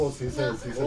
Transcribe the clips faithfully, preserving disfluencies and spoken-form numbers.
Sí, sí, sí, sí.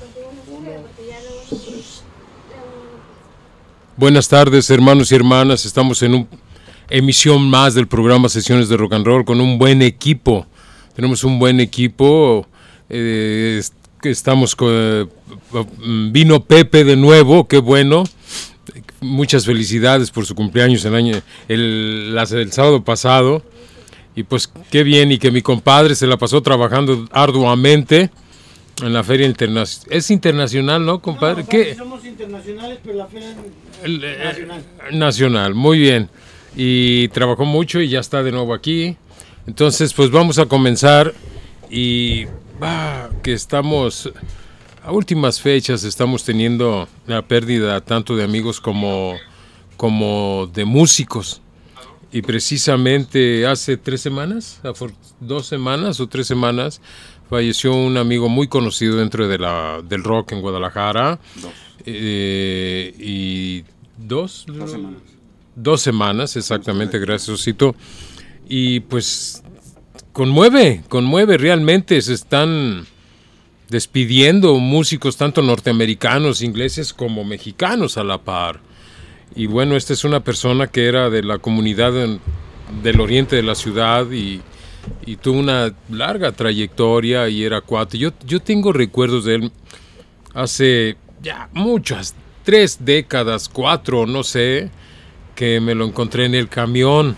Buenas tardes, hermanos y hermanas. Estamos en una emisión más del programa Sesiones de Rock and Roll con un buen equipo. Tenemos un buen equipo. Eh, estamos con, vino Pepe de nuevo, qué bueno. Muchas felicidades por su cumpleaños el año el, el sábado pasado. Y pues qué bien, y que mi compadre se la pasó trabajando arduamente en la feria internacional. Es internacional, ¿no, compadre? No, ¿Qué? Somos internacionales, pero la feria es nacional. Eh, nacional, muy bien. Y trabajó mucho y ya está de nuevo aquí. Entonces, pues vamos a comenzar. Y ah, que estamos a últimas fechas, estamos teniendo la pérdida tanto de amigos como, como de músicos. Y precisamente hace tres semanas, dos semanas o tres semanas, falleció un amigo muy conocido dentro de la, del rock en Guadalajara. Dos. Eh, y dos, Dos semanas. Dos semanas, exactamente, gracias, Osito. Y pues conmueve, conmueve realmente, se están despidiendo músicos tanto norteamericanos, ingleses como mexicanos a la par. Y bueno, esta es una persona que era de la comunidad en, del oriente de la ciudad y, y tuvo una larga trayectoria y era cuate. Yo, yo tengo recuerdos de él hace ya muchas, tres décadas, cuatro, no sé, que me lo encontré en el camión.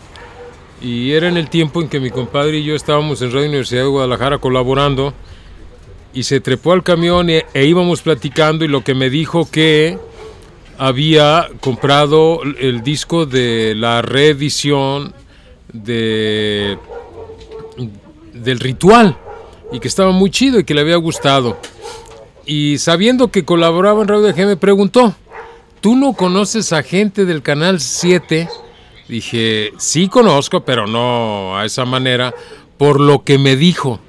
Y era en el tiempo en que mi compadre y yo estábamos en Radio Universidad de Guadalajara colaborando y se trepó al camión e, e íbamos platicando y lo que me dijo que había comprado el disco de la reedición de del Ritual y que estaba muy chido y que le había gustado. Y sabiendo que colaboraba en Radio G me preguntó, ¿tú no conoces a gente del Canal siete? Dije, sí conozco, pero no a esa manera, por lo que me dijo.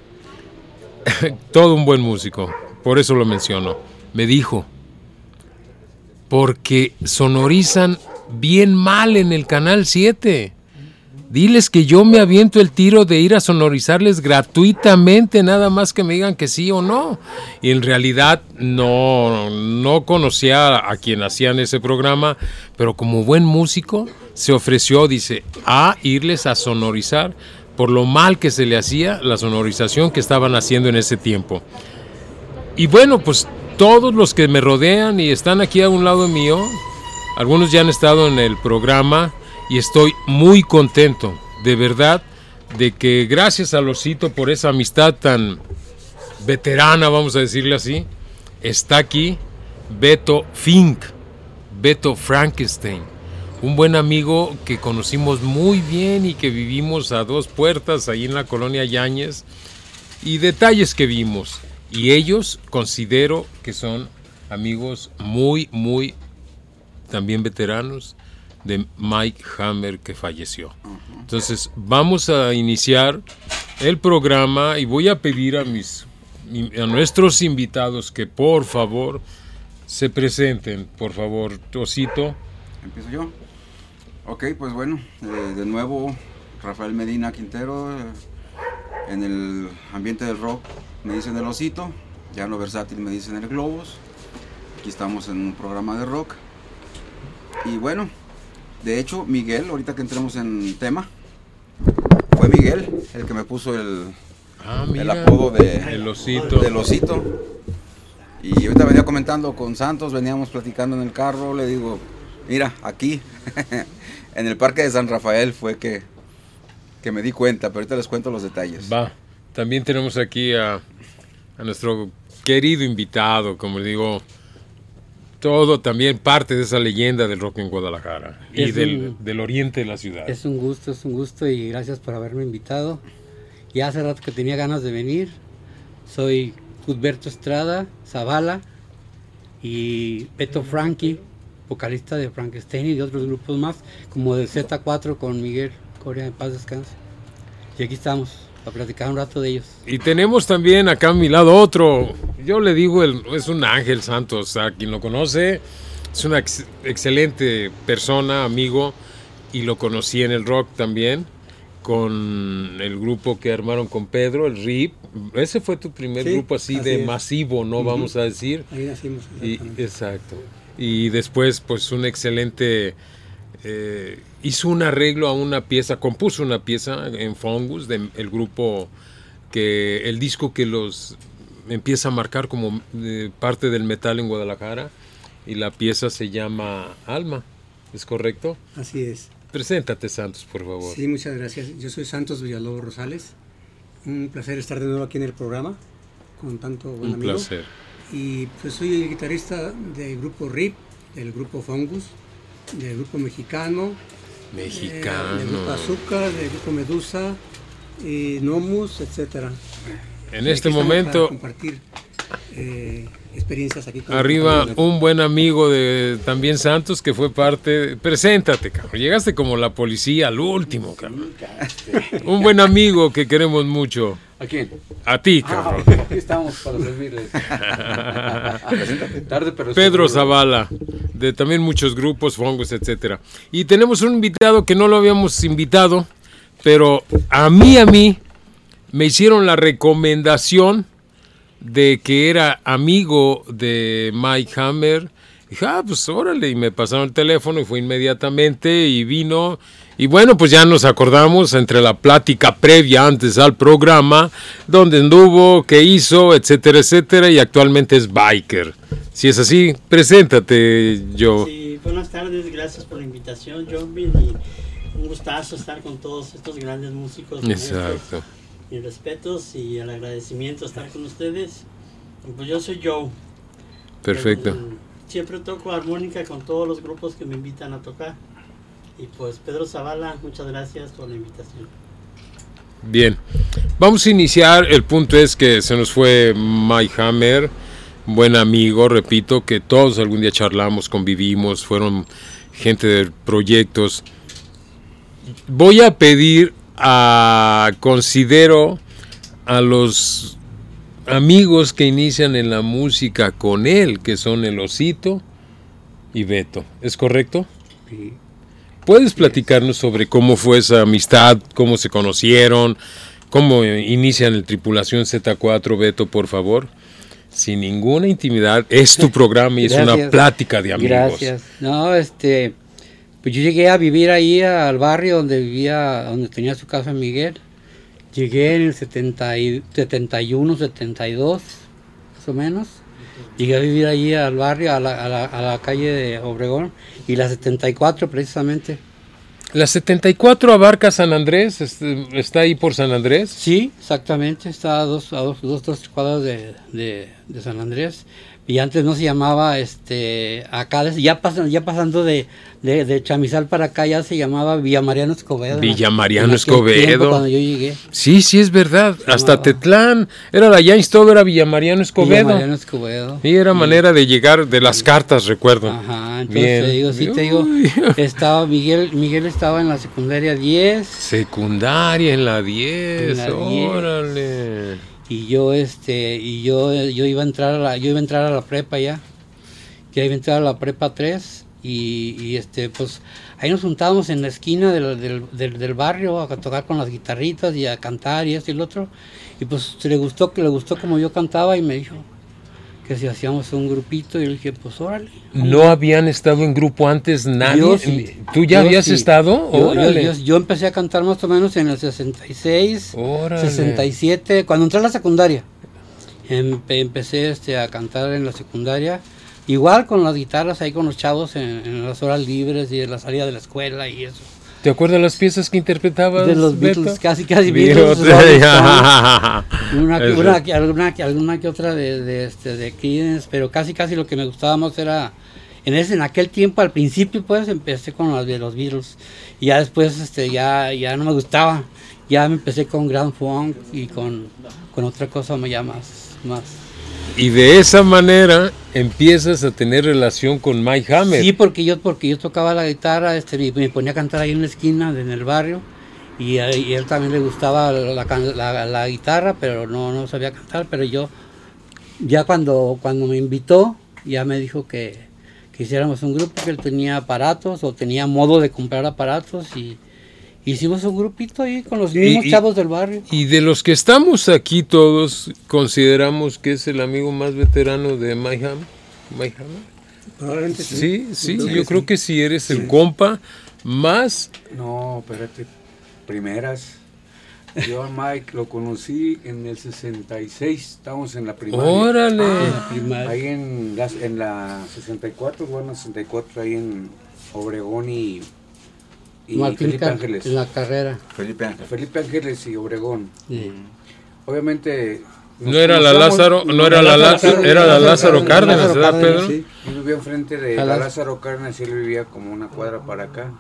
Todo un buen músico, por eso lo menciono. Me dijo, porque sonorizan bien mal en el Canal siete. Diles que yo me aviento el tiro de ir a sonorizarles gratuitamente, nada más que me digan que sí o no. Y en realidad no, no conocía a quien hacían ese programa, pero como buen músico se ofreció, dice, a irles a sonorizar por lo mal que se le hacía la sonorización que estaban haciendo en ese tiempo. Y bueno, pues todos los que me rodean y están aquí a un lado mío, algunos ya han estado en el programa y estoy muy contento, de verdad, de que gracias a Losito por esa amistad tan veterana, vamos a decirle así, está aquí Beto Fink, Beto Frankenstein, un buen amigo que conocimos muy bien y que vivimos a dos puertas ahí en la colonia Yáñez, y detalles que vimos. Y ellos considero que son amigos muy, muy también veteranos de Mike Hammer, que falleció. Entonces vamos a iniciar el programa y voy a pedir a mis a nuestros invitados que por favor se presenten. Por favor, Osito. ¿Empiezo yo? Ok, pues bueno, eh, de nuevo Rafael Medina Quintero, eh, en el ambiente del rock. Me dicen el Osito, ya en lo versátil me dicen el Globos. Aquí estamos en un programa de rock. Y bueno, de hecho, Miguel, ahorita que entremos en tema, fue Miguel el que me puso el, ah, mira, el apodo de, el Osito. del Osito. Y ahorita venía comentando con Santos, veníamos platicando en el carro, le digo, mira, aquí, en el Parque de San Rafael fue que, que me di cuenta, pero ahorita les cuento los detalles. Va. También tenemos aquí a, a nuestro querido invitado, como digo, todo también parte de esa leyenda del rock en Guadalajara y Es del, un, del oriente de la ciudad. Es un gusto, es un gusto y gracias por haberme invitado. Ya hace rato que tenía ganas de venir. Soy Cusberto Estrada Zavala y Beto Frankie, vocalista de Frankenstein y de otros grupos más, como del Z cuatro con Miguel Coria, en paz descanse. Y aquí estamos a platicar un rato de ellos. Y tenemos también acá a mi lado otro, yo le digo, el, es un ángel Santos, a quien lo conoce, es una ex, excelente persona, amigo, y lo conocí en el rock también, con el grupo que armaron con Pedro, el R I P. Ese fue tu primer Sí, grupo así, así de es. masivo, ¿no? Ujú. Vamos a decir. Ahí nacimos. Y, exactamente. exacto. Y después, pues, un excelente... eh, hizo un arreglo a una pieza, compuso una pieza en Fungus, del grupo que... El disco que los empieza a marcar como eh, parte del metal en Guadalajara. Y la pieza se llama Alma, ¿es correcto? Así es. Preséntate, Santos, por favor. Sí, muchas gracias. Yo soy Santos Villalobos Rosales. Un placer estar de nuevo aquí en el programa con tanto buen Un amigo. placer. Y pues soy el guitarrista del grupo R I P, del grupo Fungus, del grupo mexicano, Mexicano. eh, del grupo Azúcar, del grupo Medusa, y Nomus, etcétera. En Y este aquí estamos momento, para compartir eh, experiencias aquí con arriba con- un buen amigo de también Santos que fue parte. Preséntate, cabrón. Llegaste como la policía al último, cabrón. Un buen amigo que queremos mucho. ¿A quién? A ti, Ah, cabrón. ok, aquí estamos para servirles. Tarde, pero Pedro seguro. Zavala, de también muchos grupos, Fungus, etcétera. Y tenemos un invitado que no lo habíamos invitado, pero a mí, a mí, me hicieron la recomendación de que era amigo de Mike Hammer. Dije, ah, pues órale, y me pasaron el teléfono y fue inmediatamente y vino. Y bueno, pues ya nos acordamos entre la plática previa antes al programa, dónde anduvo, qué hizo, etcétera, etcétera, y actualmente es biker. Si es así, preséntate, yo. Sí, buenas tardes, gracias por la invitación, Jonvin, y un gustazo estar con todos estos grandes músicos. Exacto. Mis respetos y el agradecimiento estar con ustedes. Y pues yo soy Joe. Perfecto. Eh, Siempre toco armónica con todos los grupos que me invitan a tocar. Y pues Pedro Zavala, muchas gracias por la invitación. Bien, vamos a iniciar. El punto es que se nos fue Mike Hammer, buen amigo, repito, que todos algún día charlamos, convivimos, fueron gente de proyectos. Voy a pedir a, considero a los amigos que inician en la música con él, que son el Osito y Beto, ¿es correcto? Sí. ¿Puedes platicarnos sobre cómo fue esa amistad, cómo se conocieron, cómo inician el Tripulación Z cuatro, Beto, por favor? Sin ninguna intimidad, es tu programa y es Gracias. una plática de amigos. Gracias. No, este, pues yo llegué a vivir ahí al barrio donde vivía, donde tenía su casa Miguel. Llegué en el setenta y, setenta y uno, setenta y dos, más o menos. Llegué a vivir allí al barrio, a la, a la, a la calle de Obregón, y la setenta y cuatro precisamente. ¿La setenta y cuatro abarca San Andrés? Este, ¿Está ahí por San Andrés? Sí, exactamente, está a dos, a dos, dos, dos cuadras de, de, de San Andrés. Y antes no se llamaba, este, acá, ya, pasan, ya pasando de, de, de Chamizal para acá, ya se llamaba Villa Mariano Escobedo. Villa Mariano En aquel Escobedo. tiempo, cuando yo llegué. Sí, sí, es verdad. Se Hasta llamaba. Tetlán. Era la James, todo era Villa Mariano Escobedo. Villa Mariano Escobedo. Y era manera de llegar de las cartas, recuerdo. Ajá, entonces Bien. te digo, sí te digo, Uy. estaba Miguel, Miguel estaba en la secundaria diez. Secundaria en la diez, En la diez. órale. Y yo este y yo yo iba a entrar a la yo iba a entrar a la prepa ya. Ya iba a entrar a la prepa tres y, y este pues ahí nos juntábamos en la esquina del, del, del, del barrio a tocar con las guitarritas y a cantar y esto y lo otro. Y pues le gustó que le gustó como yo cantaba y me dijo que si hacíamos un grupito y yo le dije, pues órale. ¿No habían estado en grupo antes nadie? Yo sí. ¿Tú ya Yo habías sí. estado? Yo, yo, Órale. yo- yo empecé a cantar más o menos en el sesenta y seis, Órale. sesenta y siete, cuando entré a la secundaria. Empe- empecé este, a cantar en la secundaria, igual con las guitarras ahí con los chavos en, en las horas libres y en la salida de la escuela y eso. ¿Te acuerdas las piezas que interpretabas, De los Beto? Beatles, casi casi Beatles, Beatles, Rolling Stones, ya. una, que- Eso. una, que- alguna, que- alguna que otra de, de, este, de Creedence, pero casi casi lo que me gustaba más era, en ese en aquel tiempo al principio pues empecé con las de los Beatles y ya después este ya ya no me gustaba, ya me empecé con Grand Funk y con, con otra cosa ya más, más. Y de esa manera empiezas a tener relación con Mike Hammer. Sí, porque yo porque yo tocaba la guitarra, este me, me ponía a cantar ahí en la esquina de- en el barrio y a y él también le gustaba la, can- la, la guitarra, pero no, no sabía cantar, pero yo ya cuando cuando me invitó ya me dijo que, que hiciéramos un grupo, que él tenía aparatos o tenía modo de comprar aparatos y, Hicimos un grupito ahí con los mismos Y- y- chavos del barrio. Y de los que estamos aquí todos, consideramos que es el amigo más veterano de Mike Hammer. Mike Hammer. Probablemente sí. Sí, sí, creo yo que creo sí. que sí eres el compa más. No, espérate. Primeras. Yo a Mike lo conocí en el sesenta y seis. Estábamos en la primaria. Órale. La primaria. Ahí en la, en la sesenta y cuatro, bueno, sesenta y cuatro, ahí en Obregón y, y No, aquí en Felipe ca- Ángeles. En la carrera. Felipe Ángel. Felipe Ángeles y Obregón. Sí. Obviamente. nos No era la conocíamos- Lázaro, no era la Lázaro, era la Lázaro Cárdenas, Lázaro ¿verdad, Cárdenas, Pedro? Sí. Yo vivía enfrente de A la las- Lázaro Cárdenas y él vivía como una cuadra para acá.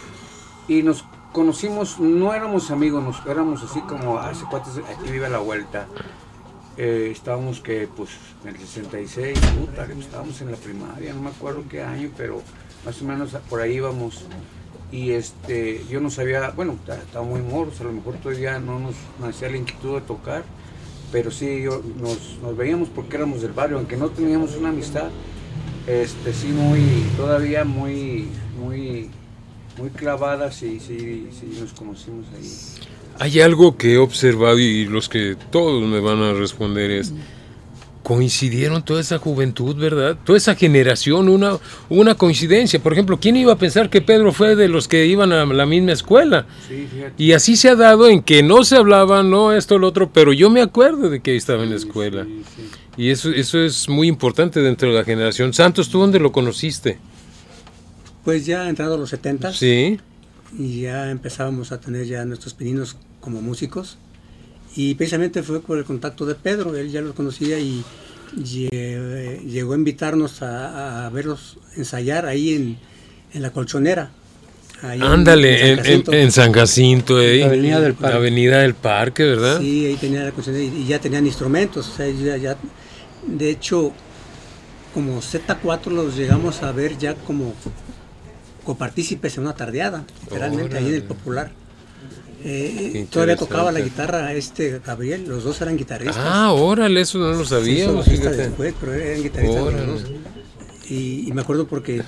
Y nos conocimos, no éramos amigos, nos éramos así como, hace cuates, aquí vive a la vuelta. Eh, estábamos que, pues, en el sesenta y seis, puta, pues, estábamos en la primaria, no me acuerdo qué año, pero más o menos por ahí íbamos. Y este, yo no sabía, bueno, ta- estaba muy moros, a lo mejor todavía no nos nacía la inquietud de tocar, pero sí yo, nos, nos veíamos porque éramos del barrio, aunque no teníamos una amistad, este, sí muy, todavía muy, muy, muy clavadas y sí, sí nos conocimos ahí. Hay algo que he observado y los que todos me van a responder es, coincidieron toda esa juventud, ¿verdad? Toda esa generación, una, una coincidencia. Por ejemplo, ¿quién iba a pensar que Pedro fue de los que iban a la misma escuela? Sí, fíjate. Y así se ha dado en que no se hablaba, no esto, lo otro, pero yo me acuerdo de que estaba en la escuela. Sí, sí. Y eso, eso es muy importante dentro de la generación. Santos, ¿tú dónde lo conociste? Pues ya entrado a los setenta Sí. y ya empezábamos a tener ya nuestros pininos como músicos. Y precisamente fue por el contacto de Pedro, él ya lo conocía y lle- llegó a invitarnos a, a verlos ensayar ahí en, en la Colchonera. ahí en- Ándale, en, San en, Jacinto. en San Jacinto, eh, La Avenida del Parque. La Avenida del Parque, ¿verdad? Sí, ahí tenía la Colchonera y, y ya tenían instrumentos. O sea, ya, ya- de hecho, como Z cuatro los llegamos a ver ya como copartícipes en una tardeada, literalmente, ahí en el Órale. Popular. Eh, Qué todavía tocaba la interesante. guitarra este Gabriel, los dos eran guitarristas. Ah, órale, eso no lo Se hizo sabía, bajista fíjate. después, pero eran guitarristas los Órale. dos. Y, y me acuerdo porque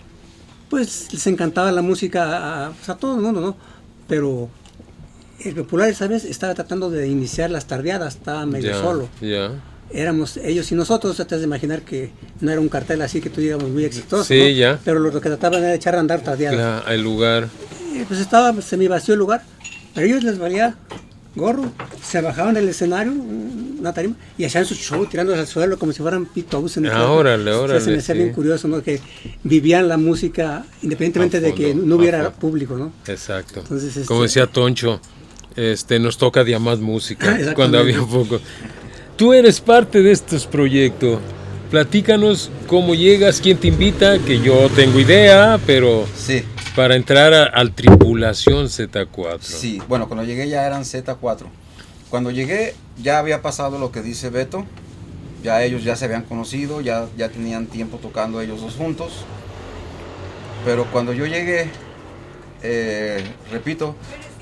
pues les encantaba la música a, a- pues, a todo el mundo, ¿no? Pero el Popular esa vez estaba tratando de iniciar las tardeadas, estaba medio Ya, solo. ya. Éramos ellos y nosotros, tratas de imaginar que no era un cartel así que tú digamos muy exitoso, Sí, ¿no? ya. Pero lo, lo que trataban era de echar a andar tardeadas. La- el lugar. Y, pues estaba semi vacío el lugar, pero a ellos les valía gorro, se bajaban del escenario, una tarima, y hacían su show tirándose al suelo como si fueran pitobús en el Ah, suelo. órale, O sea, órale, se me hacía sí. bien curioso, ¿no? Que vivían la música independientemente A de que fondo, no a hubiera fondo. público, ¿no? Exacto. Entonces, este- Como decía Toncho, este, nos toca día más música Exactamente. cuando había poco. Tú eres parte de estos proyectos. Platícanos cómo llegas, quién te invita, que yo tengo idea, pero Sí, para entrar a- al Tripulación Z cuatro. sí. Bueno, cuando llegué ya eran Z cuatro. Cuando llegué ya había pasado lo que dice Beto. Ya ellos ya se habían conocido, ya, ya tenían tiempo tocando ellos dos juntos. Pero cuando yo llegué, eh, repito,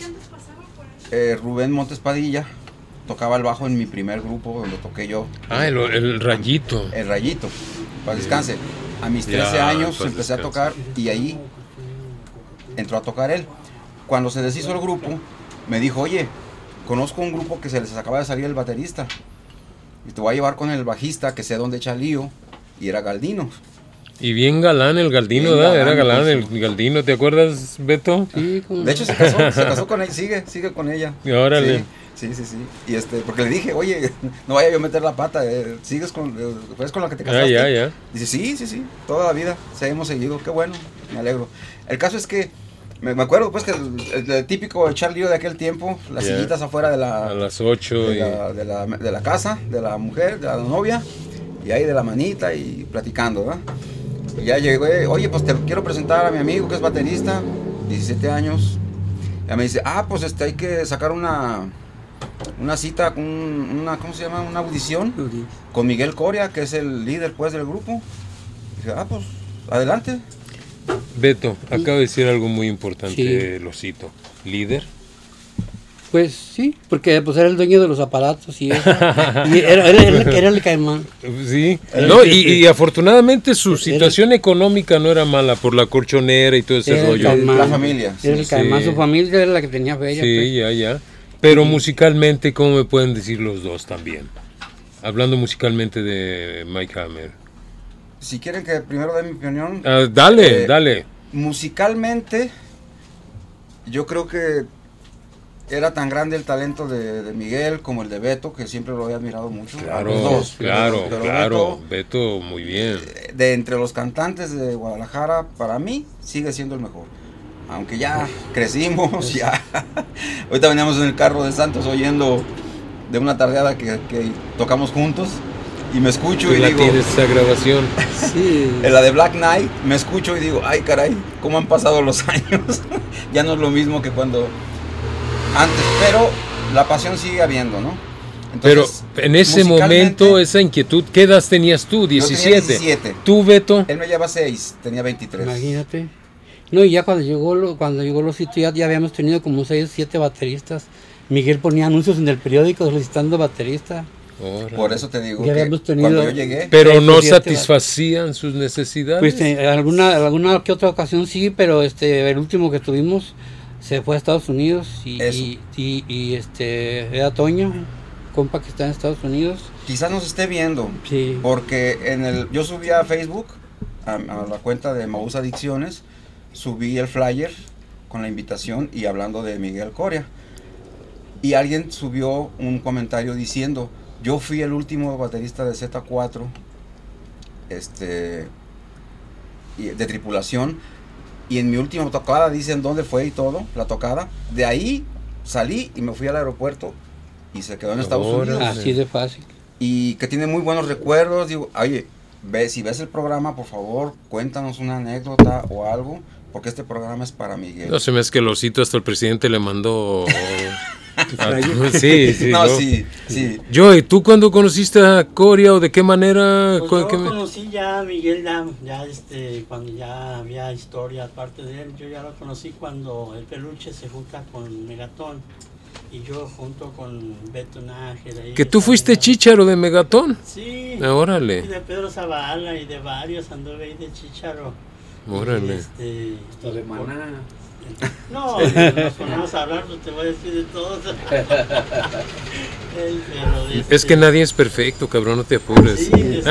eh, Rubén Montes Padilla tocaba el bajo en mi primer grupo donde toqué yo. Ah, el, el rayito. El Rayito, para descanse. A mis Ya, trece años paz empecé a descanse. tocar y ahí entró a tocar él. Cuando se deshizo el grupo, me dijo, oye, conozco un grupo que se les acaba de salir el baterista y te voy a llevar con el bajista que sé dónde echa lío, y era Galdino. Y bien galán el Galdino, Bien ¿verdad? Era galán, galán pues, el Galdino, ¿te acuerdas, Beto? Sí, como- De hecho se casó, se casó con ella, sigue, sigue con ella. Y órale. Sí, sí, sí, sí. Y este, porque le dije, oye, no vaya yo a meter la pata, eh, sigues con, eh, pues con la que te Ah, casaste. ya, ya. Dice, sí, sí, sí, toda la vida, se hemos seguido, qué bueno, me alegro. El caso es que, me, me acuerdo pues que el, el- el típico echar lío de aquel tiempo, las Ya. sillitas afuera de la, A las ocho de, y... la, de, la, de la casa, de la mujer, de la novia, y ahí de la manita y platicando, ¿verdad? Y ya llegué, oye, pues te quiero presentar a mi amigo que es baterista, diecisiete años. Ya me dice, ah, pues este, hay que sacar una, una cita, un- una, ¿cómo se llama? Una audición con Miguel Coria, que es el líder pues del grupo. Y dije, ah, pues adelante. Beto, acabo de decir algo muy importante, Sí. lo cito. ¿Líder? Pues sí, porque pues era el dueño de los aparatos y, eso. y era, era, era, era el caimán. Sí, no, y, y afortunadamente su situación era, económica no era mala por la colchonera y todo ese era rollo. Caimán, la familia. Era el caimán, sí. Su familia era la que tenía feria. Sí, pues. ya, ya. Pero musicalmente, ¿cómo me pueden decir los dos también? Hablando musicalmente de Mike Hammer. Si quieren que primero dé mi opinión. Ah, dale, eh, dale. Musicalmente, yo creo que era tan grande el talento de, de Miguel como el de Beto, que siempre lo había admirado mucho. Claro, los dos, claro, pero claro. Beto, Beto, muy bien. De, de entre los cantantes de Guadalajara, para mí, sigue siendo el mejor. Aunque ya crecimos, ya. Ahorita veníamos en el carro de Santos oyendo de una tardeada que, que tocamos juntos. Y me escucho ¿Tú y la digo... tienes esa grabación? Sí. En la de Black Knight, me escucho y digo, ay caray, cómo han pasado los años. Ya no es lo mismo que cuando... antes, pero la pasión sigue habiendo, ¿no? Entonces, pero en ese momento, esa inquietud, ¿qué edad tenías tú? diecisiete. Yo tenía diecisiete. ¿Tú, Beto? Él me lleva seis, tenía veintitrés. Imagínate. No, y ya cuando llegó lo, cuando llegó los sitios, ya, ya habíamos tenido como seis, siete bateristas. Miguel ponía anuncios en el periódico solicitando baterista. Ahora. Por eso te digo ya que tenido, cuando yo llegué... Pero no satisfacían sus necesidades. Pues en alguna, alguna que otra ocasión sí, pero este el último que tuvimos se fue a Estados Unidos y, y, y, y este era Toño, compa que está en Estados Unidos. Quizás nos esté viendo, sí. Porque en el yo subí a Facebook, a, a la cuenta de Maús Adicciones, subí el flyer con la invitación y hablando de Miguel Coria. Y alguien subió un comentario diciendo, yo fui el último baterista de zeta cuatro, este, de tripulación, y en mi última tocada dicen dónde fue y todo, la tocada. De ahí salí y me fui al aeropuerto y se quedó en Estados Unidos. Así de fácil. Y que tiene muy buenos recuerdos. Digo, oye, ve, si ves el programa, por favor, cuéntanos una anécdota o algo, porque este programa es para Miguel. No se me hace que el osito hasta el presidente le mandó... Ah, sí, sí, no, ¿no? sí, sí. Joey, ¿tú cuándo conociste a Coria o de qué manera? Pues yo ¿Qué conocí ya a Miguel ya, ya este, cuando ya había historia aparte de él. Yo ya lo conocí cuando el Peluche se junta con Megatón y yo junto con Beto Nájera. ¿Que tú fuiste chícharo de Megatón? Sí. Ah, órale. Y de Pedro Zavala y de varios anduve ahí de chícharo. Órale. Y este, Esto de Maná. No, nos ponemos a hablar, pues te voy a decir de todos. este, es que nadie es perfecto, cabrón, no te apures. Sí, y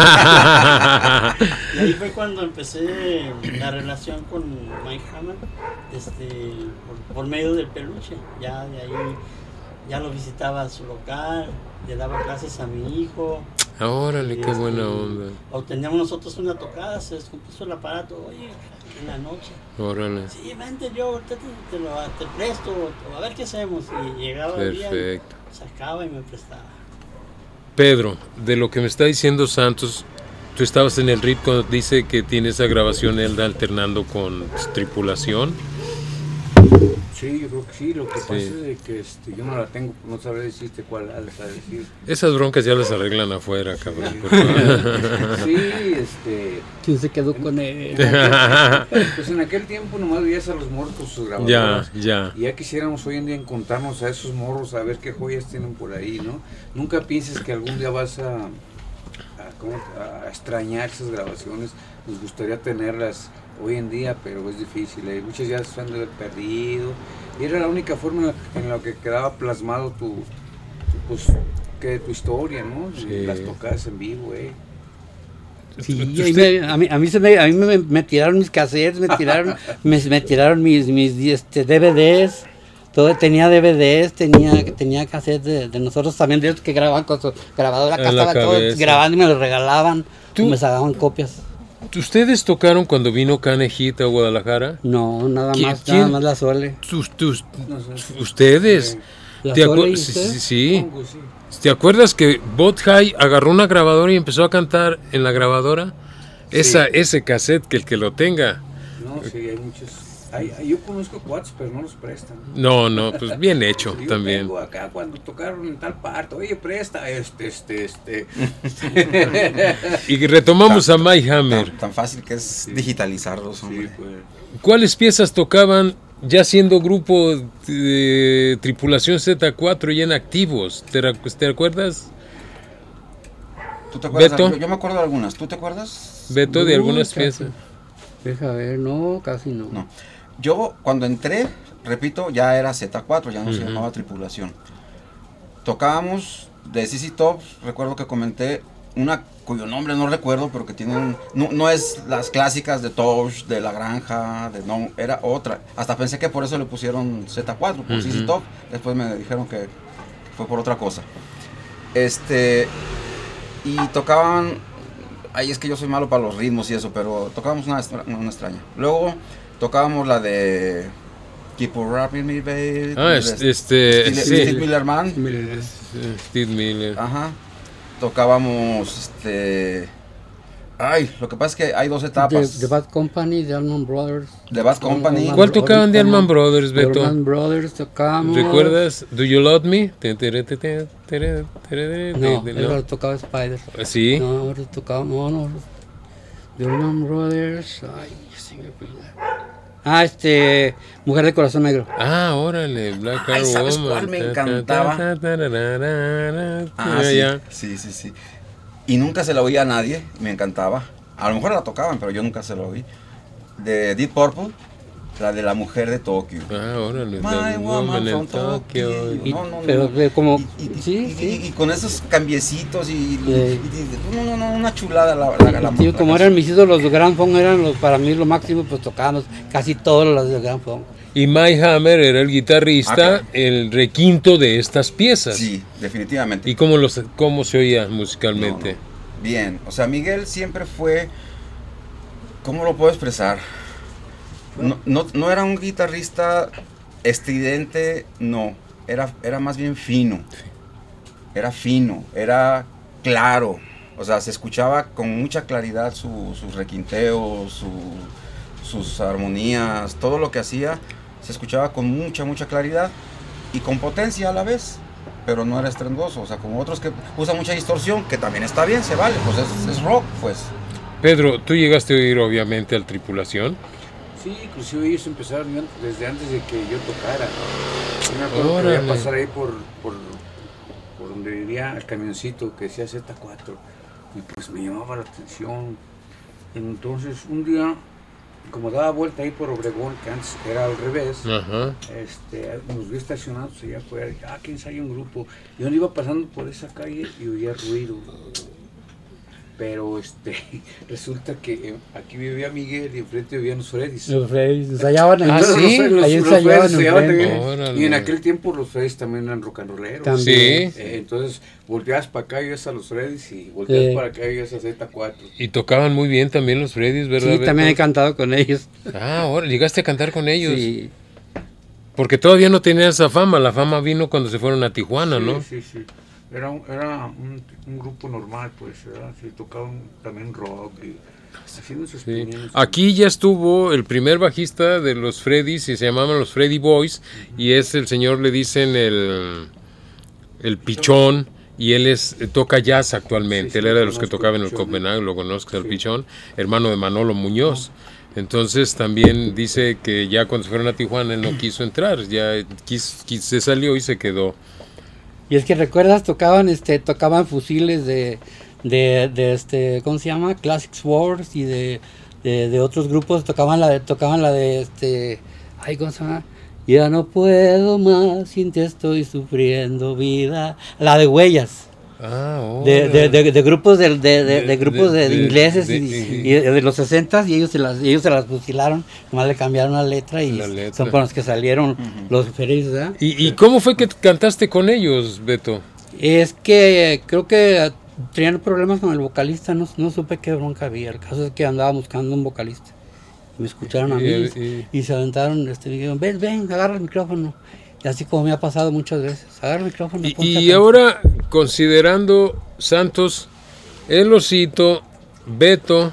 ahí fue cuando empecé la relación con Mike Hammer, este, por, por medio del Peluche. Ya de ahí, ya lo visitaba a su local, le daba clases a mi hijo. Órale, qué este, buena onda. O teníamos nosotros una tocada, se descompuso el aparato, oye, en la noche. Órale. Sí, vente, yo te, te, lo, te presto, a ver qué hacemos. Y llegaba el día y sacaba y me prestaba. Pedro, de lo que me está diciendo Santos, tú estabas en el R I P cuando dice que tiene esa grabación él alternando con tripulación. Sí, yo creo que sí, lo que sí. pasa es de que este, yo no la tengo, no sabré decirte cuál a decir. Esas broncas ya las arreglan afuera, cabrón. Sí, este... ¿Quién se quedó con él? Pues en aquel tiempo nomás veías a los morros con sus grabadoras. Ya, ya. Y ya quisiéramos hoy en día encontrarnos a esos morros, a ver qué joyas tienen por ahí, ¿no? Nunca pienses que algún día vas a, a, ¿cómo? a extrañar esas grabaciones, nos gustaría tenerlas hoy en día, pero es difícil, ¿eh? Muchas ya se han de haber perdido, y era la única forma en la, en la que quedaba plasmado tu, tu, pues, que, tu historia, ¿no? Sí. Las tocadas en vivo, ¿eh? Sí, a mí, me, a mí, a mí, se me, a mí me, me tiraron mis cassettes, me tiraron, me, me tiraron mis, mis este, D V Ds, todo, tenía D V Ds, tenía, tenía cassettes de, de nosotros también, de ellos que grababan con su grabadora, acá estaba todo grabando y me lo regalaban, y me sacaban copias. ¿Ustedes tocaron cuando vino Canejita a Guadalajara? No, nada más, ¿Quién? nada más la Sole. Tus, tus, no sé. ¿Ustedes? ¿La ¿Te Sole y sí, usted? sí, sí. ¿Te acuerdas que Bot High agarró una grabadora y empezó a cantar en la grabadora? Sí. Esa, ese cassette, que el que lo tenga. No, sí, hay muchos. Hay, yo conozco cuates, pero no los prestan. No, no, pues bien hecho yo también. Tengo acá cuando tocaron en tal parte, oye, presta este, este, este. Y retomamos tan, a Mike Hammer. Tan, tan fácil que es sí. digitalizarlos, hombre. Sí, pues. ¿Cuáles piezas tocaban ya siendo grupo de Tripulación zeta cuatro ya en activos. ¿Te, te acuerdas? ¿Tú te acuerdas? Beto. Yo, yo me acuerdo de algunas. ¿Tú te acuerdas? Beto, de No, algunas casi. piezas. Deja ver, no, casi no. No. Yo cuando entré, repito, ya era zeta cuatro, ya no se Ujú. llamaba Tripulación. Tocábamos de C C Top, recuerdo que comenté una cuyo nombre no recuerdo, pero que tiene un, no, no es las clásicas de Touch, de La Granja, de no, era otra. Hasta pensé que por eso le pusieron zeta cuatro, por C C Ujú. Top. Después me dijeron que fue por otra cosa. Este, y tocaban, ay, es que yo soy malo para los ritmos y eso, pero tocábamos una, extra- una extraña. Luego tocábamos la de Keep on Rapping Me Baby. Ah, de es- Steve- este, Steve, sí. Steve Miller Man. Eh, Steve Miller. Ajá. Tocábamos este. Ay, lo que pasa es que hay dos The, etapas. The Bad Company, The Allman Brothers. The Bad Company. ¿Cuál tocaban de Allman Brothers, The Beto? Allman Brothers tocamos. ¿Recuerdas? ¿Do You Love Me? Te- tere, te- te- tere, tere, No, te- él lo tocaba Spider. Sí. No, ahora tocaba, no, no. The Allman Brothers. Ay, se me olvidó. Ah, este. Mujer de Corazón Negro. Ah, órale, Black Ay, Heart ¿sabes Woman. cuál me Ta, ta, encantaba? ta, ta, ra, ra, ra, ra, Ah, ya, sí, ya. sí, sí, sí. Y nunca se la oía a nadie, me encantaba. A lo mejor la tocaban, pero yo nunca se la oí. De Deep Purple, la de la mujer de Tokio. Ah, órale, My The woman Woman from in Tokyo. Tokyo. Y- No, no, no, pero no. de como. Y, y- sí, y- sí. y- y con esos cambiecitos y, y- Sí. y- y- no, no, no, una chulada la, la, la, la Sí, como la eran mis ídolos de Grand Funk, eran los, para mí lo máximo, pues tocábamos casi todos los de Grand Funk. Y Mike Hammer era el guitarrista, Ah, claro. el requinto de estas piezas. Sí, definitivamente. ¿Y cómo, los, cómo se oía musicalmente? No, no. Bien, o sea, Miguel siempre fue, ¿cómo lo puedo expresar? No, no, no era un guitarrista estridente, no, era, era más bien fino, era fino, era claro, o sea, se escuchaba con mucha claridad su- sus requinteos, su- sus armonías, todo lo que hacía, se escuchaba con mucha, mucha claridad y con potencia a la vez. Pero no era estrendoso, o sea, como otros que usan mucha distorsión, que también está bien, se vale, pues es, es rock, pues. Pedro, tú llegaste a oír obviamente al Tripulación. Sí, inclusive ellos empezaron yo- desde antes de que yo tocara. Yo me acuerdo que Órale. voy a pasar ahí por, por, por donde vivía el camioncito que decía zeta cuatro y pues me llamaba la atención. Entonces un día, como daba vuelta ahí por Obregón, que antes era al revés, Ajá. este, nos vi estacionados allá afuera, dije, ah, quién sabe un grupo. Y yo iba pasando por esa calle y oía ruido. Pero este, resulta que eh, aquí vivía Miguel y enfrente vivían los Freddys. Los Freddys ensayaban en Ah, Entonces, sí, los- los- ahí los ensayaban Freddys ensayaban enfrente. también. Órale. Y en aquel tiempo los Freddys también eran rock and rolleros. También. Sí. Eh, entonces volteabas para acá y ibas a los Freddys y volteabas Sí. para acá y ibas a zeta cuatro. Y tocaban muy bien también los Freddys, ¿verdad? Sí, también he Beto? cantado con ellos. Ah, ahora llegaste a cantar con ellos. Sí. Porque todavía no tenían esa fama. La fama vino cuando se fueron a Tijuana, ¿no? Sí, sí, sí. Era, un, era un, un grupo normal, pues, ¿verdad? Sí, tocaban también rock y haciendo sus Sí. pequeños- Aquí ya estuvo el primer bajista de los Freddys y se llamaban los Freddy Boys y es el señor, le dicen el, el Pichón y él es toca jazz actualmente. Sí, sí, él era lo de los que conozco, tocaban en el Pichón. Copenhague, lo conozco, el Sí. Pichón, hermano de Manolo Muñoz. Entonces también dice que ya cuando se fueron a Tijuana él no quiso entrar, ya quis- quis- se salió y se quedó. Y es que recuerdas, tocaban este, tocaban fusiles de, de, de este, ¿cómo se llama? Classics Wars y de, de, de otros grupos, tocaban la de, tocaban la de este, ay, ¿cómo se llama? Ya no puedo más, sin ti estoy sufriendo vida. La de Huellas. Ah, De, de, de, de grupos de, de, de, De- de grupos de, de- de- ingleses de- y, de- y de los sesentas y ellos se las ellos se las fusilaron, nomás le cambiaron la letra y La letra. son con los que salieron los Freddys, ¿verdad? ¿Y, ¿Y cómo fue que cantaste con ellos, Beto? Es que creo que tenían problemas con el vocalista, no, no supe qué bronca había. El caso es que andaba buscando un vocalista. Me escucharon a mí Y- y, y- se aventaron, este, me dijeron, ven, ven, agarra el micrófono. Y así como me ha pasado muchas veces, agarra el micrófono. Y, ponte a y cantar. ahora, considerando Santos, El Osito, Beto,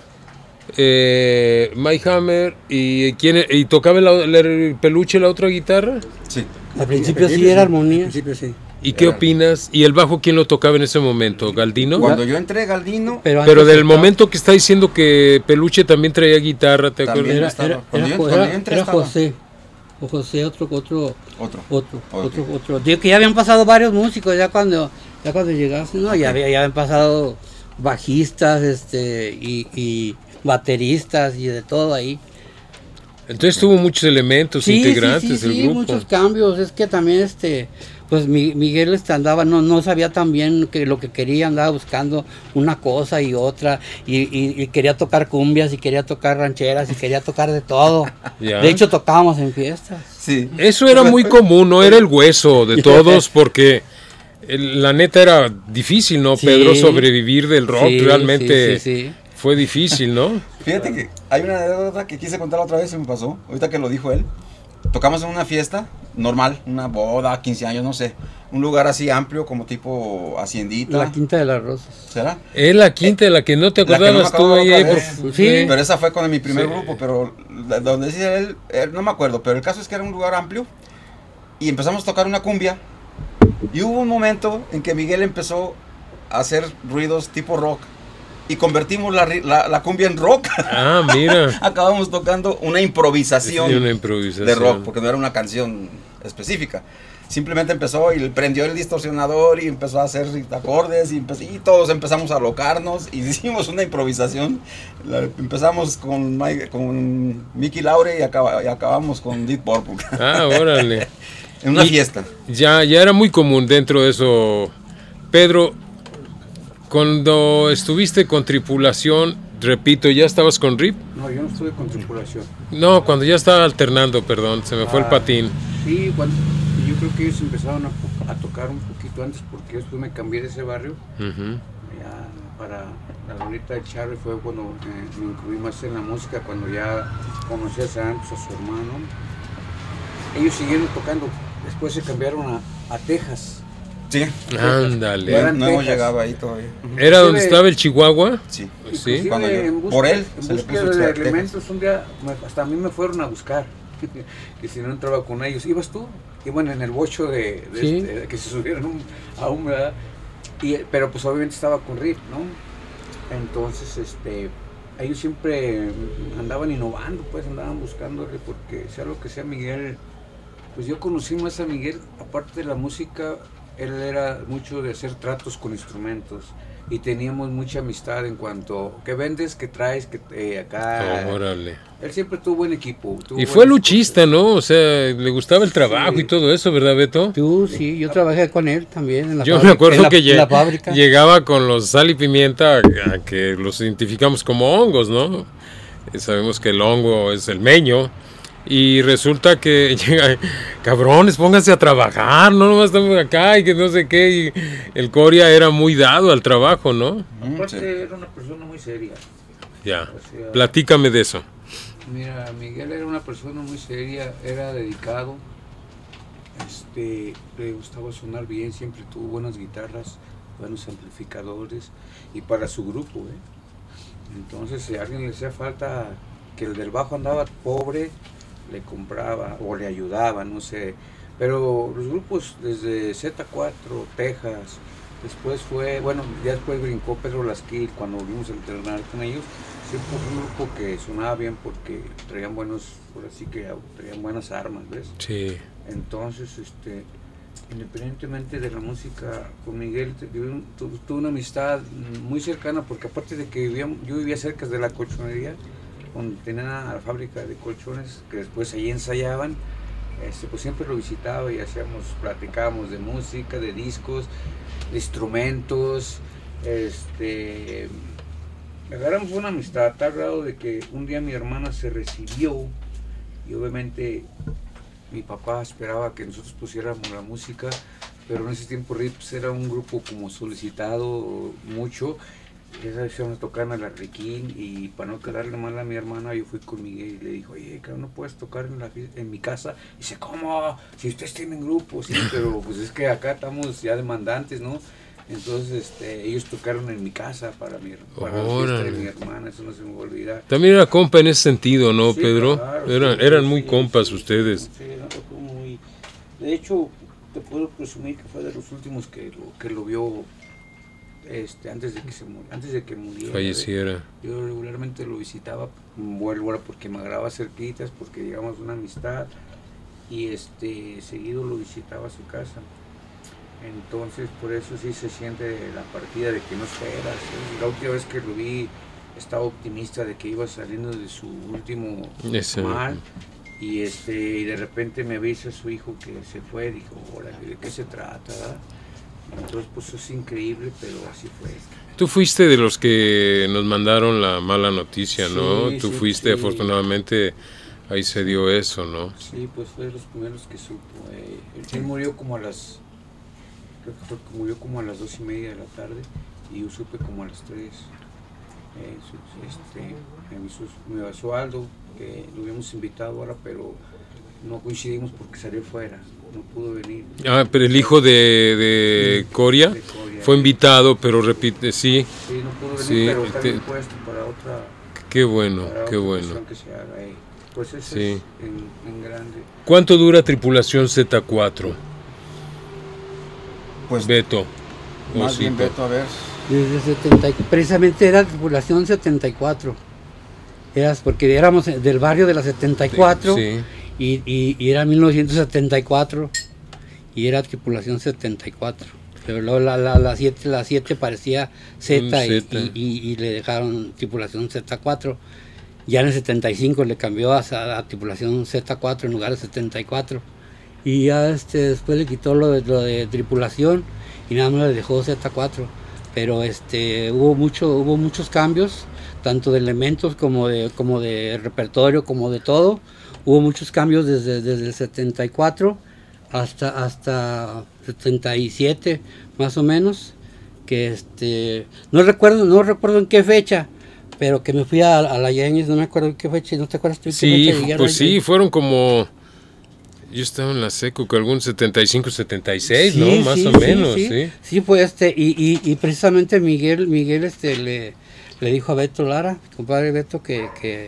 eh, Mike Hammer, y, ¿quién, y tocaba la- la- el peluche la otra guitarra. Sí. Al principio sí era Al armonía. principio sí. ¿Y qué opinas? ¿Y el bajo quién lo tocaba en ese momento? ¿Galdino? Cuando yo entré Galdino, Pero, Pero antes del estaba- momento que está diciendo que Peluche también traía guitarra, ¿te También. acuerdas? Era, estaba. era, Cuando era, yo- era- cuando yo entré era estaba. José. o José, otro, otro, Otro. otro, Ok. otro, otro. Digo que ya habían pasado varios músicos ya cuando, ya cuando llegaste, ¿no? Ya, había, ya habían pasado bajistas, este, y, y bateristas y de todo ahí. Entonces tuvo muchos elementos integrantes sí, sí, del sí, grupo. muchos cambios. Es que también este, pues Mi- Miguel este, andaba, no, no sabía tan bien que lo que quería, andaba buscando una cosa y otra, y, y- y quería tocar cumbias, y quería tocar rancheras, y quería tocar de todo. Ya. De hecho tocábamos en fiestas. Sí. Eso era muy común, no era el hueso de todos, porque el- la neta era difícil, ¿no, Sí. Pedro? Sobrevivir del rock Sí, realmente sí, sí, sí. fue difícil, ¿no? Fíjate que hay una anécdota que quise contar otra vez y me pasó, ahorita que lo dijo él. Tocamos en una fiesta normal, una boda, quince años, no sé. Un lugar así amplio, como tipo haciendita. La Quinta de las Rosas. ¿Será? Es la quinta de la que no te La que no me acordabas tú acordaba ahí. otra por- vez. Sí. Pero esa fue con mi primer Sí. grupo, pero la- donde decía él, eh, no me acuerdo, pero el caso es que era un lugar amplio y empezamos a tocar una cumbia y hubo un momento en que Miguel empezó a hacer ruidos tipo rock y convertimos la, ri- la- la cumbia en rock. Ah, mira. Acabamos tocando una improvisación, Sí, una improvisación. de rock, porque no era una canción específica. Simplemente empezó y prendió el distorsionador y empezó a hacer acordes y, empe- y todos empezamos a locarnos y hicimos una improvisación. La- empezamos con, Mike- con Mickey Laure y, acaba- y acabamos con Deep Purple. Ah, órale. En una Y- fiesta. Ya, ya era muy común dentro de eso. Pedro, cuando estuviste con Tripulación, repito, ¿ya estabas con Rip? No, yo no estuve con tripulación. No, cuando ya estaba alternando, perdón, se me fue el Ah, patín. Sí, cuando, yo creo que ellos empezaron a, po- a tocar un poquito antes porque después me cambié de ese barrio. Ujú. Ya para la rolita de Charlie fue cuando eh, me incluí más en la música, cuando ya conocí a Santos, a su hermano. Ellos siguieron tocando, después se cambiaron a, a Texas. Sí. Ándale. Era No, en no hemos Texas. llegado ahí todavía. ¿Era donde Inclusive- estaba el Chihuahua? Sí. Sí. Inclusive Cuando yo- en busca- por él en se le búsqueda puso de Texas. elementos, un día me- hasta a mí me fueron a buscar, que si no entraba con ellos. ¿Ibas tú? Iban en el bocho de, de Sí. este, que se subieron un- a un, ¿verdad? Y, pero pues obviamente estaba con Rip, ¿no? Entonces, este, ellos siempre andaban innovando, pues andaban buscándole, porque sea lo que sea Miguel, pues yo conocí más a Miguel, aparte de la música, él era mucho de hacer tratos con instrumentos y teníamos mucha amistad en cuanto, ¿qué vendes? ¿Qué traes? ¿Qué eh, acá? Órale. Él siempre tuvo buen equipo. tuvo Y fue buenas luchista, cosas. ¿no? O sea, le gustaba el trabajo Sí. y todo eso, ¿verdad, Beto? Tú, sí, yo trabajé con él también en la Yo me fábrica, acuerdo en la, que en lle- la fábrica. llegaba con los sal y pimienta, a que los identificamos como hongos, ¿no? Y sabemos que el hongo es el meño. Y resulta que llega, cabrones, pónganse a trabajar, no nomás estamos acá y que no sé qué. Y el Coria era muy dado al trabajo, ¿no? Mm, Aparte sí. era una persona muy seria. Ya, O sea, platícame de eso. Mira, Miguel era una persona muy seria, era dedicado, este, le gustaba sonar bien, siempre tuvo buenas guitarras, buenos amplificadores y para su grupo, ¿eh? Entonces si a alguien le hacía falta, que el del bajo andaba pobre, le compraba o le ayudaba, no sé. Pero los grupos desde Z cuatro, Texas, después fue, bueno, ya después brincó Pedro Lasquil cuando volvimos a entrenar con ellos. Siempre fue un grupo que sonaba bien porque traían buenos, por así que traían buenas armas, ¿ves? Sí. Entonces, este, independientemente de la música, con Miguel te- tuve, un- tu- tuve una amistad muy cercana porque aparte de que vivíamos, yo vivía cerca de la colchonería, donde tenían la fábrica de colchones, que después ahí ensayaban, este, pues siempre lo visitaba y hacíamos, platicábamos de música, de discos, de instrumentos, este, agarramos una amistad a tal grado de que un día mi hermana se recibió y obviamente mi papá esperaba que nosotros pusiéramos la música, pero en ese tiempo Rips era un grupo como solicitado mucho. Esa vez íbamos a tocar en la Riquín y para no quedarle mal a mi hermana yo fui con Miguel y le dijo, oye, cabrón, no puedes tocar en, la, fie- en mi casa. Y dice, ¿cómo? Si ustedes tienen grupo, sí, pero pues es que acá estamos ya demandantes, ¿no? Entonces este, ellos tocaron en mi casa para, mi, para la fiesta de Órale. mi hermana, eso no se me va a olvidar. También era compa en ese sentido, ¿no, Sí, Pedro? claro, eran, sí, eran sí, muy sí, compas sí, ustedes. sí, no, fue muy- de hecho, te puedo presumir que fue de los últimos que lo, que lo vio este, antes de que se mu- antes de que muriera. Falleciera. Yo regularmente lo visitaba, vuelvo ahora porque me agrada cerquitas, porque llegamos a una amistad y este seguido lo visitaba a su casa. Entonces por eso sí se siente la partida de que no esperas. La última vez que lo vi estaba optimista de que iba saliendo de su último Ese. mal, y este y de repente me avisa su hijo que se fue. Dijo, órale, ¿de qué se trata? ¿Verdad? Entonces pues es increíble, pero así fue. Tú fuiste de los que nos mandaron la mala noticia, ¿no? Sí, Tú sí, fuiste, sí. afortunadamente, ahí se dio eso, ¿no? Sí, pues fue de los primeros que supo. Eh, él murió como a las, creo que fue, murió como a las dos y media de la tarde, y yo supe como a las tres. Eh, su- este, me avisó, me avisó Aldo, que lo habíamos invitado ahora, pero no coincidimos porque salió fuera, no pudo venir. Ah, pero el hijo de, de Coria De Coria. fue invitado, pero repite, sí, Sí, no pudo venir, Sí, pero está te- bien puesto para otra, qué bueno, para qué otra bueno. ocasión que se haga. Eh. Pues eso Sí. es en, en grande. ¿Cuánto dura Tripulación Z cuatro, Pues Beto? más bien Osito. Beto, a ver. Desde setenta, y- precisamente era tripulación setenta y cuatro. Eras porque éramos del barrio de la setenta y cuatro Sí. y, y, y era mil novecientos setenta y cuatro y era tripulación setenta y cuatro. Pero luego la, la, la siete la siete parecía Z, Un y, Z. y, y- y le dejaron tripulación Z cuatro. Ya en el setenta y cinco le cambió a, a tripulación Z cuatro en lugar de setenta y cuatro. Y ya este, después le quitó lo de, lo de tripulación y nada más le dejó Z cuatro. Pero este hubo mucho hubo muchos cambios, tanto de elementos como de como de repertorio, como de todo. Hubo muchos cambios desde, desde el setenta y cuatro hasta hasta setenta y siete más o menos, que este no recuerdo no recuerdo en qué fecha, pero que me fui a, a la Yañez, no me acuerdo en qué fecha, ¿no te acuerdas tú en qué Sí, fecha llegué a la pues sí, Yañez? fueron como... Yo estaba en la seco, que algún setenta y cinco, setenta y seis, ¿no? Sí, Más sí, o sí, menos, sí. sí. Sí, fue este, y, y, y precisamente Miguel, Miguel este le, le dijo a Beto Lara, mi compadre Beto, que, que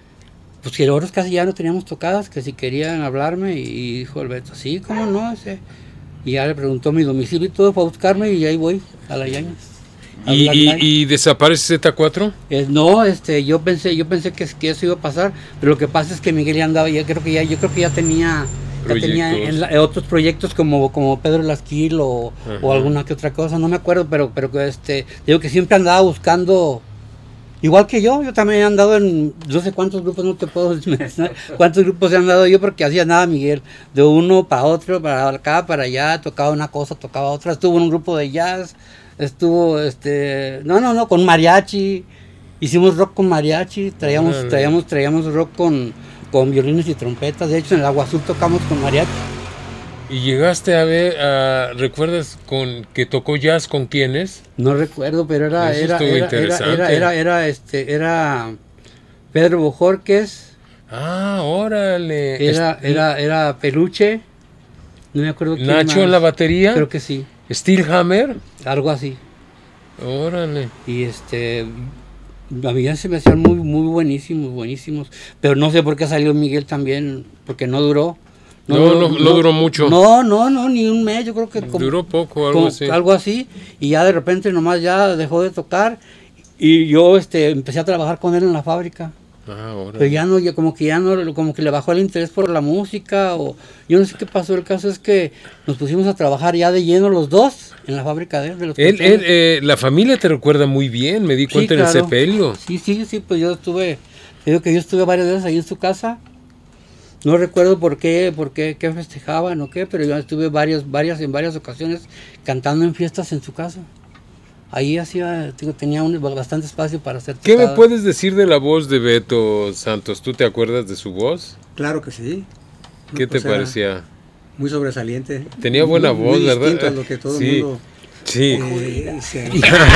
pues que nosotros casi ya no teníamos tocadas, que si querían hablarme, y dijo el Beto, sí, cómo no, ese. Y ya le preguntó mi domicilio y todo para buscarme, y ahí voy a la Yañez. a ¿Y, Black y, Light. y desaparece Z cuatro? Eh, no, este, yo pensé, yo pensé que, que eso iba a pasar, pero lo que pasa es que Miguel ya andaba, ya creo que ya, yo creo que ya tenía, ya tenía Proyectos. en la- en otros proyectos como, como Pedro Lasquil o, Ajá. o alguna que otra cosa, no me acuerdo, pero, pero que este, digo que siempre andaba buscando, igual que yo, yo también he andado en, no sé cuántos grupos, no te puedo mencionar cuántos grupos he andado yo, porque hacía nada Miguel, de uno para otro, para acá, para allá, tocaba una cosa, tocaba otra, estuvo en un grupo de jazz, estuvo, este, no, no, no, con mariachi, hicimos rock con mariachi, traíamos, Órale. traíamos, traíamos rock con, con violines y trompetas, de hecho en el Agua Azul tocamos con mariachi. ¿Y llegaste a ver, a- recuerdas con que tocó jazz con quiénes? No recuerdo, pero era, Eso era, estuvo era, era, interesante. era, era, era, este, era Pedro Bojorquez, Ah, órale. era, Est- era, era Peluche, no me acuerdo quién Nacho más. en la batería. Creo que sí, Steelhammer. algo así. Órale. Y este, a mí ya se me hacían muy, muy buenísimos, buenísimos. Pero no sé por qué salió Miguel también, porque no duró. No, no, no duró mucho. No, no, no, ni un mes, yo creo que como, Duró poco, algo como- así. algo así. Y ya de repente nomás ya dejó de tocar. Y yo este, empecé a trabajar con él en la fábrica. Ah, órale. Pero ya no, ya como que ya no, como que le bajó el interés por la música, o yo no sé qué pasó. El caso es que nos pusimos a trabajar ya de lleno los dos en la fábrica de él. De los Él, controles. él, eh, la familia te recuerda muy bien, me di Sí, cuenta en claro. el sepelio. Sí, sí, sí, pues yo estuve, te digo que yo estuve varias veces ahí en su casa. No recuerdo por qué, por qué, qué festejaban o qué, pero yo estuve varias, varias, en varias ocasiones cantando en fiestas en su casa. Ahí hacía, digo, tenía un, bastante espacio para hacer ¿Qué me tocadas. puedes decir de la voz de Beto Santos? ¿Tú te acuerdas de su voz? Claro que sí. No, ¿Qué pues te era parecía? Muy sobresaliente. Tenía buena Muy- voz, muy ¿verdad? distinto a lo que todo Sí. el mundo Sí. eh, se,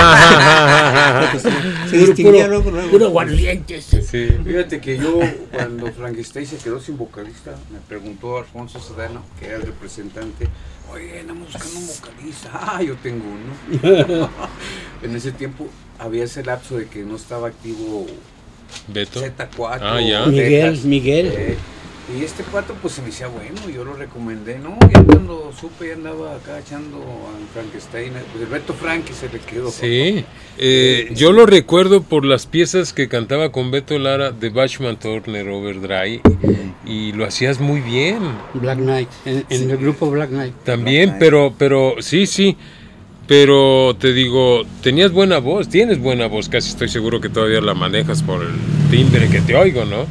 se distinguía luego, luego. Puro aguardientes. Sí. Fíjate que yo, cuando Frankenstein se quedó sin vocalista, me preguntó Alfonso Sedano, que era el representante, oye, andamos buscando un vocalista. Ah, yo tengo uno. En ese tiempo había ese lapso de que no estaba activo Beto. Z cuatro. Ah, ya. Miguel, Texas, Miguel. eh, Y este pato pues se me decía bueno, yo lo recomendé, no, ya cuando supe ya andaba acá echando a Frankenstein, pues el Beto Frankie se le quedó. Sí, eh, yo lo recuerdo por las piezas que cantaba con Beto Lara de Bachman Turner Overdrive y lo hacías muy bien. Black Knight, en, en sí. el grupo Black Knight. También, Black Knight. pero, pero sí, sí, pero te digo, tenías buena voz, tienes buena voz, casi estoy seguro que todavía la manejas por el timbre que te oigo, ¿no?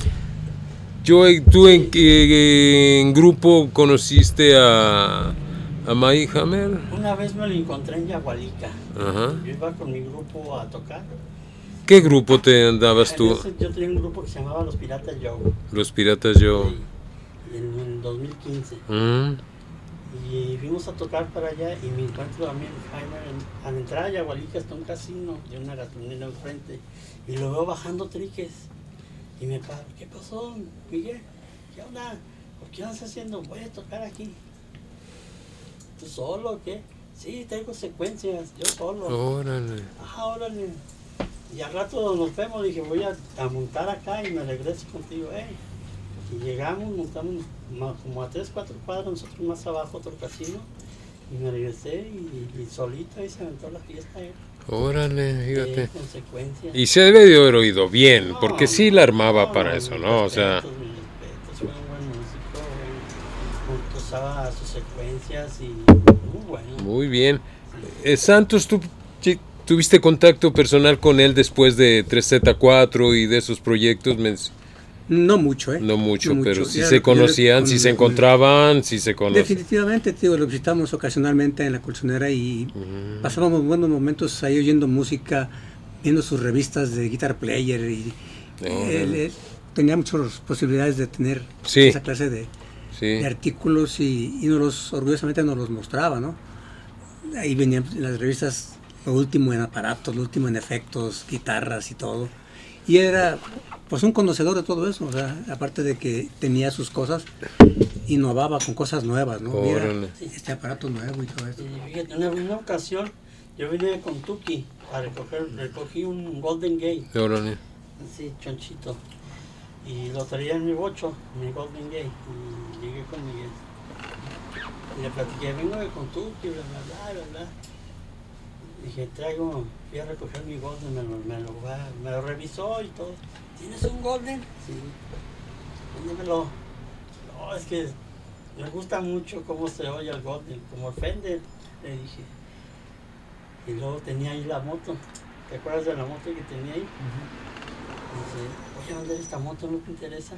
Yo, ¿tú en qué en grupo conociste a, a Mike Hammer? Una vez me lo encontré en Yagualica. Ajá. Yo iba con mi grupo a tocar. ¿Qué grupo te andabas tú? Entonces, yo tenía un grupo que se llamaba Los Piratas Joe. Los Piratas Joe. Sí, en el dos mil quince. Mm. Y fuimos a tocar para allá y me encuentro a Mike Hammer en, al entrar a Yagualica está un casino de una gasolinera enfrente y lo veo bajando triques. Y me paro, ¿qué pasó, Miguel? ¿Qué onda? ¿Por qué andas haciendo? Voy a tocar aquí. ¿Tú solo o qué? Sí, tengo secuencias, yo solo. Órale. Ah, órale. Y al rato nos vemos, dije, voy a, a montar acá y me regreso contigo, eh. Y llegamos, montamos como a tres, cuatro cuadras, nosotros más abajo, otro casino. Y me regresé y, y solito ahí se aventó la fiesta, eh. Órale, fíjate. Eh, consecuencias. Y se debe de haber oído bien, No, porque sí la armaba no, para no, eso, mis ¿no? O sea, respetos, mis respetos, fue un buen músico, buen- usaba sus secuencias y muy bueno. muy bien. Eh, Santos, ¿tú sí, tuviste contacto personal con él después de tres Z cuatro y de esos proyectos? Men- No mucho, ¿eh? No mucho, No pero mucho. sí Ya se lo que yo le- conocían, con- sí se con- encontraban, sí se conocían. Definitivamente, tío, lo visitamos ocasionalmente en la colchonera y Ujú. pasábamos buenos momentos ahí oyendo música, viendo sus revistas de Guitar Player y Órale. él, él tenía muchas posibilidades de tener Sí. esa clase de, Sí. de artículos y, y nos los, orgullosamente nos los mostraba, ¿no? Ahí venían en las revistas lo último en aparatos, lo último en efectos, guitarras y todo. Y era pues un conocedor de todo eso, o sea, aparte de que tenía sus cosas, innovaba con cosas nuevas, ¿no? Mira, Órale. este aparato nuevo y todo esto. Y fíjate, en una ocasión yo vine con Tuki a recoger, recogí un Golden Gate, Órale. así chonchito, y lo traía en mi bocho, mi Golden Gate, y llegué con Miguel. Y le platiqué, vengo de con Tuki, bla, bla, bla, bla, bla. Dije, traigo, fui a recoger mi Golden, me lo, me lo, va- me lo revisó y todo. ¿Tienes un Golden? Sí. Véndemelo. No, es que me gusta mucho cómo se oye el Golden, como el Fender, le dije. Y luego tenía ahí la moto. ¿Te acuerdas de la moto que tenía ahí? Dice, voy a vender esta moto, ¿no te interesa?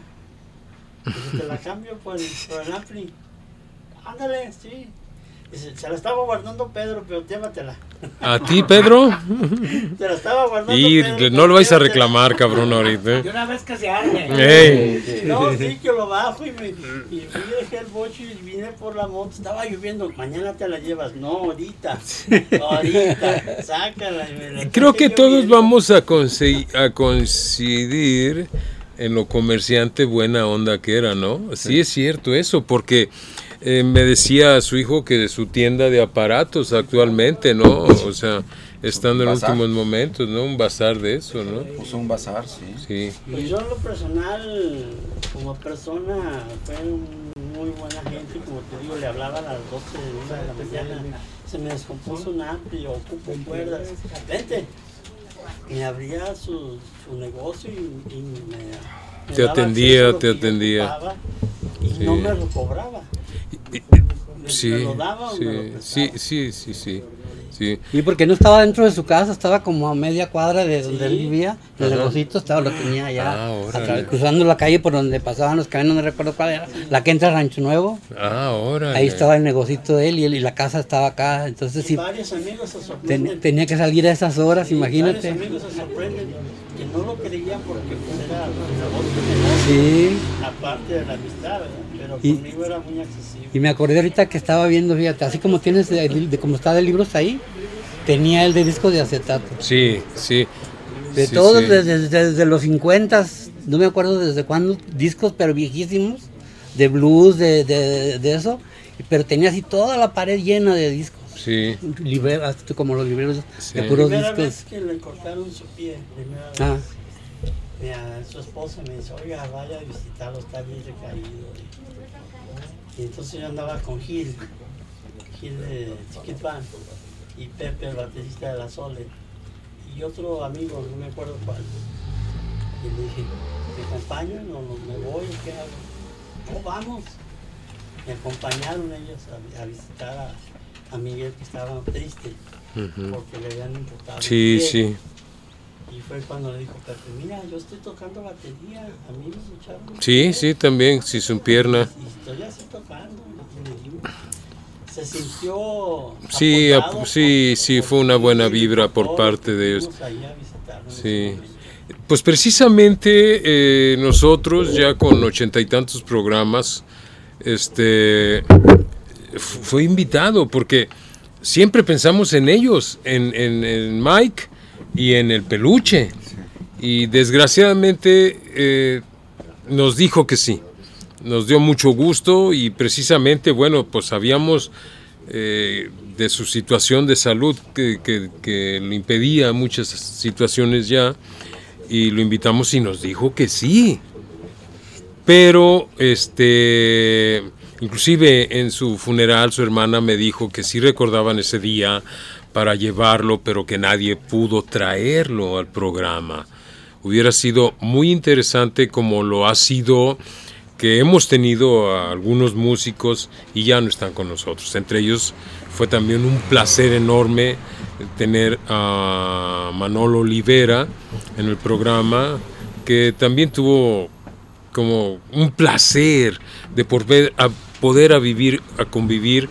Dice, te la cambio por el, por el Ampli. Ándale, sí. Dice, se la estaba guardando Pedro, pero llévatela. ¿A ti, Pedro? Se la estaba guardando Y Pedro. no lo vais a llévatela. reclamar, cabrón, ahorita. De una vez que se arme. Ey. No, sí, que lo bajo y me y fui, dejé el bocho y vine por la moto. Estaba lloviendo, mañana te la llevas. No, ahorita. Ahorita, sácala. y me la Creo traje que todos lloviendo. vamos a, consi- a coincidir en lo comerciante buena onda que era, ¿no? Sí, es cierto eso, porque eh, me decía su hijo que de su tienda de aparatos actualmente, ¿no? O sea, estando en Bazar. últimos momentos, ¿no? Un bazar de eso, ¿no? Puso un bazar, sí. Sí. Pues yo en lo personal, como persona, fue un- muy buena gente, como te digo, le hablaba a las doce de una de la mañana, se me descompuso un ampli, ocupo cuerdas, vente. Me abría su, su negocio y, y me, me Te daba atendía, acceso a lo te que yo atendía. ocupaba y Sí. no me lo cobraba. Y- y- Me, Sí, me lo daba o sí, me lo sí, prestaba. sí, sí, sí, sí. Y porque no estaba dentro de su casa, estaba como a media cuadra de donde Sí. él vivía, el Ajá. negocito estaba, lo tenía allá, Ah, órale. a través- cruzando la calle por donde pasaban los camiones, no recuerdo cuál era, la que entra a Rancho Nuevo, Ah, ahora. ahí estaba el negocito de él y, él- y la casa estaba acá, entonces Y sí, varios amigos se ten- sorprenden. tenía que salir a esas horas, Sí, imagínate. Varios amigos se sorprenden que no lo creían porque pues, era un negocio Sí, aparte de la amistad, ¿verdad? Pero Y- conmigo era muy accesible. y me acordé ahorita que estaba viendo, fíjate, así como tienes, de, de como está de libros ahí, tenía el de discos de acetato. Sí, sí. De Sí, todos, sí. Desde, desde los cincuenta, no me acuerdo desde cuándo, discos pero viejísimos, de blues, de, de, de eso, pero tenía así toda la pared llena de discos, Sí. Libre- así como los libreros Sí. de puros Primera discos. vez que le cortaron su pie, primera vez. Ah, mira, su esposa me dice, oiga, vaya a visitarlo, está bien recaído. Y, y entonces yo andaba con Gil, Gil de Chiquitpan, y Pepe, el baterista de La Sole, y otro amigo, no me acuerdo cuál. Y le dije, ¿me acompañan o no me voy o qué hago? No, vamos. Me acompañaron ellos a, a visitar a, a Miguel, que estaba triste, uh-huh. porque le habían importado. Sí, sí. Y fue cuando le dijo Pepe, mira, yo estoy tocando batería, a mí me escucharon. Sí, sí, también, sí, su pierna. Y, y estoy así tocando. Y le digo, se sintió sí, sí, sí, fue una buena vibra por parte de ellos. Sí. Pues precisamente eh, nosotros ya con ochenta y tantos programas, este, fue invitado porque siempre pensamos en ellos, en, en, en Mike y en el Peluche, y desgraciadamente eh, nos dijo que sí, nos dio mucho gusto y precisamente, bueno, pues sabíamos eh, de su situación de salud que, que, que le impedía muchas situaciones ya, y lo invitamos y nos dijo que sí, pero este, inclusive en su funeral su hermana me dijo que sí recordaban ese día para llevarlo, pero que nadie pudo traerlo al programa. Hubiera sido muy interesante, como lo ha sido, que hemos tenido a algunos músicos y ya no están con nosotros. Entre ellos fue también un placer enorme tener a Manolo Olivera en el programa, que también tuvo como un placer de poder a, poder a vivir, a convivir,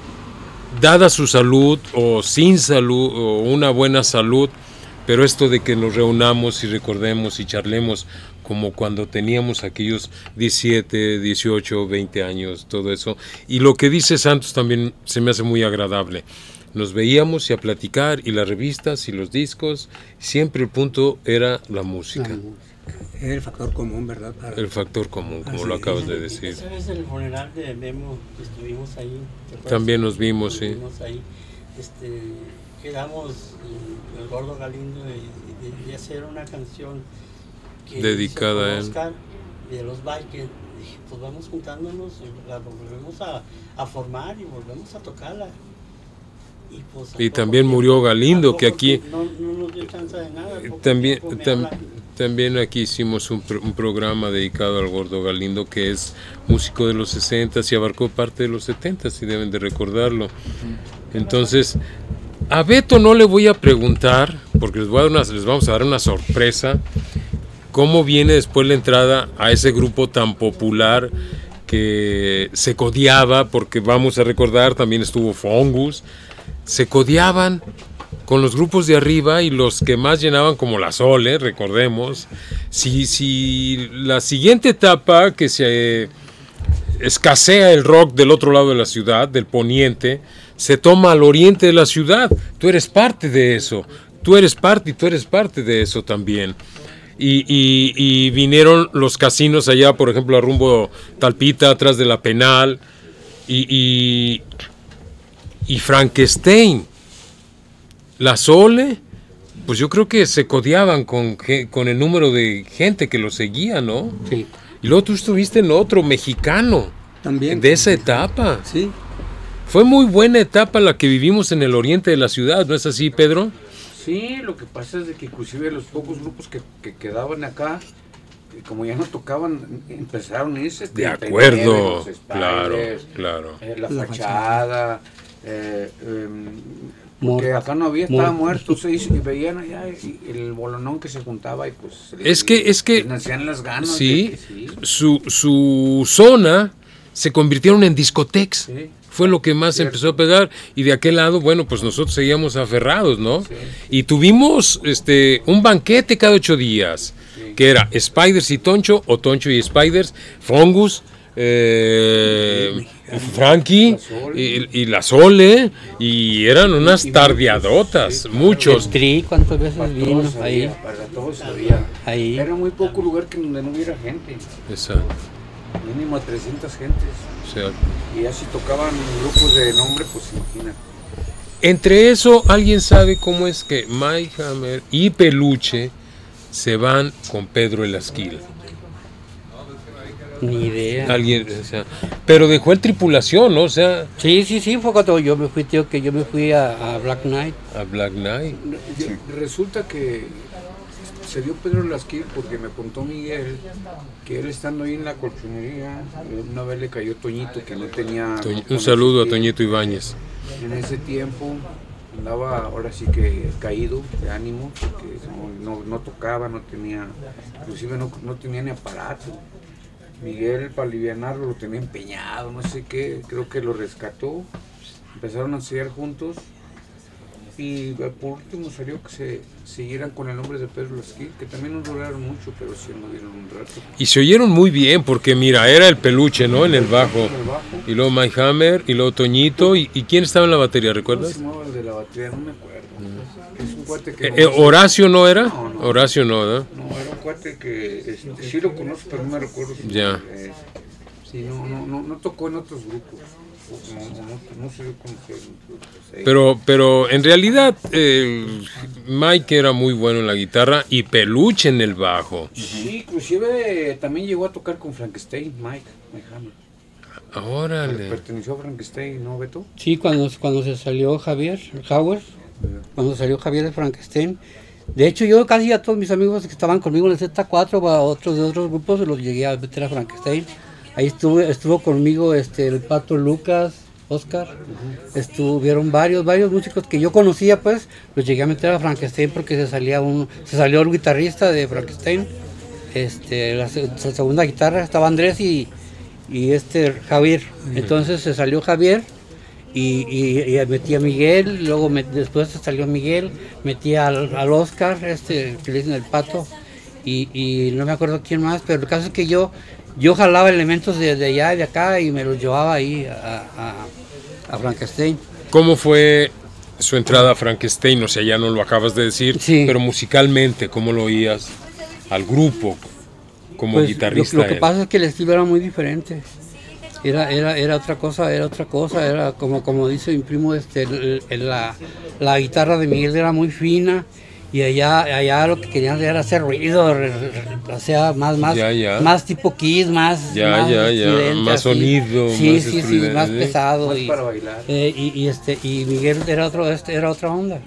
dada su salud o sin salud o una buena salud, pero esto de que nos reunamos y recordemos y charlemos como cuando teníamos aquellos diecisiete, dieciocho, veinte años, todo eso. Y lo que dice Santos también se me hace muy agradable. Nos veíamos y a platicar, y las revistas y los discos, siempre el punto era la música. La música. Era el factor común, ¿verdad? Para... El factor común, como Así lo acabas es. de decir. Esa vez el funeral de Memo, estuvimos ahí. También nos vimos, sí. Estuvimos ahí. Este, quedamos, el, el Gordo Galindo, de, de, de hacer una canción que dedicada a él. Oscar, de los Bikers. Dije, pues vamos juntándonos, la volvemos a, a formar y volvemos a tocarla. Y, pues, y también murió Galindo, que aquí no, no nos dio chance de nada. También, tam, también aquí hicimos un, un programa dedicado al Gordo Galindo, que es músico de los sesentas y abarcó parte de los setentas, y deben de recordarlo. Entonces, a Beto no le voy a preguntar, porque les, voy a dar una, les vamos a dar una sorpresa, cómo viene después la entrada a ese grupo tan popular que se codeaba, porque vamos a recordar, también estuvo Fongus. Se codeaban con los grupos de arriba y los que más llenaban, como La Sole, recordemos. Si, si la siguiente etapa, que se escasea el rock del otro lado de la ciudad, del poniente, se toma al oriente de la ciudad, tú eres parte de eso, tú eres parte y tú eres parte de eso también. Y, y, y vinieron los casinos allá, por ejemplo, a rumbo Talpita, atrás de la Penal, y... y Y Frankenstein, La Sole, pues yo creo que se codeaban con, con el número de gente que lo seguía, ¿no? Sí. Y luego tú estuviste en otro mexicano. También. De esa etapa. Sí. Fue muy buena etapa la que vivimos en el oriente de la ciudad, ¿no es así, Pedro? Sí, lo que pasa es de que inclusive los pocos grupos que, que quedaban acá, como ya no tocaban, empezaron a irse. De acuerdo, Spiders, claro, claro. Eh, la, la fachada. Eh, eh, porque acá no había, estaba muerto, se hizo, y veían allá y el bolonón que se juntaba y pues es que es que nacían las ganas. Sí, de que sí. Su, su zona se convirtieron en discotecas. Sí. Fue lo que más Cierto. empezó a pegar, y de aquel lado, bueno, pues nosotros seguíamos aferrados, ¿no? Sí. Y tuvimos este un banquete cada ocho días, sí. que era Spiders y Toncho, o Toncho y Spiders, Fongus, eh, Frankie la y, y La Sole, y eran unas y, tardeadotas, sí, claro. muchos. El Tri, ¿cuántas veces para vino todos ahí? Había, para todos había. Ahí. Era muy poco lugar que donde no hubiera gente. Exacto. Mínimo trescientas gentes. O sea, y así tocaban grupos de nombre, pues imagínate. Entre eso, ¿alguien sabe cómo es que Mike Hammer y Peluche se van con Pedro el Asquil? Ni idea. Alguien, o sea, pero dejó el tripulación, ¿no? O sea, Sí, sí, sí, fue cuando yo me fui, tío, que yo me fui a, a Black Knight. a Black Knight. Yo- Resulta que se dio Pedro Lasquil porque me contó Miguel que él estando ahí en la colchonería, una vez le cayó Toñito que no tenía... Toñ- no un saludo a conocía. Toñito Ibáñez. En ese tiempo andaba ahora sí que caído de ánimo, porque no, no, no tocaba, no tenía, inclusive no, no tenía ni aparato. Miguel, para alivianarlo, lo tenía empeñado, no sé qué, creo que lo rescató, empezaron a ensayar juntos y por último salió que se siguieran con el nombre de Pedro Lasquil, que también no duraron mucho, pero sí no dieron un rato. Y se oyeron muy bien, porque mira, era el Peluche, ¿no? En el bajo. En el bajo. Y luego Mike Hammer, y luego Toñito. ¿Y, y quién estaba en la batería, ¿Cómo recuerdas? se llamaba el de la batería? No me acuerdo. Es un cuate que... Eh, eh, ¿Horacio no era? No, no. Horacio no, ¿verdad? No, era un cuate que este, sí lo conozco, pero no me recuerdo su Ya. nombre. Eh, sí, no, no, no, no tocó en otros grupos. O No, no, no, no sé cómo se llama. Pero, pero en realidad eh, Mike era muy bueno en la guitarra y Peluche en el bajo. Sí, inclusive eh, también llegó a tocar con Frankenstein, Mike, Mike Hammer. Órale. Perteneció a Frankenstein, ¿no, Beto? Sí, cuando, cuando se salió Javier, Howard, cuando salió Javier de Frankenstein. De hecho, yo casi a todos mis amigos que estaban conmigo en el Z cuatro o a otros de otros grupos los llegué a meter a Frankenstein. Ahí estuvo, estuvo conmigo este, el Pato Lucas, Oscar. Estuvieron varios, varios músicos que yo conocía, pues, los llegué a meter a Frankenstein porque se salía un, se salió el guitarrista de Frankenstein. Este, la, se- la segunda guitarra estaba Andrés y, y este Javier. Entonces se salió Javier y, y, y metí a Miguel, luego me- después salió Miguel, metí al, al Oscar, este que le dicen el Pato, y, y no me acuerdo quién más, pero el caso es que yo, yo jalaba elementos de, de allá y de acá y me los llevaba ahí a, a, a Frankenstein. ¿Cómo fue su entrada a Frankenstein? O sea, ya no lo acabas de decir, Sí. pero musicalmente, ¿cómo lo oías al grupo como Pues, guitarrista? Lo, lo que él? pasa es que el estilo era muy diferente. Era, era, era otra cosa, era otra cosa, era como, como dice mi primo, este, el- el- la, la guitarra de Miguel era muy fina y allá, allá lo que querían era hacer ruido, re- re- o sea, más, más, Ya, ya. más tipo Kiss, más, Ya, más ya, ya, estridente, más así. sonido, sí, más sí, sí, estridente, más ¿eh? pesado. Más y, para bailar. eh, y, y este, y Miguel era otro, este, era otra onda.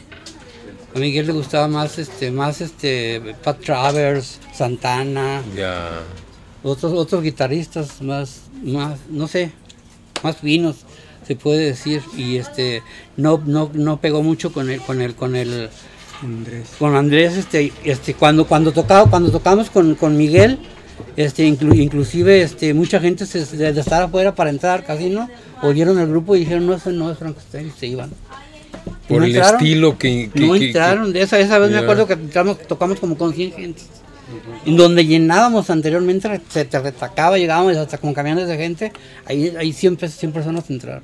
A Miguel le gustaba más, este, más, este, Pat Travers, Santana. Ya. Otros otros guitarristas más más no sé, más finos se puede decir, y este no no no pegó mucho con el con el con el Andrés. con Andrés, este este cuando cuando tocaba cuando tocamos con, con Miguel, este inclu- inclusive este mucha gente se, de, de estar afuera para entrar al casino oyeron el grupo y dijeron no, eso no es Frankenstein, y se iban. Por No el entraron, estilo que... que- no que- entraron, de esa, esa vez Ya. me acuerdo que entramos, tocamos como con cien gente. En donde llenábamos anteriormente, se te retacaba, llegábamos hasta con camiones de gente, ahí, ahí siempre cien personas entraron.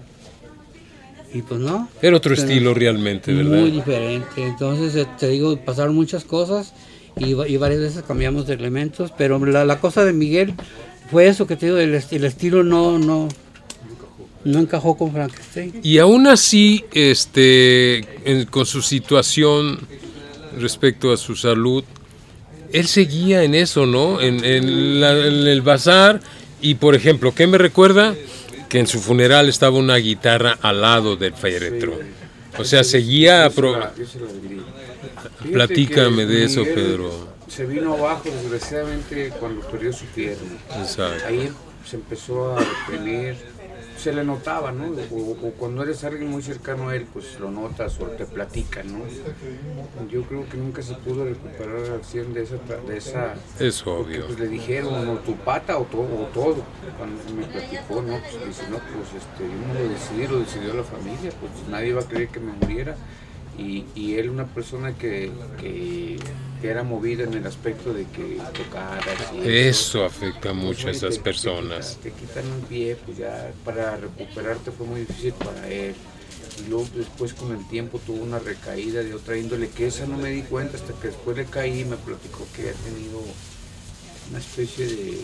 Y pues no. Era otro Pero estilo realmente, ¿verdad? Muy diferente. Entonces, eh, te digo, pasaron muchas cosas y, va- y varias veces cambiamos de elementos, pero la, la cosa de Miguel fue eso que te digo, el, est- el estilo no, no, no encajó con Frankenstein. Y aún así, este, en- con su situación respecto a su salud, él seguía en eso, ¿no? En, en la- en el bazar. Y por ejemplo, ¿qué me recuerda? Que en su funeral estaba una guitarra al lado del féretro. O sea, seguía... Yo se pro- la- yo se la diría. Fíjate Platícame que de eso, Miguel Pedro. Se vino abajo, desgraciadamente, cuando perdió su pierna. Exacto. Ahí se empezó a deprimir, se le notaba, ¿no? O, o cuando eres alguien muy cercano a él, pues lo notas o te platican, ¿no? Yo creo que nunca se pudo recuperar al cien de esa... De esa Es porque, obvio. pues le dijeron, o tu pata o todo, o todo. Cuando me platicó, ¿no? Pues dice, no, pues este, yo no lo decidí, lo decidió la familia, pues nadie iba a creer que me muriera. Y, y él, una persona que, que, que era movida en el aspecto de que tocaras y Eso afecta pues, mucho a oye, esas te- personas. Te, quitan- te quitan un pie, pues ya para recuperarte fue muy difícil para él. Y luego después con el tiempo tuvo una recaída de otra índole, que esa no me di cuenta hasta que después le caí y me platicó que ha tenido una especie de,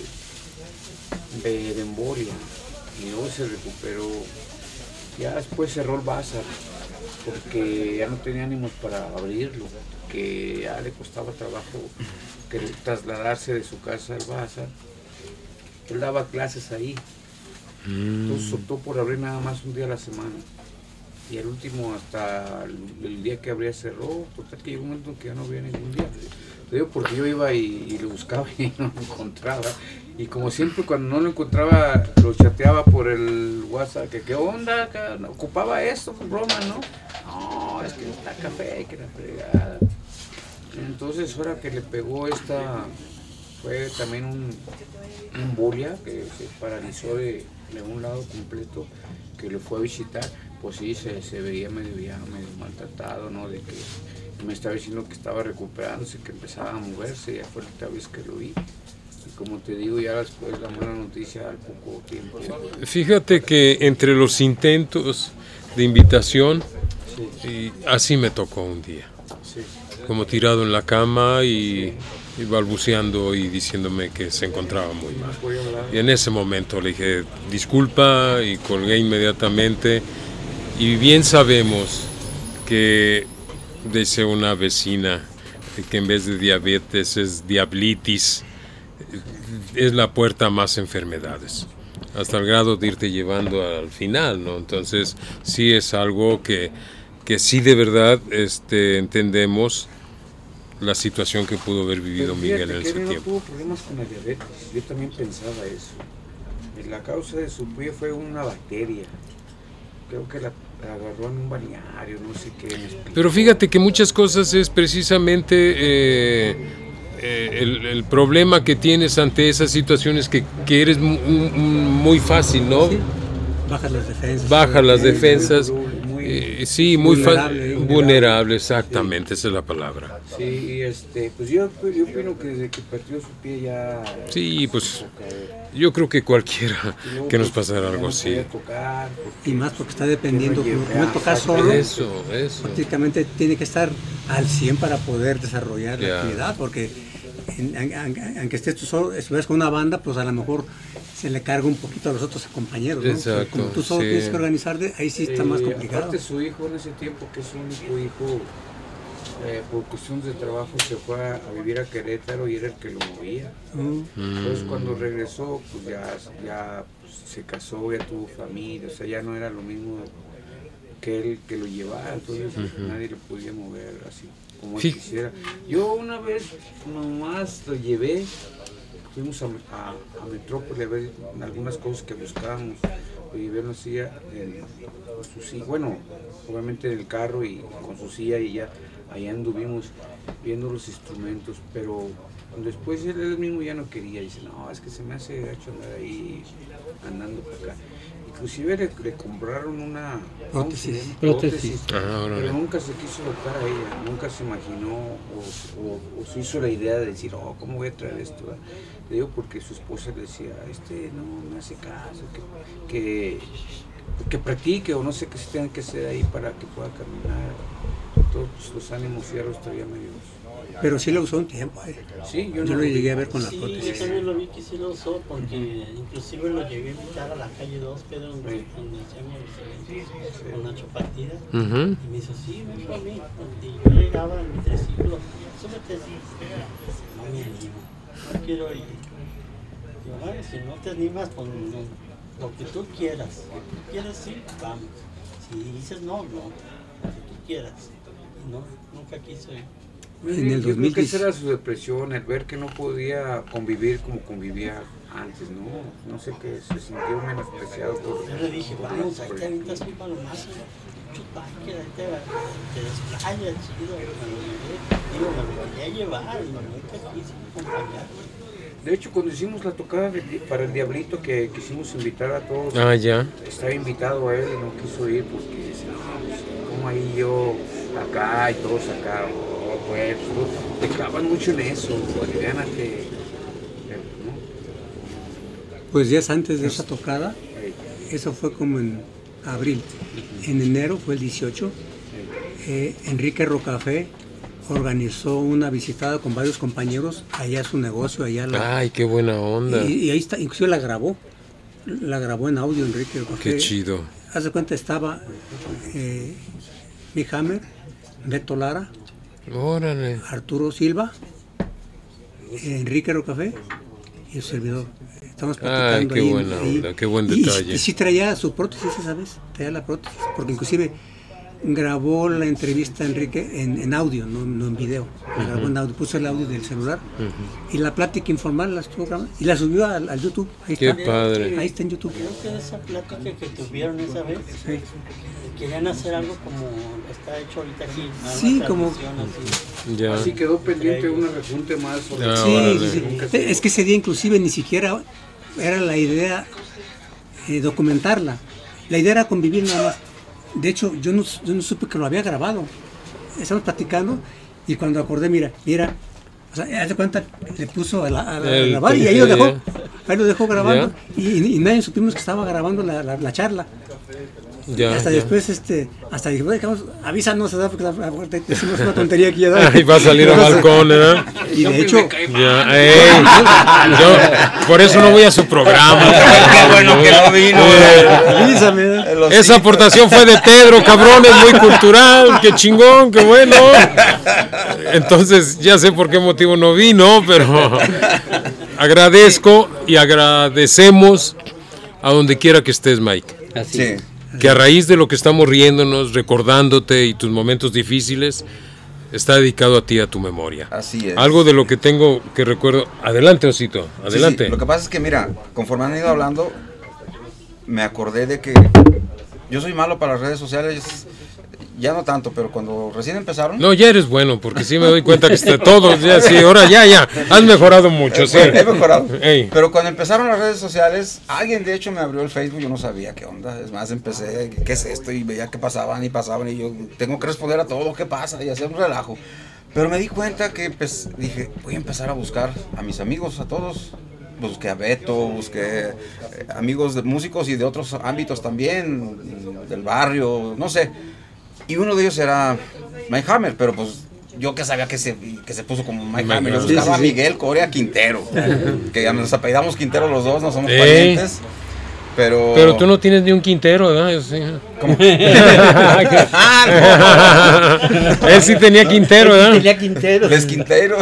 de, de embolia. Y luego se recuperó. Ya después cerró el bazar. porque ya no tenía ánimos para abrirlo, que ya le costaba trabajo que trasladarse de su casa al Baza. Él daba clases ahí, mm. entonces optó por abrir nada más un día a la semana. Y el último, hasta el, el día que abría, cerró. Total que llegó un momento en que ya no había ningún día. Te digo porque yo iba y, y lo buscaba y no lo encontraba. Y como siempre, cuando no lo encontraba, lo chateaba por el WhatsApp. Que qué onda, que ocupaba esto, broma, ¿no? No, es que no está café, que la fregada. Entonces, ahora que le pegó esta, fue también un, un bolia que se paralizó de, de un lado completo, que lo fue a visitar. Pues sí, se, se veía medio, ya, medio maltratado, ¿no? De que me estaba diciendo que estaba recuperándose, que empezaba a moverse, ya fue la última vez que lo vi. Y como te digo, ya después la buena noticia al poco tiempo. Fíjate que entre los intentos de invitación, sí. y así me tocó un día. Sí. Como tirado en la cama y, y balbuceando y diciéndome que se encontraba muy mal. Y en ese momento le dije, disculpa, y colgué inmediatamente. Y bien sabemos que, dice una vecina, que en vez de diabetes es diablitis, es la puerta a más enfermedades, hasta el grado de irte llevando al final, ¿no? Entonces sí es algo que, que sí de verdad este, entendemos la situación que pudo haber vivido Miguel en ese tiempo. No tuvo problemas con la diabetes, yo también pensaba eso. La causa de su pie fue una bacteria. Creo que la agarró en un balneario, no sé qué. Pero fíjate que muchas cosas es precisamente eh, eh, el, el problema que tienes ante esas situaciones que, que eres muy, muy fácil, ¿no? Sí. Bajas las defensas. Bajas las defensas. Muy, muy, eh, sí, muy vulnerable, fa- vulnerable, exactamente, sí. Esa es la palabra. Sí, este, pues yo, yo opino que desde que partió su pie ya... Sí, pues yo creo que cualquiera luego, que nos pasara algo así. Tocar, y más porque está dependiendo, como él toca solo, eso, eso. prácticamente tiene que estar al cien para poder desarrollar yeah. la actividad, porque en, aunque estés tú solo, estuvieras con una banda, pues a lo mejor se le carga un poquito a los otros compañeros, ¿no? Exacto, como tú solo sí. tienes que organizarte, ahí sí está eh, más complicado. Aparte su hijo en ese tiempo, que es su único hijo, eh, por cuestiones de trabajo se fue a, a vivir a Querétaro y era el que lo movía. Mm. Entonces cuando regresó, pues ya, ya pues, se casó, ya tuvo familia, o sea, ya no era lo mismo que él que lo llevara, entonces uh-huh. nadie lo podía mover así como él sí. quisiera. Yo una vez nomás lo llevé, fuimos a, a, a Metrópoli a ver algunas cosas que buscábamos, lo llevé una silla, en, su silla, bueno, obviamente en el carro y con su silla y ya, allá anduvimos viendo los instrumentos, pero después él, él mismo ya no quería, dice, no, es que se me hace gacho andar ahí andando por acá. Inclusive le, le compraron una prótesis, prótesis, ah, pero nunca se quiso adoptar a ella, nunca se imaginó o, o, o se hizo la idea de decir, oh, ¿cómo voy a traer esto? Le digo porque su esposa le decía, este no me hace caso, que, que, que practique o no sé qué se tenga que hacer ahí para que pueda caminar. Todos los ánimos ya los traía medios. Pero sí lo usó un tiempo, ¿eh? Sí, yo, yo no lo llegué a ver con la sí, prótesis. Yo también lo vi que sí lo usó, porque inclusive lo llegué a invitar a la calle dos, Pedro, donde sí. hacíamos los eventos con Nacho Partida. Uh-huh. Y me dijo, sí, ven por mí. Y yo llegaba en mi triciclo, súbete, no me animo, no quiero ir. Digo, bueno, si no te animas, pues no, lo que tú quieras. Si tú quieres ir, vamos. Si dices no, no, lo que tú quieras. Y no, nunca quiso ir. En el dos mil diez. Yo creo que esa era su depresión, el ver que no podía convivir como convivía antes, ¿no? No sé, qué, se sintió menospreciado por... Yo le dije, vamos, ahí te avientas un palomazo, chupaque, ahí te, te desplayas, chido. Digo, me lo voy a llevar, y nunca quise acompañarme. De hecho, cuando hicimos la tocada de, para el Diablito, que quisimos invitar a todos, ah, ya. estaba invitado a él y no quiso ir porque dice, no, pues, como ahí yo acá y todos acá, oh, pues, te clavan mucho en eso, aliviánate, ¿no? Pues días antes de esa tocada, eso fue como en abril, en enero fue el dieciocho, eh, Enrique Rocafé organizó una visitada con varios compañeros allá a su negocio, allá la, ay, qué buena onda. Y, y ahí está, inclusive la grabó, la grabó en audio Enrique Rocafé. Qué chido. Haz de cuenta, estaba eh, Mick Hammer, Beto Lara, Órale. Arturo Silva, Enrique Rocafé y el servidor. Estamos platicando. Ay, qué ahí, buena ahí. onda, qué buen Y- detalle. Y, y sí traía su prótesis, ¿sabes? Traía la prótesis, porque inclusive grabó la entrevista a Enrique en, en audio, no, no en video. La grabó en audio, puso el audio del celular y la plática informal la estuvo grabando y la subió al, al YouTube. Ahí Qué está. padre. Ahí está en YouTube. Creo que esa plática que tuvieron esa vez, Sí. querían hacer algo como está hecho ahorita aquí. una Sí, como- transmisión así. Ya. Así quedó pendiente un repunte más. sobre- Ah, Sí, órale. sí, sí. Es que ese día inclusive ni siquiera era la idea eh, documentarla. La idea era convivir nada más. De hecho, yo no, yo no supe que lo había grabado. Estamos platicando y cuando acordé, mira, mira, o sea, haz de cuenta, le puso a, la, a, la- a El grabar y ahí lo ya, dejó. ya. Ahí lo dejó grabando y, y nadie supimos que estaba grabando la, la, la charla. Ya, hasta ya. después, este, hasta dijimos, "Dejamos- avísanos, ¿verdad? Porque a lo mejor te- te hicimos una tontería aquí. ¿verdad?" Ay, va a salir al balcón, ¿verdad? Y de hecho, Ya, ey, yo por eso no voy a su programa. Qué bueno que no vino. Eh, avísame. ¿verdad? El Esa osito. aportación fue de Pedro, cabrones, muy cultural, qué chingón, qué bueno. Entonces, ya sé por qué motivo no vino, pero agradezco y agradecemos a donde quiera que estés, Mike. Así. Sí. es. Que a raíz de lo que estamos riéndonos, recordándote y tus momentos difíciles, está dedicado a ti, a tu memoria. Así es. Algo de lo que tengo que recuerdo. Adelante, Osito, Sí, adelante. sí. Lo que pasa es que, mira, conforme han ido hablando, me acordé de que yo soy malo para las redes sociales, ya no tanto, pero cuando recién empezaron, No, ya eres bueno, porque sí me doy cuenta que está todos, ya sí, ahora ya, ya, has mejorado mucho, sí. he mejorado. Ey. Pero cuando empezaron las redes sociales, alguien de hecho me abrió el Facebook, yo no sabía qué onda. Es más, empecé, ¿qué es esto? Y veía que pasaban y pasaban y yo tengo que responder a todo, ¿qué pasa? Y hacer un relajo. Pero me di cuenta que pues, dije, voy a empezar a buscar a mis amigos, a todos. Busqué a Beto, busqué eh, amigos de músicos y de otros ámbitos también, del barrio, no sé. Y uno de ellos era Mike Hammer, pero pues yo que sabía que se, que se puso como Mike Mike Hammer. Yo Hammer. buscaba Sí, sí, sí. a Miguel Corea Quintero, que ya nos apellidamos Quintero los dos, no somos Ey. parientes. Pero, Pero tú no tienes ni un Quintero, ¿verdad? Yo sí. Él sí tenía Quintero, ¿verdad? Tenía Quintero. Les Quintero.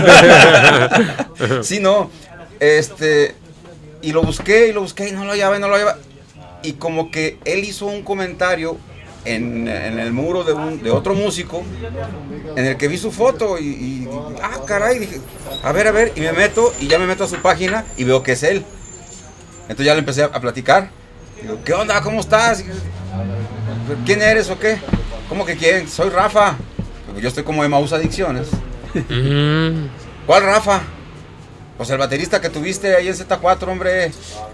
Sí, no. Este. Y lo busqué y lo busqué y no lo hallaba y no lo hallaba. Y como que él hizo un comentario en, en el muro de, un, de otro músico en el que vi su foto y, y ah, caray, dije, a ver, a ver, y me meto y ya me meto a su página y veo que es él. Entonces ya le empecé a, a platicar. Digo, ¿qué onda? ¿Cómo estás? ¿Quién eres o qué? ¿Cómo que quién? Soy Rafa. Porque yo estoy como de Maús Adicciones. Mm, ¿Cuál Rafa? Pues el baterista que tuviste ahí en Z cuatro, hombre.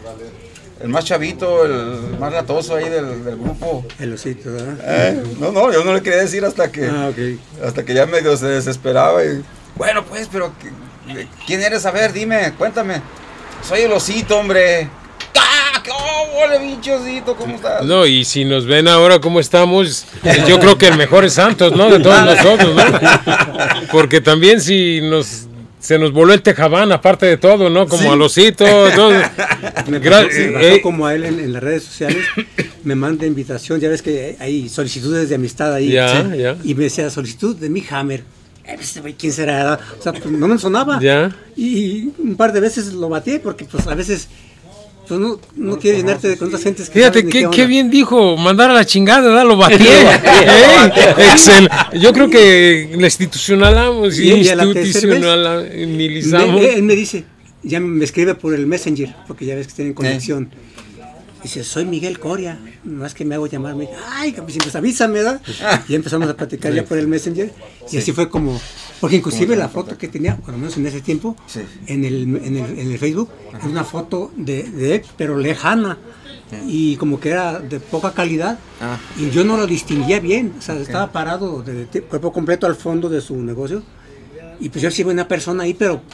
El más chavito, el más latoso ahí del, del grupo. El osito, ¿verdad? Eh, no, no, yo no le quería decir hasta que, Ah, ok. hasta que ya medio se desesperaba. Y, bueno, pues, pero ¿qué- ¿quién eres? A ver, dime, cuéntame. Soy el osito, hombre. ¡Ah! ¡Qué hola, bicho osito! ¿Cómo estás? No, y si nos ven ahora cómo estamos, yo creo que el mejor es Santos, ¿no? De todos nosotros, ¿no? Porque también si nos se nos voló el tejabán, aparte de todo, ¿no? Como Sí. al osito, todo. Me Gra- pasó, me pasó eh, como a él en, en las redes sociales, me manda invitación, ya ves que hay solicitudes de amistad ahí. Ya, Sí. ya. Y me decía, solicitud de Mick Hammer. Eh, pues, güey, ¿quién será? O sea, pues, no me sonaba. Ya. Y un par de veces lo batí porque pues a veces pues, no, no quiere llenarte de con otras gentes que Fíjate saben ni qué, onda. qué bien dijo, mandar a la chingada, ¿verdad? Lo batí. ¿eh? Excel. Yo creo que la institucionalamos, Y- y a la tercera institucionalizamos. Me- él me dice, ya me escribe por el Messenger, porque ya ves que tienen conexión. Dice, soy Miguel Coria, no es que me hago llamar. Me dice, ay, pues, pues avísame, ¿verdad? Y empezamos a platicar ya por el Messenger. Y así fue como, porque inclusive la foto que tenía, por lo menos en ese tiempo, Sí. en, el, en, el, en el Facebook, era una foto de, de él, pero lejana. Y como que era de poca calidad. Ah. Y yo no lo distinguía bien. O sea, estaba parado de, de cuerpo completo al fondo de su negocio. Y pues yo sí vi una persona ahí, pero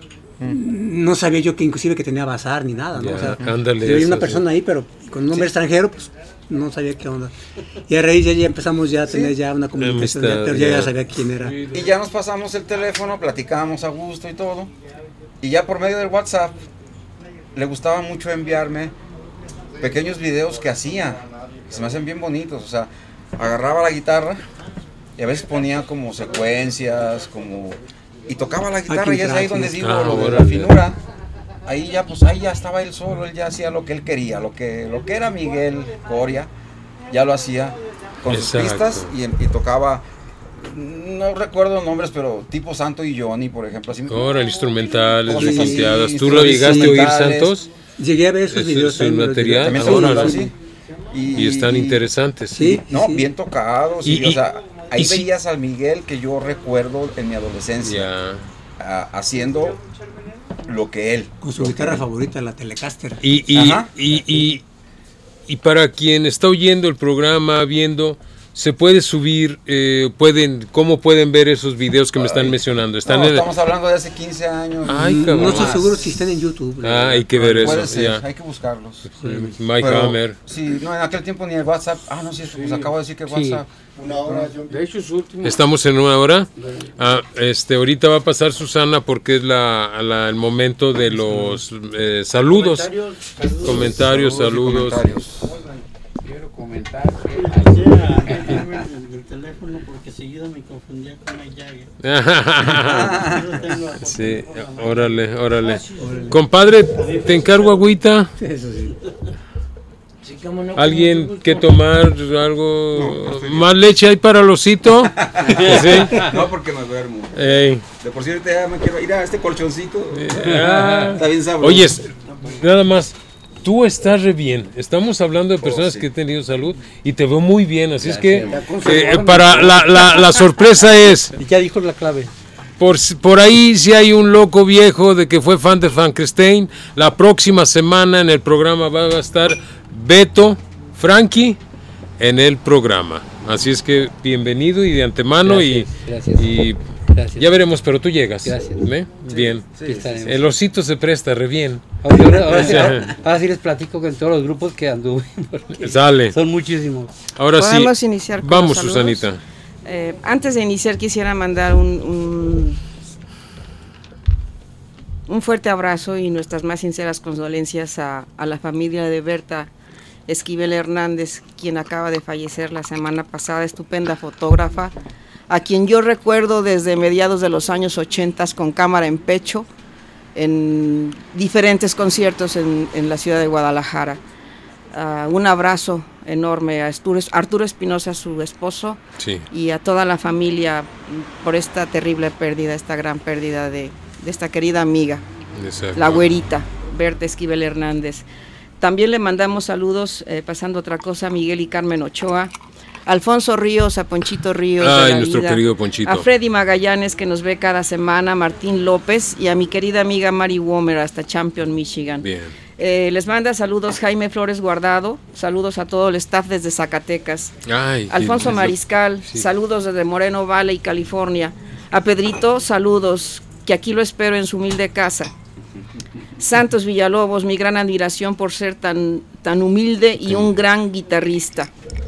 no sabía yo que inclusive que tenía bazar ni nada, ¿no? Ya, O sea, ándale, yo vi una eso, persona ahí, pero con un nombre extranjero, pues no sabía qué onda. Y a raíz de ahí ya empezamos ya a tener ya una comunicación, Amistad, ya- pero ya, ya. ya sabía quién era. Y ya nos pasamos el teléfono, platicábamos a gusto y todo. Y ya por medio del WhatsApp le gustaba mucho enviarme pequeños videos que hacía. Que se me hacen bien bonitos. O sea, agarraba la guitarra y a veces ponía como secuencias, como y tocaba la guitarra y es ahí donde digo Ah, lo de la órale. finura. Ahí ya pues ahí ya estaba él solo, él ya hacía lo que él quería, lo que lo que era Miguel Coria, ya lo hacía con sus Exacto. pistas y, y tocaba, no recuerdo nombres, pero tipo Santo y Johnny, por ejemplo, así. Órale, instrumentales, Cosas así, repunteadas. ¿Tú lo llegaste a oír, instrumentales. Santos? Llegué a ver esos Ese videos. es un ahí, me los material. llegué a- También Ah, son órale. así. Y están interesantes. Sí. No, sí. bien tocados. Y- Y, o y- sea, ahí y si- veías al Miguel que yo recuerdo en mi adolescencia, Ya. a- haciendo lo que él. Con su guitarra favorita, la Telecaster. Y, y, Ajá. y, y, y para quien está oyendo el programa, viendo, se puede subir, eh, pueden, ¿cómo pueden ver esos videos que me están mencionando? Están No, en- estamos hablando de hace quince años. Ay, No cabrón. estoy más. seguro si están en YouTube. Ah, hay que ver Puede eso. ser, Ya. hay que buscarlos. Mike Pero, Hammer. Sí, no, en aquel tiempo ni el WhatsApp. Ah, no, sí, pues acabo de decir que Sí. WhatsApp. De hecho, su último. Estamos en una hora. Ah, este, ahorita va a pasar Susana porque es la, la- el momento de los eh, saludos. Comentarios, saludos. Comentarios. Quiero comentar que Quisiera dejarme el, el teléfono porque seguido me confundía con Mike Jagger. Yo lo tengo a- Sí, órale, órale. Compadre, te encargo agüita. Eso sí. ¿Alguien que tomar algo? ¿Más leche hay para el osito? Sí. No, porque me duermo. Ey. De por cierto, ya me quiero ir a este colchoncito. Ah. Está bien sabroso. Oye, nada más, tú estás re bien. Estamos hablando de personas sí. que han tenido salud y te veo muy bien. Así es que Gracias. eh, para la, la, la sorpresa es, Y ya dijo la clave. por, si- por ahí si hay un loco viejo de que fue fan de Frankenstein, la próxima semana en el programa va a estar Beto, Frankie en el programa. Así es que bienvenido y de antemano Gracias, y, gracias. y Gracias. ya veremos, pero tú llegas. Gracias. ¿Ve? Bien. Aquí estaremos. El osito se presta re bien. Ahora, ahora- ahora sí, ahora- ahora sí les platico con todos los grupos que anduve. porque Sale. Son muchísimos. Ahora sí. Podemos iniciar con Vamos, los saludos. Susanita. Eh, antes de iniciar quisiera mandar un, un, un fuerte abrazo y nuestras más sinceras condolencias a, a la familia de Berta Esquivel Hernández, quien acaba de fallecer la semana pasada, estupenda fotógrafa, a quien yo recuerdo desde mediados de los años ochenta con cámara en pecho, en diferentes conciertos en, en la ciudad de Guadalajara. Uh, un abrazo enorme a Arturo, Arturo Espinosa, su esposo, Sí. y a toda la familia por esta terrible pérdida, esta gran pérdida de, de esta querida amiga, Exacto. la güerita, Berta Esquivel Hernández. También le mandamos saludos, eh, pasando otra cosa, a Miguel y Carmen Ochoa, a Alfonso Ríos, a Ponchito Ríos, de Ay, la nuestro vida, querido Ponchito. a Freddy Magallanes, que nos ve cada semana, a Martín López y a mi querida amiga Mari Womer, hasta Champion, Michigan. Bien. Eh, les manda saludos Jaime Flores Guardado, saludos a todo el staff desde Zacatecas. Ay, Alfonso qué- Mariscal, Sí. saludos desde Moreno Valley, California. A Pedrito, saludos, que aquí lo espero en su humilde casa. Santos Villalobos, mi gran admiración por ser tan, tan humilde y un gran guitarrista.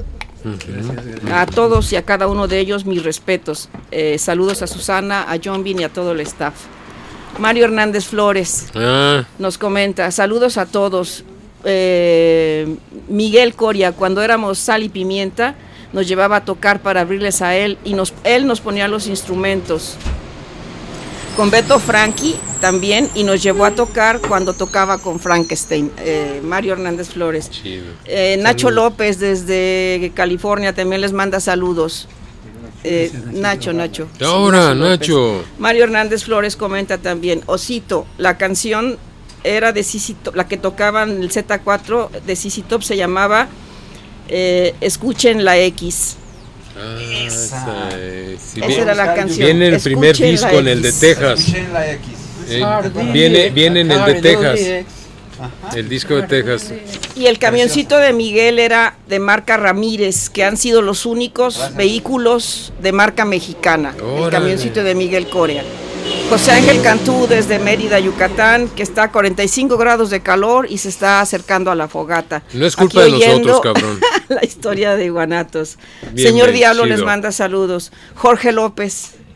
A todos y a cada uno de ellos mis respetos. Eh, saludos a Susana, a John Bean y a todo el staff. Mario Hernández Flores Ah, nos comenta, saludos a todos. Eh, Miguel Coria, cuando éramos Sal y Pimienta, nos llevaba a tocar para abrirles a él y nos, él nos ponía los instrumentos. Con Beto Frankie también, y nos llevó a tocar cuando tocaba con Frankenstein. Eh, Mario Hernández Flores. chido. Eh, Nacho López desde California también les manda saludos. Eh, Nacho, Nacho. Ahora, Sí, López. Nacho. Mario Hernández Flores comenta también, Osito, la canción era de C C Top, la que tocaban el Z cuatro de C C Top se llamaba eh, Escuchen la X. Ah, esa, eh, sí, Esa bien- era la canción. Viene el primer Escuchen disco la en el de X. Texas. Escuchen la X. Eh, viene, viene en el de Texas. El disco de Texas. Y el camioncito de Miguel era de marca Ramírez, que han sido los únicos vehículos de marca mexicana. Órale. El camioncito de Miguel Coria. José Ángel Cantú desde Mérida, Yucatán, que está a cuarenta y cinco grados de calor y se está acercando a la fogata. No es culpa Aquí de oyendo nosotros, cabrón. La historia de Guanatos. Bien, Señor bien, Diablo chido. les manda saludos. Jorge López.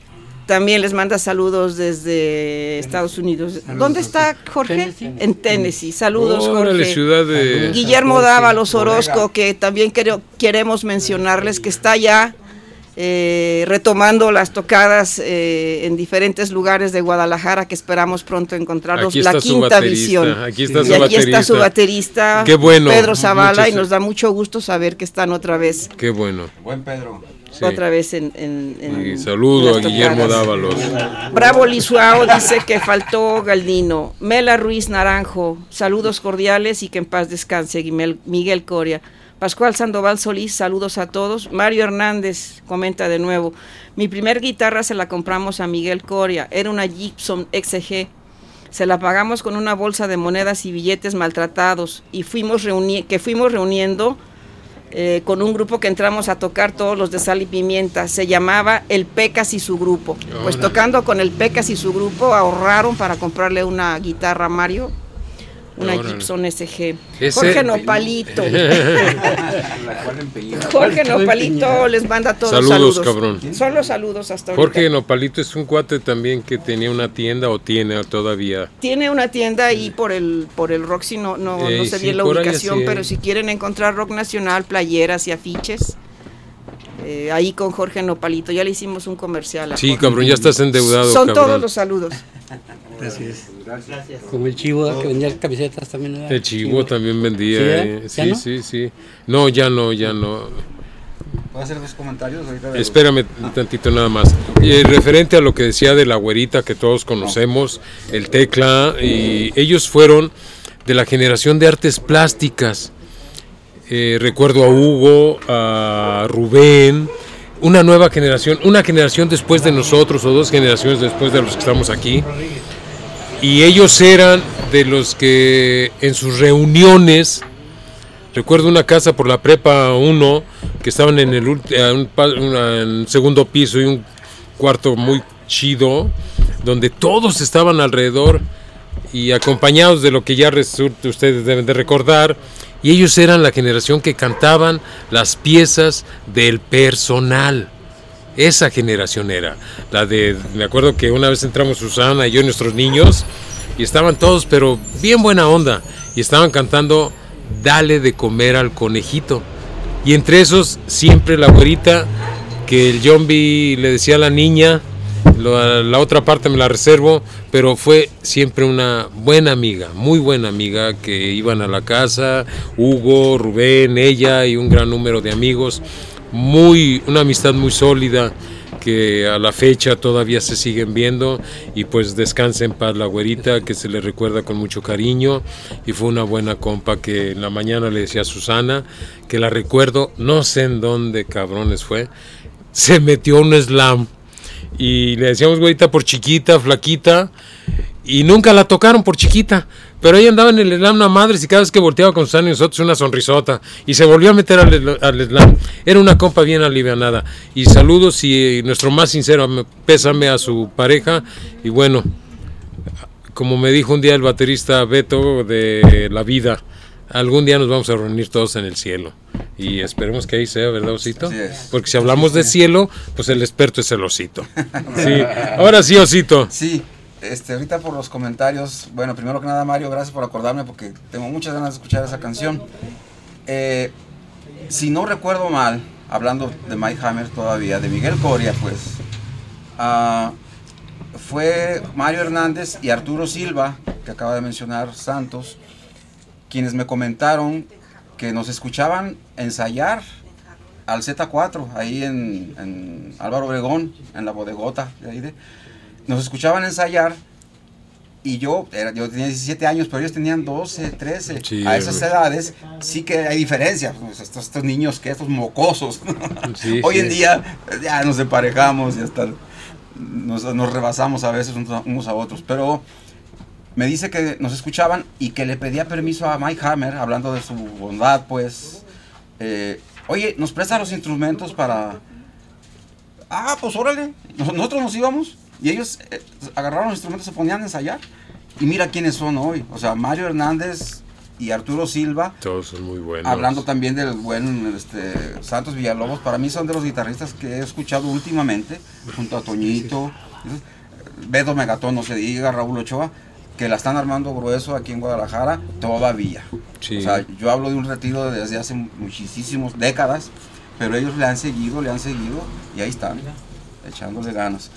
también les manda saludos desde Estados Unidos. ¿Dónde está Jorge? Tennessee. En Tennessee. Saludos, Órale, Jorge. ciudad de... Guillermo Jorge, Dávalos Orozco, colega. que también quere- queremos mencionarles que está ya eh, retomando las tocadas eh, en diferentes lugares de Guadalajara, que esperamos pronto encontrarlos. Aquí La está su quinta baterista, visión. aquí está Y su aquí baterista. está su baterista, Qué bueno. Pedro Zavala, Muchas- y nos da mucho gusto saber que están otra vez, Qué bueno. Buen Pedro. Sí. otra vez en, en, en- Y saludo a en las Guillermo tocadas. Dávalos. Bravo Lisuao dice que faltó Galdino. Mela Ruiz Naranjo, saludos cordiales y que en paz descanse. Guimel- Miguel Coria. Pascual Sandoval Solís, saludos a todos. Mario Hernández comenta de nuevo: mi primer guitarra se la compramos a Miguel Coria, era una Gibson X G. Se la pagamos con una bolsa de monedas y billetes maltratados y fuimos reuni- que fuimos reuniendo eh, con un grupo que entramos a tocar todos los de Sal y Pimienta. Se llamaba El Pecas y su grupo. Pues Órale. tocando con El Pecas y su grupo ahorraron para comprarle una guitarra a Mario, una Órale. Gibson S G. Ese- Jorge Nopalito. La cual empeñada. Jorge Nopalito les manda todos Saludos, saludos. cabrón. Son los saludos hasta ahorita. Jorge Nopalito es un cuate también que tenía una tienda o tiene todavía. Tiene una tienda ahí por el por el Roxy, no, no, no Eh, sé sí, bien la por ahí ubicación, así, pero eh. si quieren encontrar rock nacional, playeras y afiches, eh, ahí con Jorge Nopalito, ya le hicimos un comercial. a Sí, Jorge. cabrón, ya estás endeudado, Son cabrón. todos los saludos. Así es. Gracias. Como el chivo que vendía camisetas también. ¿verdad? El Chivo también vendía. ¿Sí, eh. eh? Sí, ¿Ya no? sí, sí. No, ya no, ya no. ¿Puedo hacer dos comentarios ahorita? de- Espérame un tantito nada más. Eh, referente a lo que decía de la güerita que todos conocemos, el Tecla, y ellos fueron de la generación de artes plásticas. Eh, recuerdo a Hugo, a Rubén, una nueva generación, una generación después de nosotros o dos generaciones después de los que estamos aquí. Y ellos eran de los que en sus reuniones, recuerdo una casa por la prepa uno, que estaban en el ulti- a un pa- una- en un segundo piso y un cuarto muy chido, donde todos estaban alrededor y acompañados de lo que ya resulta, ustedes deben de recordar, y ellos eran la generación que cantaban las piezas del personal. Esa generación era la de, me acuerdo que una vez entramos Susana y yo y nuestros niños y estaban todos pero bien buena onda y estaban cantando Dale de comer al conejito, y entre esos siempre la güerita que el Jombi le decía a la niña, lo- la otra parte me la reservo, pero fue siempre una buena amiga, muy buena amiga, que iban a la casa, Hugo, Rubén, ella y un gran número de amigos, muy, una amistad muy sólida que a la fecha todavía se siguen viendo, y pues descanse en paz la güerita, que se le recuerda con mucho cariño, y fue una buena compa que en la mañana le decía a Susana, que la recuerdo, no sé en dónde cabrones fue, se metió un slam, y le decíamos güerita por chiquita, flaquita, y nunca la tocaron por chiquita, pero ella andaba en el slam a madres y cada vez que volteaba con Susana y nosotros una sonrisota, y se volvió a meter al, esla- al slam. Era una compa bien alivianada, y saludos y nuestro más sincero pésame a su pareja, y bueno, como me dijo un día el baterista Beto de La Vida, algún día nos vamos a reunir todos en el cielo, y esperemos que ahí sea, ¿verdad, Osito? Así es. Porque si hablamos de cielo, pues el experto es el Osito. Sí, ahora sí, Osito. Sí, este, ahorita por los comentarios, bueno, primero que nada, Mario, gracias por acordarme porque tengo muchas ganas de escuchar esa canción. Eh, si no recuerdo mal, hablando de Mike Hammer todavía, de Miguel Coria, pues, ah, fue Mario Hernández y Arturo Silva, que acaba de mencionar Santos, quienes me comentaron que nos escuchaban ensayar al Z cuatro, ahí en, en Álvaro Obregón, en la bodegota de ahí de... Nos escuchaban ensayar y yo, era, yo tenía diecisiete años, pero ellos tenían doce, trece. Sí, a esas güey. edades sí que hay diferencia. Pues estos, estos niños, que estos mocosos. Sí, Hoy sí. en día ya nos emparejamos y hasta nos, nos rebasamos a veces unos, unos a otros. Pero me dice que nos escuchaban y que le pedía permiso a Mike Hammer, hablando de su bondad, pues. Eh, Oye, ¿nos presta los instrumentos para...? Ah, pues órale. Nos- Nosotros nos íbamos y ellos eh, agarraron los instrumentos, se ponían a ensayar. Y mira quiénes son hoy. O sea, Mario Hernández y Arturo Silva. Todos son muy buenos. Hablando también del buen este, Santos Villalobos. Para mí son de los guitarristas que he escuchado últimamente. Junto a Toñito, Beto Megatón, no se diga, Raúl Ochoa, que la están armando grueso aquí en Guadalajara todavía. Sí. O sea, yo hablo de un retiro desde hace muchísimas décadas, pero ellos le han seguido, le han seguido y ahí están, echándole ganas.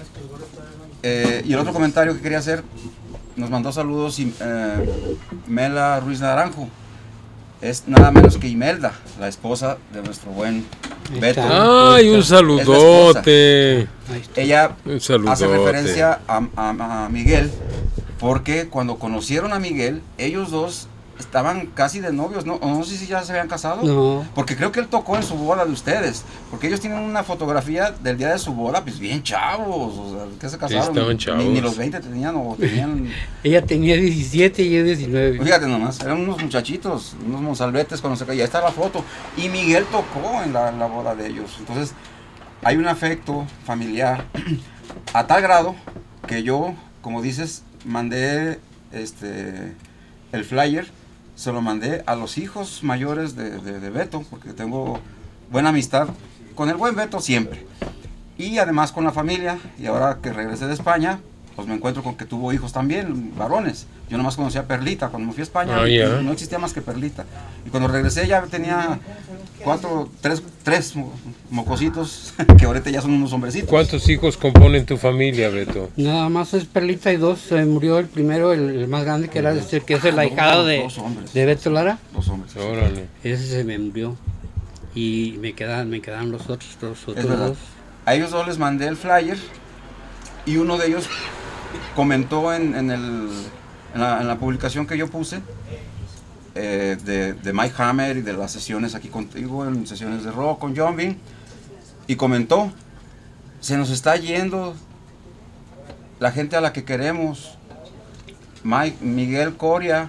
Eh, y el otro comentario que quería hacer, nos mandó saludos eh, Mela Ruiz Naranjo. Es nada menos que Imelda, la esposa de nuestro buen Beto. ¡Ay, un saludote! Ella un saludote. hace referencia a, a, a Miguel, porque cuando conocieron a Miguel, ellos dos estaban casi de novios, ¿no? No sé si ya se habían casado. No. Porque creo que él tocó en su boda de ustedes. Porque ellos tienen una fotografía del día de su boda, pues bien chavos. O sea, ¿qué se casaron? Sí, estaban chavos. Ni, ni los veinte tenían o tenían... Ella tenía diecisiete y yo diecinueve. Fíjate nomás, eran unos muchachitos, unos mozalbetes cuando se caía. Ahí está la foto. Y Miguel tocó en la, en la boda de ellos. Entonces, hay un afecto familiar a tal grado que yo, como dices, mandé este el flyer. Se lo mandé a los hijos mayores de, de, de Beto, porque tengo buena amistad con el buen Beto siempre. Y además con la familia, y ahora que regresé de España, pues me encuentro con que tuvo hijos también, varones. Yo nomás conocía a Perlita, cuando me fui a España oh, yeah. no existía más que Perlita. Y cuando regresé ya tenía cuatro, tres, tres mocositos, que ahorita ya son unos hombrecitos. ¿Cuántos hijos componen tu familia, Beto? Nada más es Perlita y dos. Se murió el primero, el, el más grande, que era este, que es el ahijado de, de Beto Lara. Dos hombres. Órale. Ese se me murió. Y me quedan, me quedaron los otros, los otros Es dos. A ellos dos les mandé el flyer y uno de ellos comentó en, en, el, en, la, en la publicación que yo puse eh, de, de Mike Hammer y de las sesiones aquí contigo, en sesiones de rock con John Bean, y comentó: se nos está yendo la gente a la que queremos, Mike, Miguel Coria,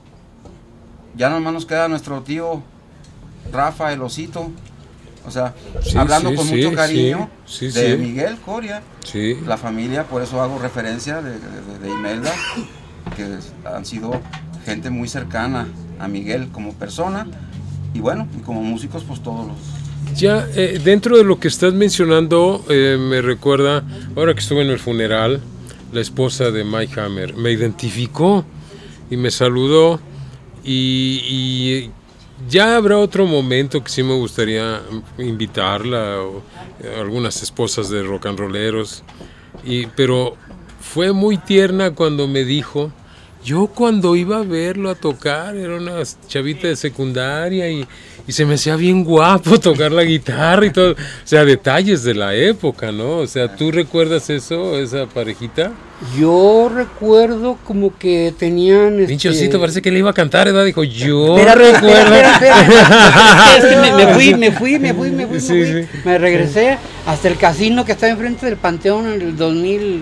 ya nomás nos queda nuestro tío Rafa el Osito. O sea, sí, hablando sí, con sí, mucho cariño sí, sí, de sí. Miguel Coria, sí. la familia, por eso hago referencia de, de, de Imelda, que han sido gente muy cercana a Miguel como persona, y bueno, y como músicos, pues todos los... Ya, eh, dentro de lo que estás mencionando, eh, me recuerda, ahora que estuve en el funeral, la esposa de Mike Hammer me identificó y me saludó, y... y ya habrá otro momento que sí me gustaría invitarla, o algunas esposas de rock and rolleros, y, pero fue muy tierna cuando me dijo, yo cuando iba a verlo a tocar, era una chavita de secundaria y, y se me hacía bien guapo tocar la guitarra y todo, o sea, detalles de la época, ¿no? O sea, ¿tú recuerdas eso, esa parejita? Yo recuerdo como que tenían... Pinche este... Osito, parece que le iba a cantar, ¿verdad? Dijo, yo Espera, recuerdo... espera, espera, espera. Es que me, me fui, me fui, me fui, me fui, Sí, me, fui. sí. Me regresé hasta el casino que está enfrente del Panteón en el dos mil.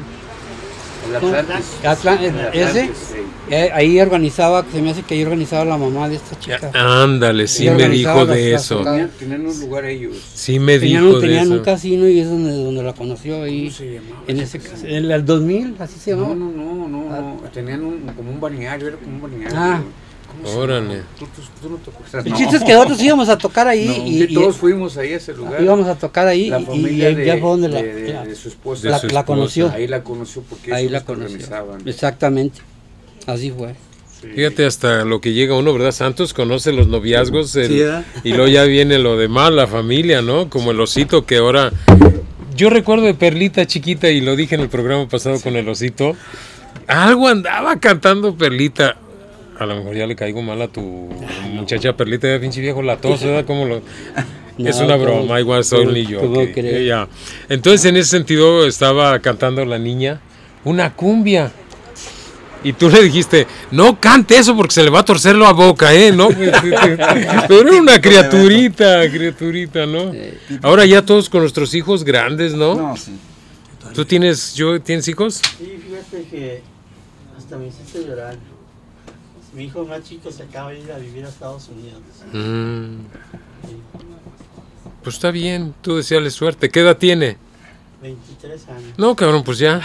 El Atlantis. Atlan- El ese, Atlantis, sí. eh, ahí organizaba, se me hace que ahí organizaba la mamá de esta chica. Ándale, sí Ella me organizaba dijo las- de las eso. tocadas. Tenían, tenían un lugar ellos. Sí me Tenían, dijo un, de tenían un eso. casino y es donde, donde la conoció ahí. ¿Cómo se llamaba En ese ese casino? casino. En el dos mil, así se llamaba. No, no, no, no, no. Tenían un, como un balneario, era como un balneario. Ah. ¿Cómo se Órale. llamaba? Tú, tú, tú no te acuerdas. El No. chiste es que nosotros íbamos a tocar ahí No, y, sí, y- todos fuimos ahí a ese lugar. íbamos a tocar ahí La y- y, familia y de, ya fue donde la, de, de- la- de su esposa. la- su la esposa. conoció. Ahí la conoció porque Ahí ellos la los conoció. organizaban. Exactamente. Así fue. Sí. Fíjate hasta lo que llega uno, ¿verdad? Santos conoce los noviazgos el- Sí, ¿verdad? y luego ya viene lo demás, la familia, ¿no? Como el Osito que ahora... Yo recuerdo de Perlita chiquita y lo dije en el programa pasado con el Osito. Algo andaba cantando Perlita. A lo mejor ya le caigo mal a tu muchacha Perlita, ya pinche viejo latoso, ¿verdad? Como lo... No, es una ¿cómo- broma, igual soy cómo- ni yo. cómo que- crees? que ya. Entonces en ese sentido estaba cantando la niña una cumbia. Y tú le dijiste, no cante eso porque se le va a torcer la boca, ¿eh? ¿No? Pero era una criaturita, criaturita, ¿no? Ahora ya todos con nuestros hijos grandes, ¿no? No, sí. ¿Tú tienes, yo, tienes hijos? Sí, fíjate que hasta me hiciste llorar. Mi hijo más chico se acaba de ir a vivir a Estados Unidos. Mm, Sí, pues está bien, tú deseale suerte. ¿Qué edad tiene? veintitrés años. No, cabrón, pues ya.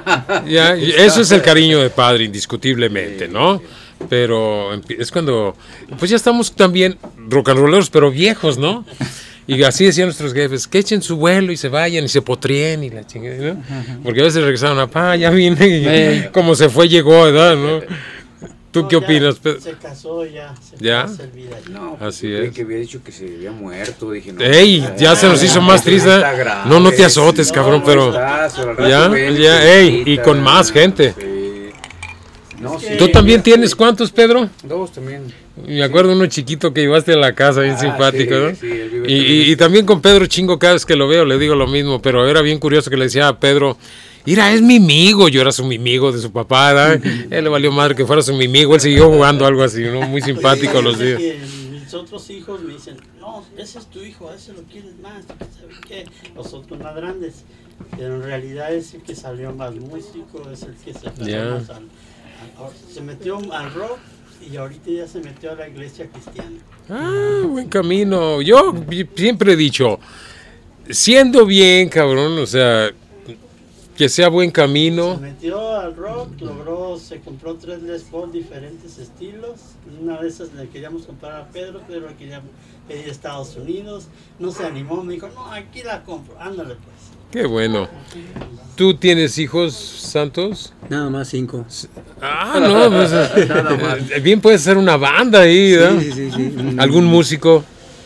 ya eso es el cariño de padre, indiscutiblemente, ¿no? Pero empie- es cuando, pues ya estamos también rock and rolleros, pero viejos, ¿no? Y así decían nuestros jefes, que echen su vuelo y se vayan y se potrien y la chingada, ¿no? Porque a veces regresaban, apá, ya vine, y como se fue, llegó, ¿verdad? ¿No? ¿Tú No, qué ya opinas, Pedro? Se casó ya. Se ¿Ya? fue a servir ahí. No, Así creí es. que había dicho que se había muerto. Dije, no, Ey, ya se nos hizo más triste. está grave. No, no te azotes, Sí, cabrón, no, pero... está, sobre el rato Ya, ven, ya, te ey, y visita, con más gente. Sí. No, sí, ¿Tú también fíjate, tienes cuántos, Pedro? Dos también. Me acuerdo uno chiquito que llevaste a la casa, bien Ah, simpático, sí, ¿no? sí, él vive y, y, también. y también con Pedro Chingo, cada vez que lo veo le digo lo mismo, pero era bien curioso que le decía a Pedro, mira, es mi amigo, yo era su mimigo de su papá, ¿verdad? Él le valió madre que fuera su mimigo, él siguió jugando algo así, ¿no? Muy simpático los días. Que mis otros hijos me dicen, no, ese es tu hijo, a ese lo quieres más, ¿sabes qué? Los otros más grandes. Pero en realidad es el que salió más músico, es el que se fue Ya. más al, al- se metió al rock y ahorita ya se metió a la iglesia cristiana. Ah, buen camino. Yo vi- siempre he dicho, siendo bien, cabrón, o sea, que sea buen Se camino. metió al rock, logró, se compró tres Les Paul diferentes estilos. Una de esas le queríamos comprar a Pedro, Pedro quería pedir a Estados Unidos, no se animó, me dijo, no, aquí la compro, ándale pues. Qué bueno. ¿Tú tienes hijos, Santos? Nada más cinco. Ah, no, pues, Nada más. eh, bien puede ser una banda ahí, ¿verdad? Sí, sí, sí, sí. Mm, ¿Algún músico?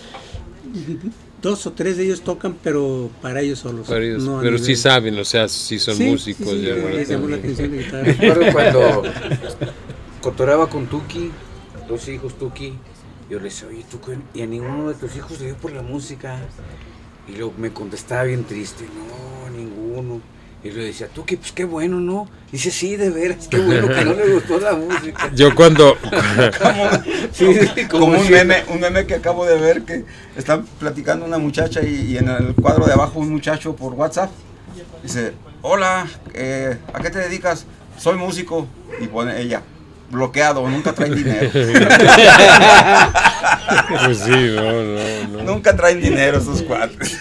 Dos o tres de ellos tocan, pero para ellos solos. Para ellos, no a pero nivel- sí saben, o sea, sí son Sí, músicos. sí, sí, ya, sí, ¿verdad? les llamó la atención de guitarra. Recuerdo cuando cotoraba con Tuki, dos hijos Tuki, yo le decía, oye, Tuki, y a ninguno de tus hijos le dio por la música. Y luego me contestaba bien triste, no, ninguno. Y le decía, Tuki, pues qué bueno, ¿no? Dice, sí, de veras, qué bueno que no le gustó la música. Yo cuando... Sí, sí, Como un si- meme, un meme que acabo de ver que está platicando una muchacha y, y en el cuadro de abajo un muchacho por WhatsApp dice, hola, eh, ¿a qué te dedicas? Soy músico. Y pone ella, bloqueado, nunca traen dinero. Pues sí, no, no, no. Nunca traen dinero esos cuates.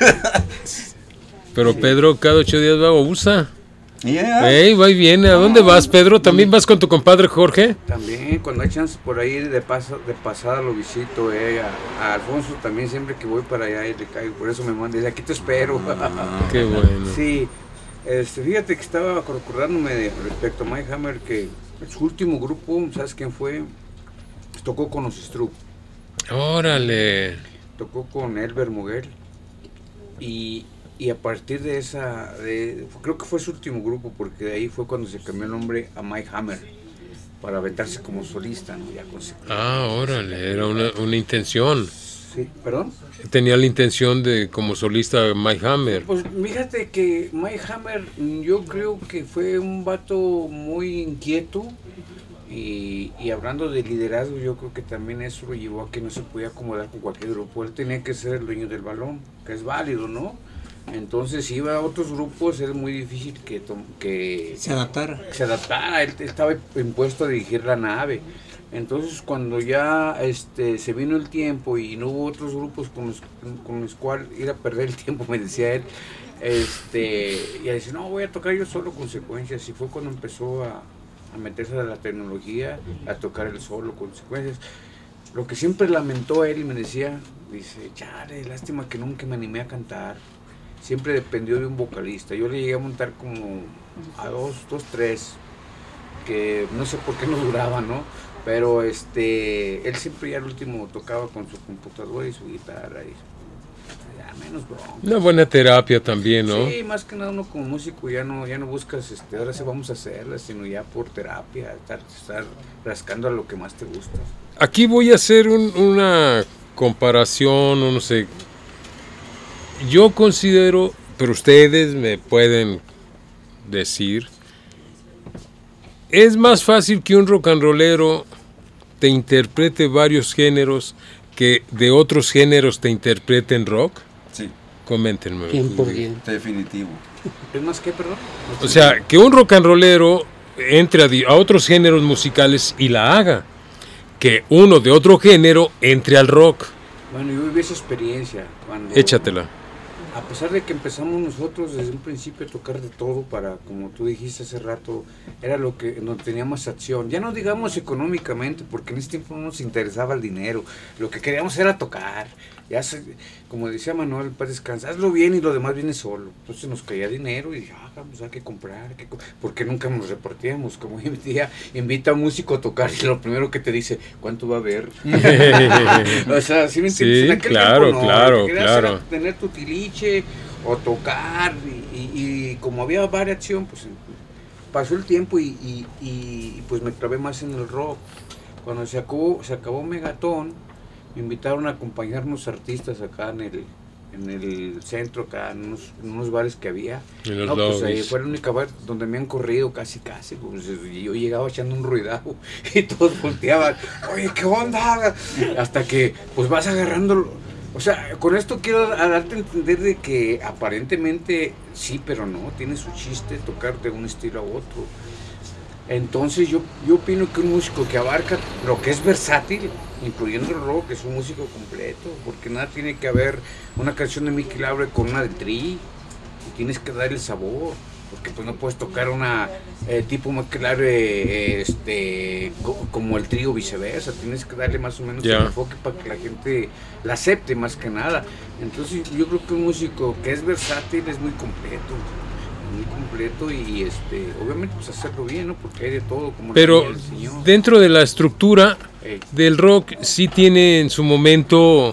Pero Pedro cada ocho días va a Usa. Yeah. Ey, va y viene. ¿A dónde vas, Pedro? ¿También vas con tu compadre Jorge? También, cuando hay chance por ahí de, paso, de pasada lo visito, eh, a, a Alfonso también siempre que voy para allá y le caigo, por eso me manda, dice, aquí te espero. Qué bueno. Sí, este, fíjate que estaba acordándome de, respecto a Mike Hammer, que su último grupo, ¿sabes quién fue? Tocó con los Stroop, Órale. tocó con Elber Muguel y, y a partir de esa, de, creo que fue su último grupo, porque de ahí fue cuando se cambió el nombre a Mike Hammer para aventarse como solista, ¿no? Ya con- Ah, órale. Era una, una intención. Sí, ¿perdón? Tenía la intención de como solista Mike Hammer. Pues fíjate que Mike Hammer, yo creo que fue un vato muy inquieto y, y hablando de liderazgo, yo creo que también eso lo llevó a que no se podía acomodar con cualquier grupo. Él tenía que ser el dueño del balón, que es válido, ¿no? Entonces, si iba a otros grupos, era muy difícil que, tom- que Se adaptara. se adaptara. Él estaba impuesto a dirigir la nave. Entonces, cuando ya este se vino el tiempo y no hubo otros grupos con los, con los cuales ir a perder el tiempo, me decía él, este, y él dice, no, voy a tocar yo solo Consecuencias. Y fue cuando empezó a, a meterse a la tecnología, a tocar el solo Consecuencias. Lo que siempre lamentó él y me decía, dice, chale, lástima que nunca me animé a cantar. Siempre dependió de un vocalista. Yo le llegué a montar como a dos, dos, tres, que no sé por qué no duraba, ¿no? Pero este, él siempre ya al último tocaba con su computadora y su guitarra y ya menos bronca. Una buena terapia también, ¿no? Sí, más que nada uno como músico ya no, ya no buscas, este, ahora sí vamos a hacerla, sino ya por terapia, estar, estar rascando a lo que más te gusta. Aquí voy a hacer un- una comparación, o no sé. Yo considero, pero ustedes me pueden decir, es más fácil que un rock and rollero te interprete varios géneros que de otros géneros te interpreten rock. Sí, Coméntenme. cien por ciento. definitivo. ¿Es más que, perdón? O sea, que un rock and rollero entre a, di- a otros géneros musicales y la haga. Que uno de otro género entre al rock. Bueno, yo viví esa experiencia cuando... Échatela. a pesar de que empezamos nosotros desde un principio a tocar de todo para, como tú dijiste hace rato, era lo que donde teníamos acción. Ya no digamos económicamente, porque en ese tiempo no nos interesaba el dinero. Lo que queríamos era tocar. Ya se, como decía Manuel, para descansar, hazlo bien y lo demás viene solo. Entonces nos caía dinero y ah, vamos a que comprar, que co porque nunca nos repartíamos. Como hoy en día, invita a un músico a tocar y lo primero que te dice, ¿cuánto va a haber? O sea, ¿sí me entiendes? Sí, en aquel claro, tiempo no, claro, lo que querías claro. era tener tu tiliche o tocar y, y, y como había variación, pues pasó el tiempo y, y, y pues me clavé más en el rock. Cuando se acabó, se acabó Megatón, me invitaron a acompañar unos artistas acá en el en el centro, acá en unos, en unos bares que había. En los no, pues ahí lobbies. fue el único bar donde me han corrido casi casi, pues, y yo llegaba echando un ruidajo y todos volteaban, oye, ¿qué onda? Hasta que pues vas agarrando, o sea, con esto quiero darte a entender de que aparentemente sí, pero no, tiene su chiste tocar de un estilo a otro. Entonces yo, yo opino que un músico que abarca lo que es versátil, incluyendo el rock, es un músico completo, porque nada tiene que haber una canción de Mickey Laure con una de Tri, y tienes que darle sabor, porque pues no puedes tocar una eh, tipo Mickey Laure eh, este, co como el Tri o viceversa, tienes que darle más o menos Yeah. el enfoque para que la gente la acepte más que nada. Entonces yo creo que un músico que es versátil es muy completo. muy completo y este obviamente pues hacerlo bien, ¿no? Porque hay de todo, como Pero el señor. dentro de la estructura Ey. del rock sí tiene en su momento,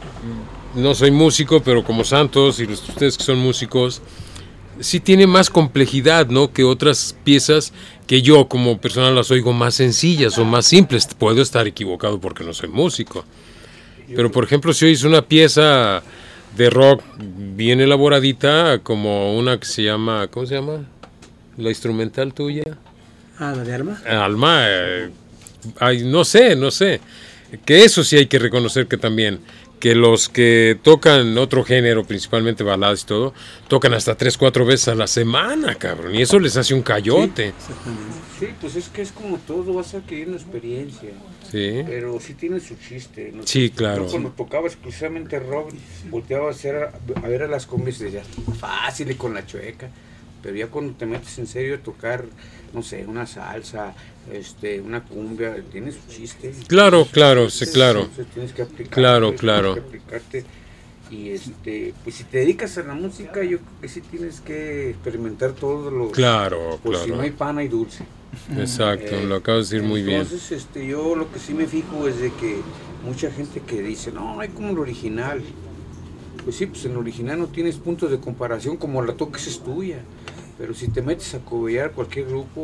no soy músico, pero como Santos y los, ustedes que son músicos, sí tiene más complejidad, ¿no? Que otras piezas que yo como persona las oigo más sencillas o más simples. Puedo estar equivocado porque no soy músico. Pero por ejemplo, si oyes una pieza de rock bien elaboradita, como una que se llama, ¿cómo se llama? La instrumental tuya. Ah, la de Alma. Alma, eh, ay, no sé, no sé. Que eso sí hay que reconocer que también, que los que tocan otro género, principalmente baladas y todo, tocan hasta tres, cuatro veces a la semana, cabrón. Y eso les hace un cayote. Exactamente. Sí, pues es que es como todo, vas a adquirir una experiencia, Sí. pero sí tiene su chiste, ¿no? Sí, claro. Yo cuando tocaba exclusivamente rock, volteaba a, hacer, a ver a las combis y decía, fácil y con la chueca, pero ya cuando te metes en serio a tocar, no sé, una salsa, este, una cumbia, tiene su chiste. Claro, claro, sí, claro. Entonces tienes que aplicarte, Claro, tienes claro. que aplicarte. Y este, pues si te dedicas a la música, yo creo que sí tienes que experimentar todos los... Claro, Pues si no hay claro. pan, hay dulce. Exacto, Eh, lo acabas de decir muy bien. Entonces, este, yo lo que sí me fijo es de que mucha gente que dice, no, no hay como el original. Pues sí, pues en el original no tienes puntos de comparación, como la toques es tuya. Pero si te metes a cobear cualquier grupo,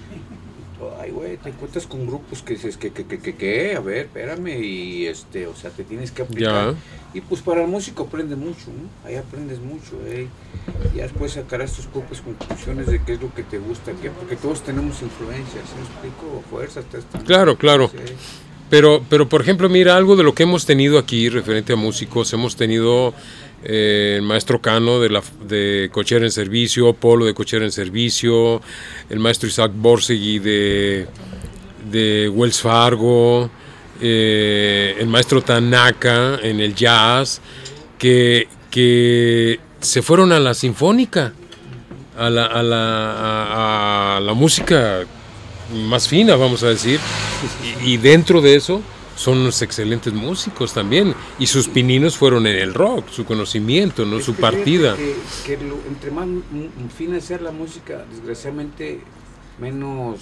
ay, güey, te encuentras con grupos que dices, que, que, que, que, que, a ver, espérame, y este, o sea, te tienes que aplicar. Ya. Y pues para el músico aprende mucho, ¿no? Ahí aprendes mucho, ¿eh? Ya después sacarás tus propias conclusiones de qué es lo que te gusta, qué, porque todos tenemos influencias, ¿sí me explico? Fuerzas, testas. Claro, claro. Sí. Pero, pero por ejemplo, mira, algo de lo que hemos tenido aquí referente a músicos, hemos tenido eh, el maestro Cano de, la, de Cochera en Servicio, Polo de Cochera en Servicio, el maestro Isaac Borsegui de, de Wells Fargo, eh, el maestro Tanaka en el jazz, que, que se fueron a la sinfónica, a la, a la, a, a la música más fina, vamos a decir, y, y dentro de eso son unos excelentes músicos también, y sus pininos fueron en el rock, su conocimiento, no Es su que fíjate partida. Que, que lo- entre más m- m- fina sea la música, desgraciadamente menos,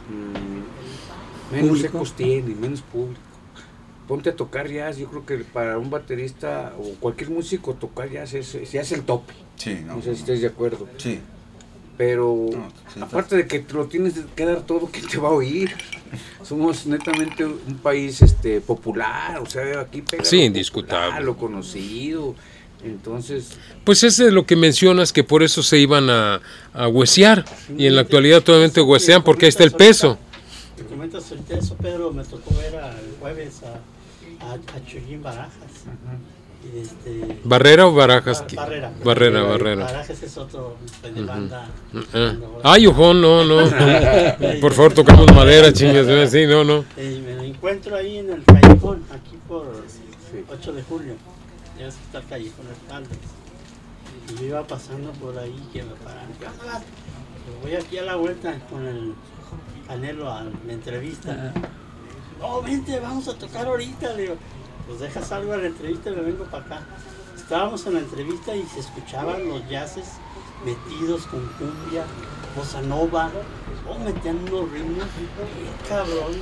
mm, menos Público. ecos tiene, menos público. Ponte a tocar jazz, yo creo que para un baterista o cualquier músico tocar jazz es, es, ya es el tope. Sí, no. No sé si estés de acuerdo. Sí. Pero No, sí, aparte de que te lo tienes que dar todo, ¿quién te va a oír? Somos netamente un país este popular, o sea, aquí pega Sí, lo indiscutable. popular, lo conocido. Entonces, Pues ese es lo que mencionas, que por eso se iban a, a huesear, y en la actualidad todavía huesean porque ahí está el peso. Te comentas ahorita eso, Pedro, me tocó ver a- el jueves a, a, a Chuyín Barajas. Y este, ¿Barrera o Barajas? Bar- Barrera. Barrera, Barrera. Barajas es otro pues, de banda. Ah. Ay, ojo, no, no. Por favor, tocamos madera, chingas. Sí, no, no. Y me lo encuentro ahí en el callejón, aquí por ocho de julio. Ya ves que está el callejón Espaldas. Y yo iba pasando por ahí que me paran. ¿Qué onda vas? Voy aquí a la vuelta con el Canelo a la entrevista. No, vente, vamos a tocar ahorita. Le digo, pues dejas algo a la entrevista y me vengo para acá. Estábamos en la entrevista y se escuchaban los jazzes metidos con cumbia, bossa nova. Oh, metían unos ritmos, qué cabrón.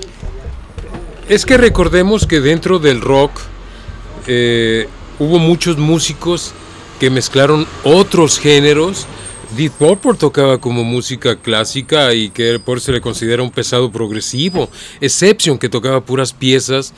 Es que recordemos que dentro del rock eh, hubo muchos músicos que mezclaron otros géneros. Deep Purple tocaba como música clásica y que por eso se le considera un pesado progresivo. Exception, que tocaba puras piezas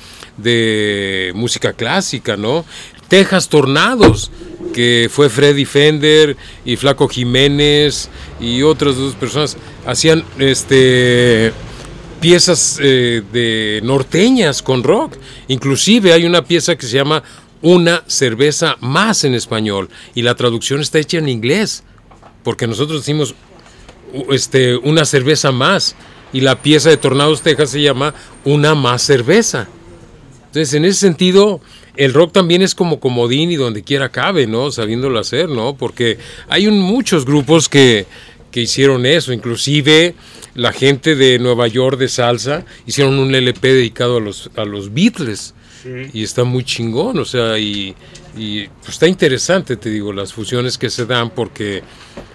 de música clásica, ¿no? Texas Tornados, que fue Freddy Fender y Flaco Jiménez y otras dos personas, hacían este piezas eh, de norteñas con rock. Inclusive hay una pieza que se llama Una cerveza más en español y la traducción está hecha en inglés, porque nosotros decimos este, una cerveza más y la pieza de Tornados Texas se llama Una más cerveza. Entonces, en ese sentido, el rock también es como comodín y donde quiera cabe, ¿no? Sabiéndolo hacer, ¿no? Porque hay un, muchos grupos que, que hicieron eso, inclusive la gente de Nueva York de salsa hicieron un L P dedicado a los, a los Beatles. Sí. Y está muy chingón, o sea, y, y pues está interesante, te digo, las fusiones que se dan, porque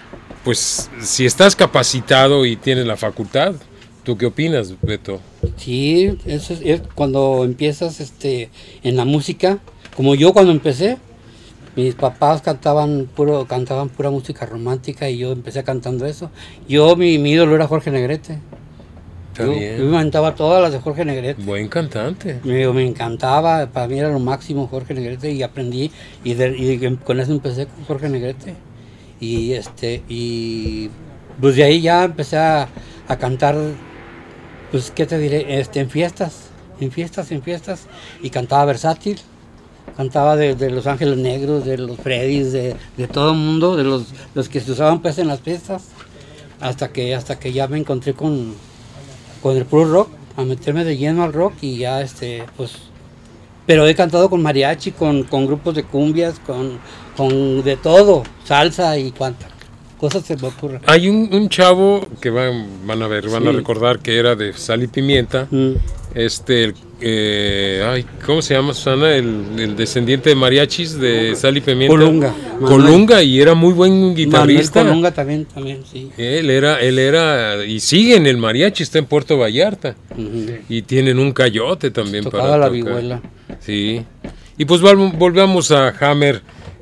pues si estás capacitado y tienes la facultad. ¿Tú qué opinas, Beto? Sí, eso es, es cuando empiezas este en la música, como yo cuando empecé, mis papás cantaban puro cantaban pura música romántica y yo empecé cantando eso. Yo mi, mi ídolo era Jorge Negrete. Está yo, bien. yo me cantaba todas las de Jorge Negrete. Buen cantante. Me, me encantaba, para mí era lo máximo Jorge Negrete y aprendí y, de, y con eso empecé con Jorge Negrete y este y pues de ahí ya empecé a, a cantar. Pues, ¿qué te diré? Este, en fiestas, en fiestas, en fiestas, y cantaba versátil, cantaba de, de Los Ángeles Negros, de los Freddys, de, de todo el mundo, de los, los que se usaban pues en las fiestas, hasta que, hasta que ya me encontré con, con el puro rock, a meterme de lleno al rock y ya, este, pues, pero he cantado con mariachi, con, con grupos de cumbias, con, con de todo, salsa y cuanta. Cosas se me ocurren. Hay un, un chavo que van, van a ver, van sí. a recordar que era de Sal y Pimienta. Mm. Este, el, eh, ay, ¿cómo se llama, Susana? El, el descendiente de mariachis de Sal y Pimienta. Colunga. Colunga, y era muy buen guitarrista. Manuel Colunga también, también, sí. Él era, él era, y sigue en el mariachi, está en Puerto Vallarta. Uh-huh. Y tienen un cayote también tocaba para la tocar. vihuela. Sí. Y pues volvamos a Hammer.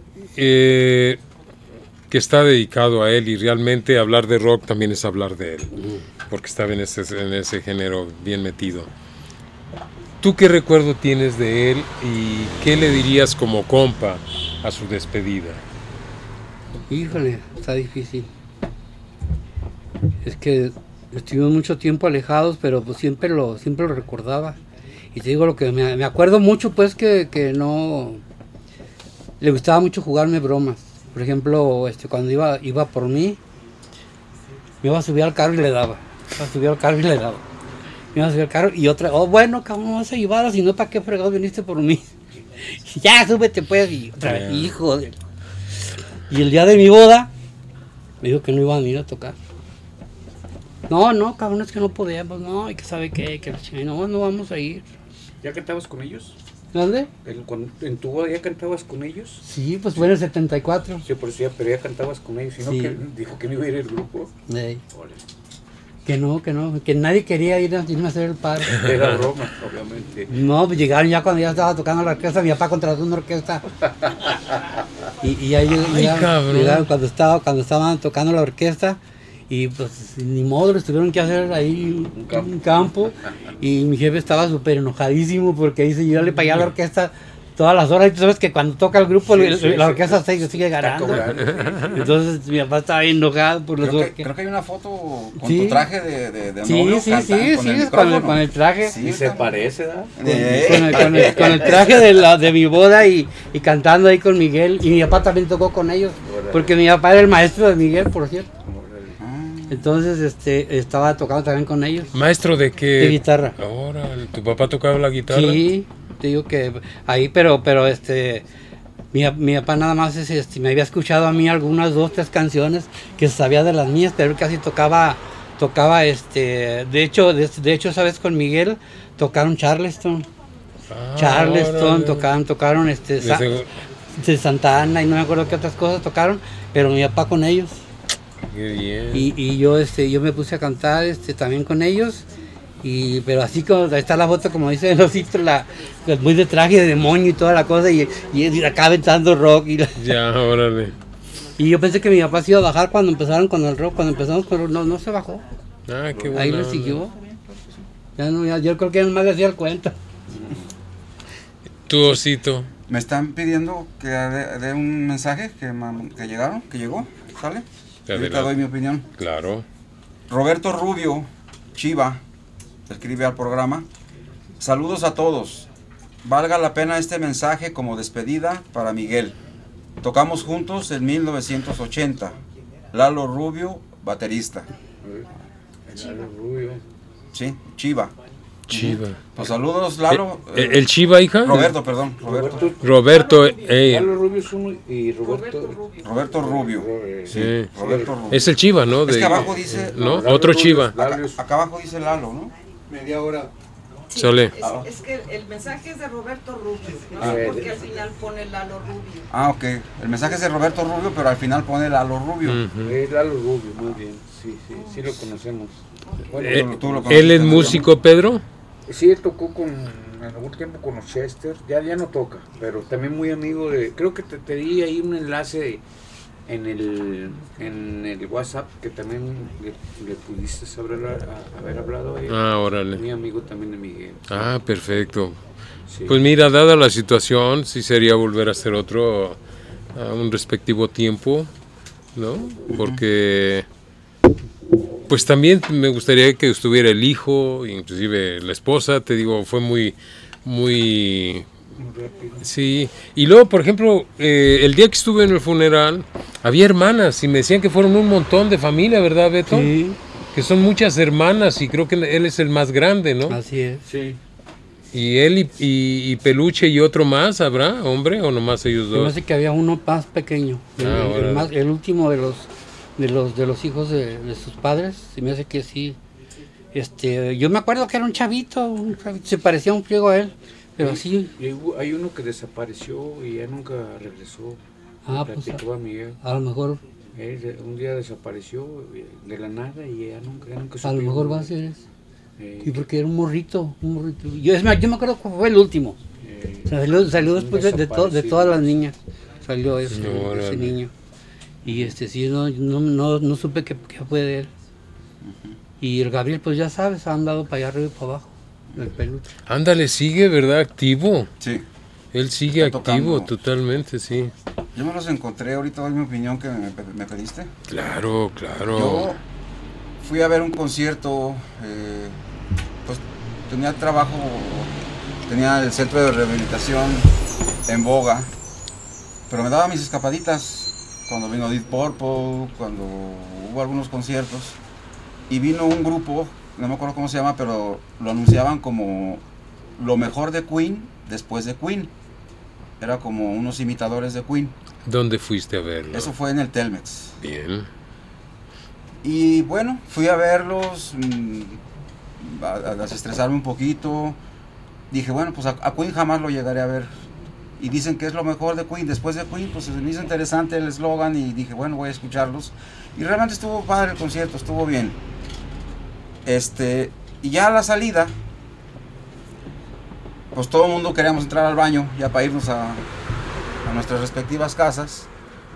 Eh, que está dedicado a él, y realmente hablar de rock también es hablar de él, porque estaba en ese, en ese género bien metido. ¿Tú qué recuerdo tienes de él y qué le dirías como compa a su despedida? Híjole, está difícil. Es que estuvimos mucho tiempo alejados, pero pues siempre lo, siempre lo recordaba. Y te digo lo que me, me acuerdo mucho, pues que, que no... Le gustaba mucho jugarme bromas. Por ejemplo, este, cuando iba iba por mí, me iba a subir al carro y le daba. Me iba a subir al carro y le daba. Me iba a subir al carro y otra, oh, bueno, cabrón, no vas a llevar, si no, ¿para qué fregados viniste por mí? Ya, súbete pues, y otra vez, hijo de... Y el día de mi boda, me dijo que no iba a venir a tocar. No, no, cabrón, es que no podíamos, no, y que sabe qué, que no, no vamos a ir. ¿Ya cantabas con ellos? ¿Dónde? ¿En, ¿En tu boda ya cantabas con ellos? Sí, pues fue en el setenta y cuatro. Sí, por eso ya, pero ya cantabas con ellos, sino sí. Que dijo que no iba a ir el grupo. Sí. Que no, que no, que nadie quería ir a, irme a hacer el paro. Era broma, obviamente. No, pues llegaron ya cuando ya estaba tocando la orquesta, mi papá contrató una orquesta. Y, y ahí llegaron, llegaron cuando, estaba, cuando estaban tocando la orquesta. Y pues ni modo, les tuvieron que hacer ahí un campo, un campo y mi jefe estaba súper enojadísimo porque dice, yo le pagué a la orquesta todas las horas y tú sabes que cuando toca el grupo sí, sí, la orquesta sí, sigue, sigue ganando. Entonces mi papá estaba bien enojado por los creo que, creo que hay una foto con sí. tu traje de, de, de sí, novio. Sí, sí, sí, con, el con, el, con el traje. Sí, se parece, ¿verdad? Eh. Con, el, con, el, con el traje de, la, de mi boda y, y cantando ahí con Miguel. Y mi papá también tocó con ellos, porque mi papá era el maestro de Miguel, por cierto. Entonces este estaba tocando también con ellos. ¿Maestro de qué? De guitarra. Ahora, ¿tu papá tocaba la guitarra? Sí, te digo que ahí, pero pero este Mi, mi papá nada más es, este, me había escuchado a mí algunas dos, tres canciones que sabía de las mías, pero él casi tocaba, tocaba este, de hecho, de, de hecho, sabes, con Miguel tocaron Charleston, Ah, Charleston, órale. tocaron, tocaron este, Sa- Ese- de Santa Ana y no me acuerdo qué otras cosas tocaron, pero mi papá con ellos. Qué bien. Y, y yo este yo me puse a cantar este también con ellos, y pero así como ahí está la foto, como dice el osito, la, la- muy de traje de demonio y toda la cosa, y, y acá aventando rock y, la- Ya, órale. y yo pensé que mi papá se iba a bajar cuando empezaron con el rock, cuando empezamos con el rock, no, no se bajó, Ah, qué bueno. ahí le siguió. Ya no, ya, yo creo que más le hacía el cuento. Tu osito. Me están pidiendo que dé dé un mensaje que, ma- que llegaron, que llegó, ¿sale? Ahorita Adelante. doy mi opinión. Claro. Roberto Rubio Chiva escribe al programa: saludos a todos, valga la pena este mensaje como despedida para Miguel. Tocamos juntos en mil novecientos ochenta. Lalo Rubio, baterista. Lalo Rubio. Sí, Chiva. Chiva. Pues saludos, Lalo. Eh, eh, ¿El Chiva, hija? Roberto, perdón, Roberto. Roberto, Roberto, eh, Lalo Rubio es uno y Roberto. Roberto Rubio. Sí, Sí. Roberto Rubio. es el Chiva, ¿no? Es De- que abajo dice, ¿No? Lalo Otro Rubio, Chiva. acá, Lalo es- acá abajo dice Lalo, ¿no? Media hora. Sole. Es, es que el mensaje es de Roberto Rubio, no Ah, sé eh, por qué al final pone Lalo Rubio. Ah, ok. El mensaje es de Roberto Rubio, pero al final pone Lalo Rubio. Ujú. Es Lalo Rubio, muy bien. Sí, sí, sí lo conocemos. Bueno, Eh, tú- tú lo ¿Él conociste, es ¿no? músico, Pedro? sí, él tocó con, en algún tiempo con los Chester, ya, ya no toca, pero también muy amigo de, creo que te, te di ahí un enlace en el, en el WhatsApp que también le, le pudiste haber, haber hablado a él. Ah, órale. Muy amigo también de Miguel. Ah, perfecto. Sí. Pues mira, dada la situación, sí sería volver a hacer otro a un respectivo tiempo, ¿no? Porque pues también me gustaría que estuviera el hijo, inclusive la esposa, te digo, fue muy, muy, Muy rápido. sí. Y luego, por ejemplo, eh, el día que estuve en el funeral, había hermanas y me decían que fueron un montón de familia, ¿verdad, Beto? Sí, Que son muchas hermanas y creo que él es el más grande, ¿no? así es. Sí. Y él y, y- y Peluche y otro más, ¿habrá, hombre? ¿O nomás ellos Me dos? parece que había uno más pequeño, el, Ah, el- el órale. más- el último de los de los de los hijos de, de sus padres. Se me hace que sí. Este, yo me acuerdo que era un chavito, un chavito, se parecía un pliego a él, pero sí. Y hubo- hay uno que desapareció y ya nunca regresó. Ah, Me pues, platicó a Miguel. A lo mejor, Él de- un día desapareció eh, de la nada y ya nunca, ya nunca a lo supimos. mejor va a ser eso. Eh, Y porque era un morrito, un morrito. Yo, es más, yo me acuerdo que fue el último. eh, Salió, salió después de, de, to- de desaparecido. todas las niñas. Salió ese, No, ese órale. niño. Y este sí, no, no, no, no supe qué, qué fue de él. Y el Gabriel, pues ya sabes, ha andado para allá arriba y para abajo. El peluche. Ándale, sigue, ¿verdad? Activo. Sí. Él sigue Está activo, tocando. totalmente, sí. Yo me los encontré, ahorita doy mi opinión que me, me pediste. Claro, claro. Yo fui a ver un concierto, eh, pues tenía trabajo, tenía el centro de rehabilitación en boga, pero me daba mis escapaditas cuando vino Deep Purple, cuando hubo algunos conciertos, y vino un grupo, no me acuerdo cómo se llama, pero lo anunciaban como lo mejor de Queen después de Queen. Era como unos imitadores de Queen. ¿Dónde fuiste a verlo? Eso fue en el Telmex. Bien. Y bueno, fui a verlos, mm, a, a desestresarme un poquito. Dije, bueno, pues a, a Queen jamás lo llegaré a ver. Y dicen que es lo mejor de Queen. Después de Queen, pues se me hizo interesante el eslogan y dije, bueno, voy a escucharlos. Y realmente estuvo padre el concierto, estuvo bien. Este, y ya a la salida, pues todo el mundo queríamos entrar al baño, ya para irnos a, a nuestras respectivas casas.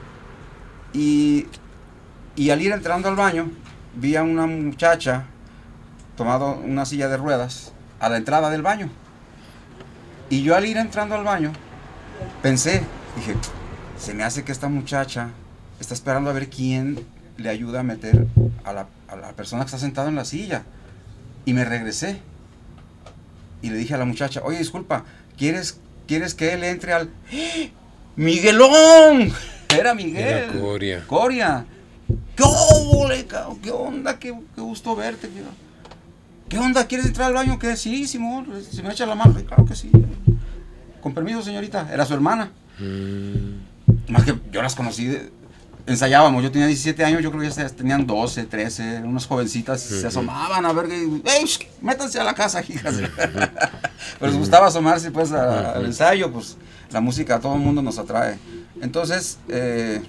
Y Y al ir entrando al baño, vi a una muchacha tomado una silla de ruedas a la entrada del baño. Y yo al ir entrando al baño, pensé, dije, se me hace que esta muchacha está esperando a ver quién le ayuda a meter a la, a la persona que está sentada en la silla. Y me regresé. Y le dije a la muchacha, oye, disculpa, ¿quieres, ¿quieres que él entre al... ¡Eh! ¡Miguelón! Era Miguel. Era Coria. Coria. ¿Qué óvole, cabrón? ¿Qué onda? ¿Qué, qué gusto verte, tío. ¿Qué onda? ¿Quieres entrar al baño? ¿Qué? Sí, Simón. Si me echa la mano. Claro que sí. Con permiso, señorita. Era su hermana. Mm. Más que yo las conocí, de- ensayábamos, yo tenía diecisiete años, yo creo que ellas tenían doce, trece, unas jovencitas, uh-huh. se asomaban a ver, ¡ey, sh, métanse a la casa, hijas! Pero les gustaba asomarse pues a, uh-huh. al ensayo, pues la música a todo el mundo nos atrae. Entonces, eh,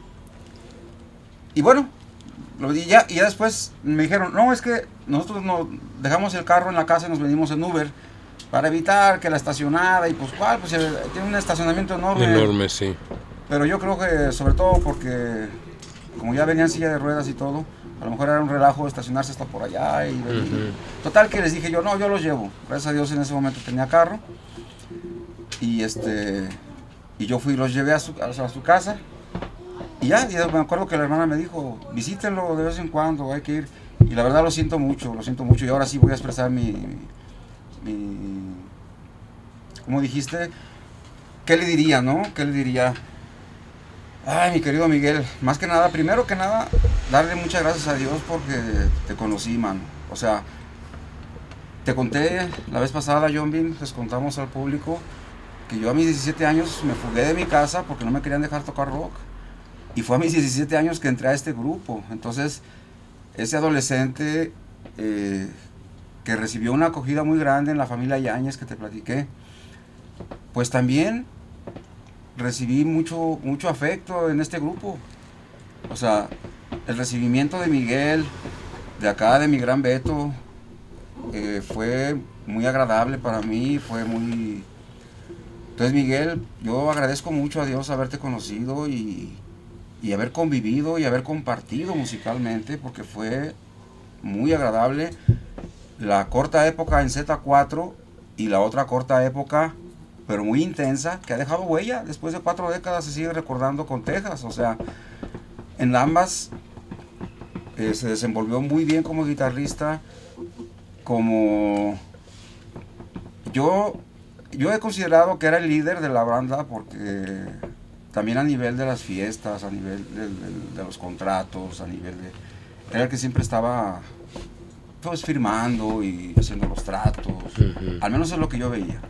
y bueno, lo, y, ya, y ya después me dijeron, no, es que nosotros nos dejamos el carro en la casa y nos venimos en Uber para evitar que la estacionada, y pues cuál, pues tiene un estacionamiento enorme. Enorme, sí. Pero yo creo que sobre todo porque como ya venía en silla de ruedas y todo, a lo mejor era un relajo estacionarse hasta por allá y, uh-huh. y total que les dije yo, no, yo los llevo. Gracias a Dios en ese momento tenía carro y este y yo fui y los llevé a su, a, a su casa y ya, y me acuerdo que la hermana me dijo, visítenlo de vez en cuando, hay que ir, y la verdad lo siento mucho, lo siento mucho, y ahora sí voy a expresar mi, mi ¿cómo dijiste? ¿Qué le diría, no? ¿Qué le diría? Ay, mi querido Miguel, más que nada, primero que nada, darle muchas gracias a Dios porque te conocí, mano. O sea, te conté la vez pasada, John Bean, les contamos al público que yo a mis diecisiete años me fugué de mi casa porque no me querían dejar tocar rock. Y fue a mis diecisiete años que entré a este grupo. Entonces, ese adolescente eh, que recibió una acogida muy grande en la familia Yáñez que te platiqué, pues también recibí mucho, mucho afecto en este grupo. O sea, el recibimiento de Miguel, de acá, de mi gran Beto, eh, fue muy agradable para mí, fue muy... Entonces, Miguel, yo agradezco mucho a Dios haberte conocido y, y haber convivido y haber compartido musicalmente, porque fue muy agradable la corta época en zeta cuatro y la otra corta época, pero muy intensa, que ha dejado huella. Después de cuatro décadas se sigue recordando con Texas. O sea, en ambas eh, se desenvolvió muy bien como guitarrista, como yo, yo he considerado que era el líder de la banda, porque también a nivel de las fiestas, a nivel de, de, de los contratos, a nivel de... Era el que siempre estaba pues firmando y haciendo los tratos, uh-huh. Al menos es lo que yo veía.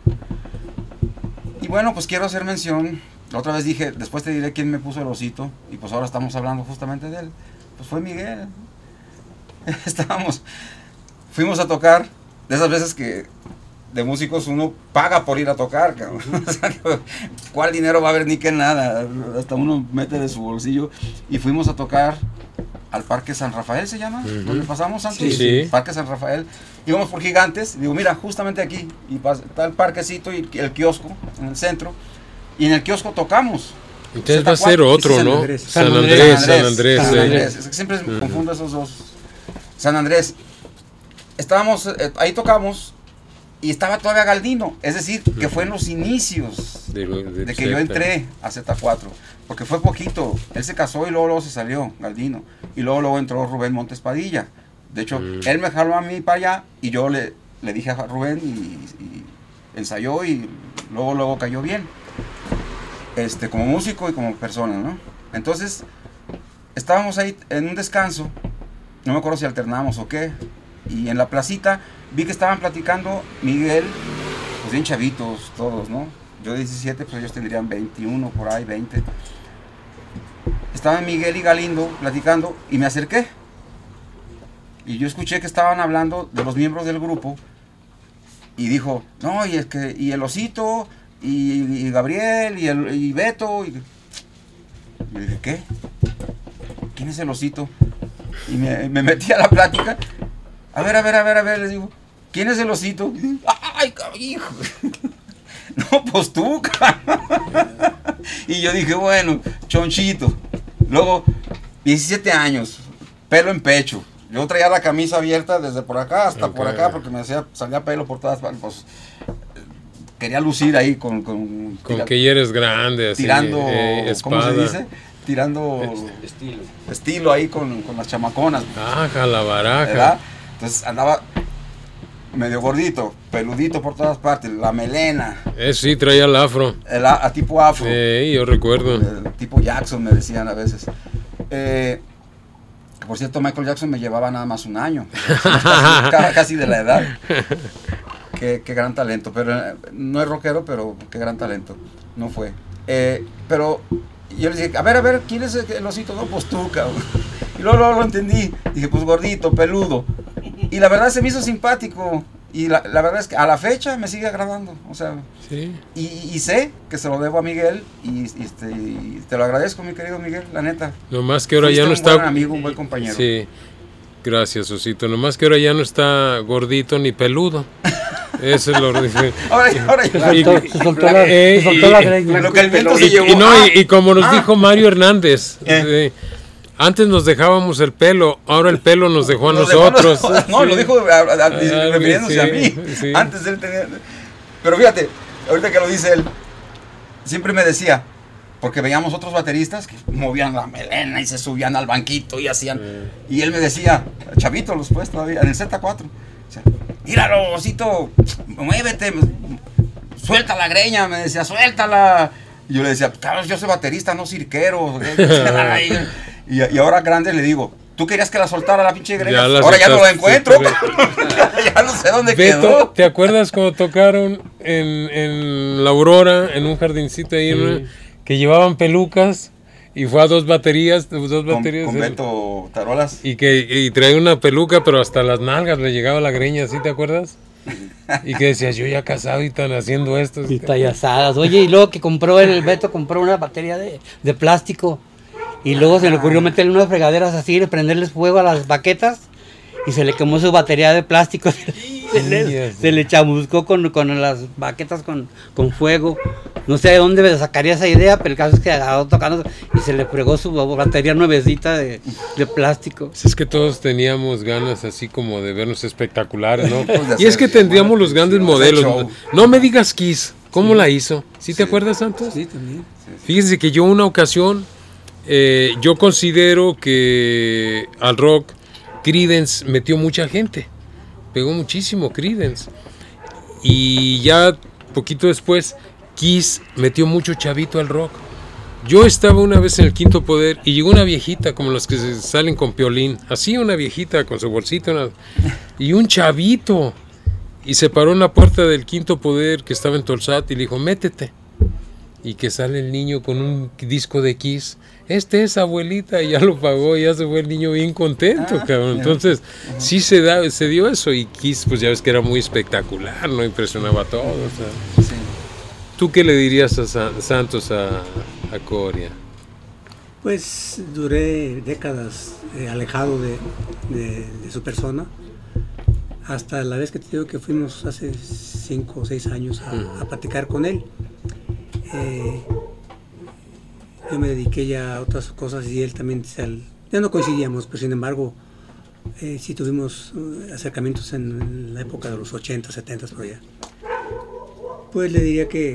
Y bueno, pues quiero hacer mención, la otra vez dije, después te diré quién me puso el osito, y pues ahora estamos hablando justamente de él. Pues fue Miguel. Estábamos, fuimos a tocar, de esas veces que de músicos uno paga por ir a tocar, cabrón. O sea, ¿cuál dinero va a haber? Ni que nada, hasta uno mete de su bolsillo. Y fuimos a tocar al Parque San Rafael, ¿se llama? Uh-huh. ¿Dónde pasamos antes? Sí, sí. Parque San Rafael. Íbamos por Gigantes, digo, mira, justamente aquí, y está el parquecito y el kiosco en el centro, y en el kiosco tocamos. Entonces va a ser otro, San ¿no? Andrés. San Andrés, San Andrés. San eh. Andrés. Es que siempre me confundo esos dos. San Andrés. Estábamos, eh, ahí tocamos, y estaba todavía Galdino, es decir, que fue en los inicios de, lo, de, de que yo entré a zeta cuatro, porque fue poquito. Él se casó y luego, luego se salió, Galdino, y luego, luego entró Rubén Montes Padilla. De hecho, mm. él me jaló a mí para allá, y yo le, le dije a Rubén, y, y ensayó, y luego, luego cayó bien, este, como músico y como persona, ¿no? Entonces, estábamos ahí en un descanso, no me acuerdo si alternamos o qué, y en la placita vi que estaban platicando Miguel, pues bien chavitos todos, ¿no? Yo diecisiete, pues ellos tendrían veintiuno, por ahí, veinte. Estaban Miguel y Galindo platicando y me acerqué. Y yo escuché que estaban hablando de los miembros del grupo y dijo, no, y es que, y el Osito, y, y Gabriel, y, el, y Beto. Y... y dije, ¿qué? ¿Quién es el Osito? Y me, me metí a la plática. A ver, a ver, a ver, a ver, les digo, ¿quién es el Osito? Y, ¡ay, hijo! No, pues tú, Y yo dije, bueno, Chonchito. Luego, diecisiete años, pelo en pecho. Yo traía la camisa abierta desde por acá hasta okay. por acá, porque me hacía, salía pelo por todas partes. Pues, quería lucir ahí con... Con, con tira, que ya eres grande, así, tirando, eh, ¿cómo se dice? Tirando... Estilo. Estilo ahí con, con las chamaconas. Ajá, la baraja. ¿Verdad? Entonces andaba medio gordito, peludito por todas partes, la melena. Eh, sí, traía el afro. El a, a tipo afro. Eh, yo recuerdo. El, el tipo Jackson, me decían a veces. Eh, por cierto, Michael Jackson me llevaba nada más un año. casi, casi de la edad. Qué, qué gran talento. Pero no es rockero, pero qué gran talento. No fue. Eh, pero yo le dije, a ver, a ver, ¿quién es el osito? No, pues tú, cabrón. Y luego, luego lo entendí. Dije, pues gordito, peludo. Y la verdad se me hizo simpático. Y la, la verdad es que a la fecha me sigue agradando. O sea, sí. y, y sé que se lo debo a Miguel. Y, y, este, y te lo agradezco, mi querido Miguel, la neta. Nomás que ahora Fuiste ya no un está. buen amigo, un buen compañero. Sí. Gracias, Osito. Nomás que ahora ya no está gordito ni peludo. Eso es lo diferente. Ahora, ahora ya. Se soltó, se soltó la, Eh, se soltó y- la greña. Lo que el viento Y, se llevó. y no, Ah, y, y como nos ah. dijo Mario Hernández, Eh. eh, antes nos dejábamos el pelo, ahora el pelo nos dejó a Nos dejó a nosotros. nosotros. No, Sí. lo dijo a- a- a- Ah, refiriéndose sí, a mí. sí. Antes él tenía. Pero fíjate, ahorita que lo dice él, siempre me decía, porque veíamos otros bateristas que movían la melena y se subían al banquito y hacían. Y él me decía, chavito, los pues todavía, en el Z cuatro. Decía, míralo, osito, muévete, suelta la greña, me decía, suéltala. Y yo le decía, claro, yo soy baterista, no cirquero. y, y ahora grande le digo, ¿tú querías que la soltara la pinche greña? Ya la Ahora ya no la soltaste, encuentro. sí, Ya no sé dónde Beto, quedó. ¿te acuerdas cuando tocaron en, en La Aurora, en un jardincito ahí, Sí. ¿no? Que llevaban pelucas y fue a dos baterías, dos Con, baterías con eh, Beto Tarolas. y que y traía una peluca, pero hasta las nalgas le llegaba la greña, ¿sí te acuerdas? Y que decías, yo ya casado y están haciendo esto. Y payasadas. Oye, y luego que compró el Beto, compró una batería de, de plástico. Y luego se le ocurrió meterle unas fregaderas así, y prenderles fuego a las baquetas. Y se le quemó su batería de plástico. Se le, se le chamuscó con, con las baquetas con, con fuego. No sé de dónde sacaría esa idea, pero el caso es que agarró tocando y se le fregó su batería nuevecita de, de plástico. Pues es que todos teníamos ganas así como de vernos espectaculares, ¿no? Pues de Y es hacer que tendríamos los grandes show. modelos. Show. No me digas Kiss, ¿cómo la hizo? ¿Sí te Sí. acuerdas, Santos? Sí, también. Fíjense que yo una ocasión, eh, yo considero que al rock Creedence metió mucha gente, pegó muchísimo Creedence. Y ya poquito después Kiss metió mucho chavito al rock. Yo estaba una vez en el Quinto Poder y llegó una viejita como los que se salen con piolín, así una viejita con su bolsita una- y un chavito. Y se paró en la puerta del Quinto Poder que estaba en Tolsat y le dijo, métete. Y que sale el niño con un disco de Kiss. Este es abuelita, y ya lo pagó, y ya se fue el niño bien contento, Ah, cabrón. ya. Entonces, sí se da, se dio eso, y Kiss, pues ya ves que era muy espectacular, ¿no? Impresionaba a todos. o sea. Sí. ¿Tú qué le dirías a Sa- Santos a, a Coria? Pues duré décadas eh, alejado de, de- de su persona, hasta la vez que te digo que fuimos hace cinco o seis años a, a platicar con él. Eh, yo me dediqué ya a otras cosas y él también, se- ya no coincidíamos, pero sin embargo eh, sí tuvimos eh, acercamientos en la época de los ochenta, setenta por allá. Pues le diría que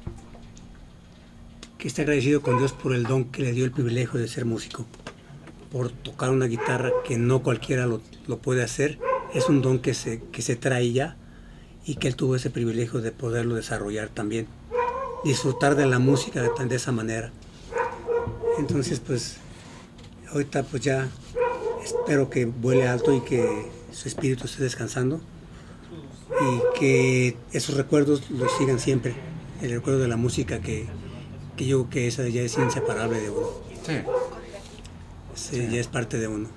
que está agradecido con Dios por el don que le dio el privilegio de ser músico, por tocar una guitarra que no cualquiera lo, lo puede hacer. Es un don que se, que se trae ya y que él tuvo ese privilegio de poderlo desarrollar también, disfrutar de la música de, de esa manera. Entonces pues ahorita pues ya espero que vuele alto y que su espíritu esté descansando y que esos recuerdos los sigan siempre, el recuerdo de la música que que yo creo que esa ya es inseparable de uno. Sí. Sí, ya es parte de uno.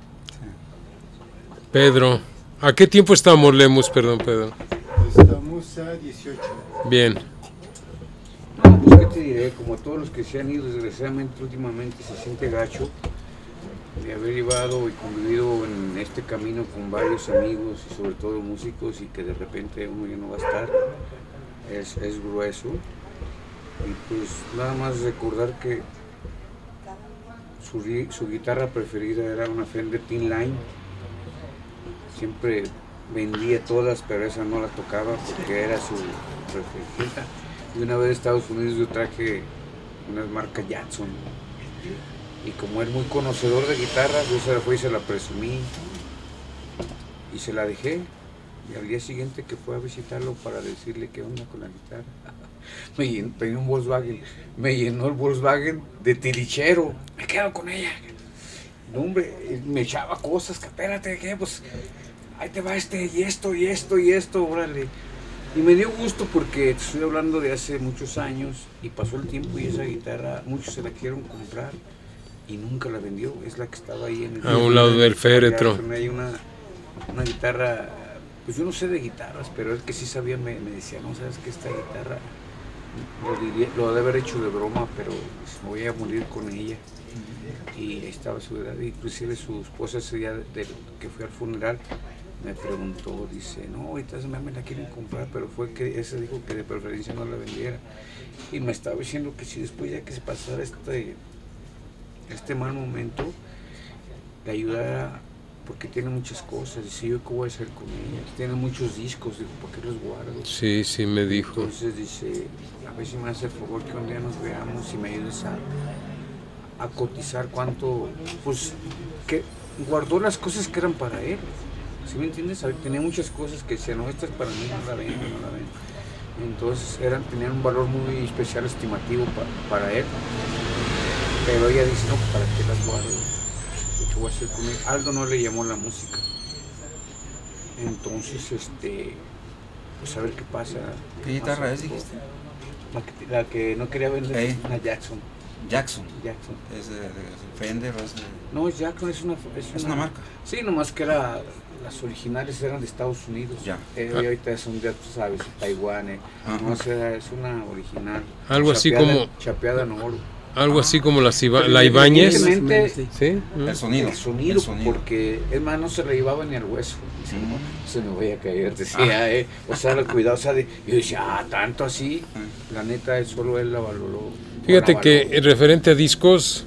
Pedro, ¿a qué tiempo estamos, Lemus? Perdón, Pedro. Estamos a dieciocho. Bien. No, pues qué te diré, como todos los que se han ido, desgraciadamente últimamente se siente gacho de haber llevado y convivido en este camino con varios amigos y sobre todo músicos y que de repente uno ya no va a estar. Es, es grueso. Y pues nada más recordar que su, ri- su guitarra preferida era una Fender Tin Line. Siempre vendía todas, pero esa no la tocaba porque era su preferida. Y una vez en Estados Unidos yo traje unas marcas Jackson. Y como es muy conocedor de guitarras, yo se la fui y se la presumí. Y se la dejé. Y al día siguiente que fue a visitarlo para decirle qué onda con la guitarra, me llenó, tenía un Volkswagen, me llenó el Volkswagen de tilichero, me quedo con ella. No, hombre, me echaba cosas, que espérate, que pues, ahí te va este, y esto, y esto, y esto, órale. Y me dio gusto porque te estoy hablando de hace muchos años y pasó el tiempo y esa guitarra, muchos se la quieren comprar y nunca la vendió. Es la que estaba ahí en el... A un lado del féretro. Hay una, una guitarra, pues yo no sé de guitarras, pero el que sí sabía me, me decía, no, sabes que esta guitarra lo, diría, lo de haber hecho de broma, pero pues, me voy a morir con ella. Y ahí estaba su edad, inclusive su esposa ese día de, de, que fui al funeral, me preguntó, dice, no, ahorita me la quieren comprar, pero fue que ese dijo que de preferencia no la vendiera. Y me estaba diciendo que si después ya que se pasara este, este mal momento, le ayudara, porque tiene muchas cosas. Dice, ¿yo qué voy a hacer con ella? Tiene muchos discos, digo, ¿para qué los guardo? Sí, sí, me dijo. Entonces dice, a ver si me hace el favor que un día nos veamos y me ayudes a, a cotizar cuánto, pues, que guardó las cosas que eran para él. ¿Sí me entiendes? Tenía muchas cosas que decían, no, esta es para mí, no la vendo, no la vendo. Entonces eran, tenían un valor muy especial, estimativo pa, para él. Pero ella dice, no, ¿para qué las guardo? ¿Qué voy a hacer con él? Aldo no le llamó la música. Entonces, este, pues a ver qué pasa. ¿Qué guitarra es, dijiste? La que, la que no quería vender, hey. Una Jackson. Jackson. Jackson. ¿Es de, de Fender o es de...? No, es Jackson, es una... Es, ¿Es una, una marca? Sí, nomás que era... Las originales eran de Estados Unidos. Ya. Eh, ah. Y ahorita son, ya tú sabes, Taiwán. Eh. No, o sea, es una original. Algo así chapeada, como... Chapeada en oro. Algo así como la, Iba, la Ibáñez. ¿Sí? El sonido. El sonido, el sonido. Porque es más, no se le llevaba ni al hueso. Dice, no, se me voy a caer, decía, ah. eh. O sea, el cuidado, o sea, de, yo decía, ah, tanto así. La neta, solo él la valoró. Fíjate la que valoró. Referente a discos,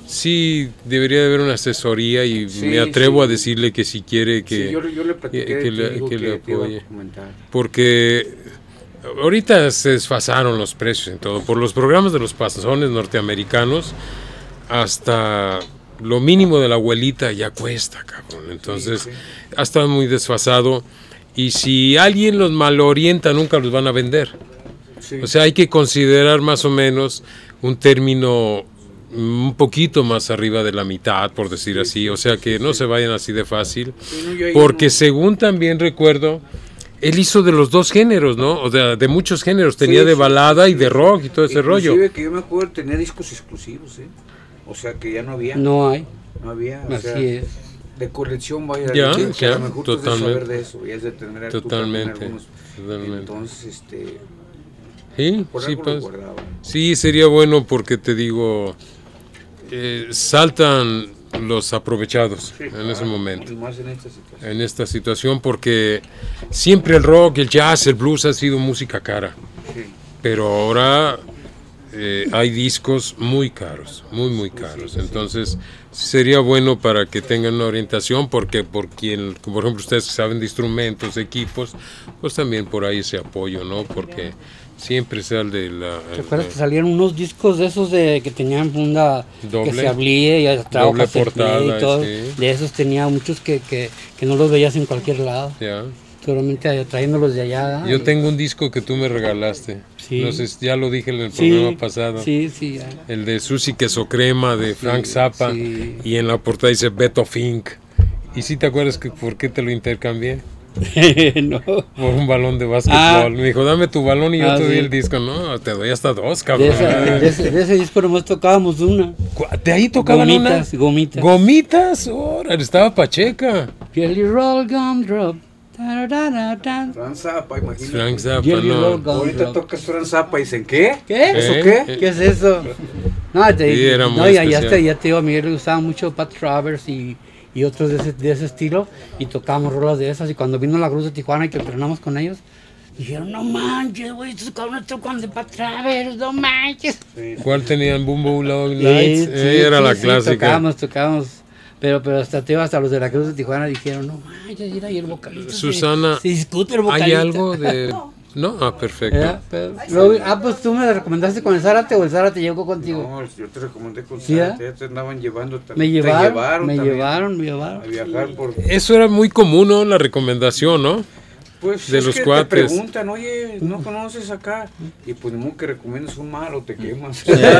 sí debería de haber una asesoría y sí, me atrevo sí. a decirle que si quiere que, sí, yo, yo le, platiqué, que, que, le, que, que le apoye. Porque ahorita se desfasaron los precios en todo, por los programas de los pasones norteamericanos, hasta lo mínimo de la abuelita ya cuesta, cabrón. Entonces, sí, sí. ha estado muy desfasado y si alguien los malorienta, nunca los van a vender. Sí. O sea, hay que considerar más o menos un término un poquito más arriba de la mitad, por decir sí, así. O sea, que sí, no sí. se vayan así de fácil. Sí, no, porque no... según también recuerdo... Él hizo de los dos géneros, ¿no? O sea, de muchos géneros. Tenía sí, de balada sí, y de rock y todo ese rollo. Inclusive que yo me acuerdo tenía discos exclusivos, ¿eh? O sea, que ya no había. No hay. No había. O Así sea, es. De colección, vaya. Ya, de ya, a lo mejor totalmente. De saber de eso. Y es de tener totalmente, algunos. totalmente. Entonces, este... Sí, por sí, pues, sí, sería bueno porque te digo, eh, saltan los aprovechados sí, en claro, ese momento, más en esta situación. En esta situación, porque siempre el rock, el jazz, el blues ha sido música cara, sí. pero ahora eh, hay discos muy caros, muy muy caros, sí, sí, entonces sí. sería bueno para que tengan una orientación, porque por quien, por ejemplo, ustedes que saben de instrumentos, equipos, pues también por ahí ese apoyo, ¿no? Porque siempre sale de la... ¿Te acuerdas que salieron unos discos de esos de que tenían funda doble, que se abría y hasta doble portada y todo? Sí. De esos tenía muchos que, que, que no los veías en cualquier lado. Ya. Solamente trayéndolos de allá. Yo y... tengo un disco que tú me regalaste. Sí. No sé, ya lo dije en el sí, programa pasado. Sí, sí. Ya. El de Susi Queso Crema de sí, Frank Zappa. Sí. Y en la portada dice Beto Fink. ¿Y si te acuerdas que por qué te lo intercambié? No. Por un balón de básquetbol. Ah. Me dijo, dame tu balón y yo ah, te doy sí. el disco. No, te doy hasta dos, cabrón. De, esa, de, ese, de ese disco nomás tocábamos una. ¿De ahí tocaban gomitas, una? Gomitas. Gomitas. Órale, estaba Pacheca. Jelly Roll Gumdrop. Frank Zappa, imagínate. Frank Zappa, no. Ahorita tocas Frank Zappa y dicen, ¿qué? ¿Qué? ¿Eso ¿Eh? qué? ¿Qué es eso? No, te, sí, era no muy ya, ya, te, ya te digo, a mí me gustaba mucho Pat Travers y... y otros de ese, de ese estilo, y tocábamos rolas de esas, y cuando vino la Cruz de Tijuana y que entrenamos con ellos, dijeron, no manches, güey, estos cabrones tocan de Pat Travers, no manches. Sí. ¿Cuál tenían? Bumbo Love Lights, sí, eh, era sí, la sí, clásica. Tocábamos, tocábamos, pero, pero hasta, te, hasta los de la Cruz de Tijuana dijeron, no manches, mira, y el vocalista Susana, se, se discute el vocalista. ¿Hay algo de...? No, ah, perfecto. ¿Ya? Pero, luego, ah, pues tú me recomendaste con el Zárate o el Zárate llegó contigo. No, yo te recomendé con ¿Sí, Zárate, ya te andaban llevando también. Me llevaron, te llevaron me también llevaron, me llevaron. A viajar por... Eso era muy común, ¿no? La recomendación, ¿no? Pues de es los que cuates. te preguntan, oye, ¿no conoces acá? Y pues ni modo que recomiendas un malo, te quemas. Sí. No,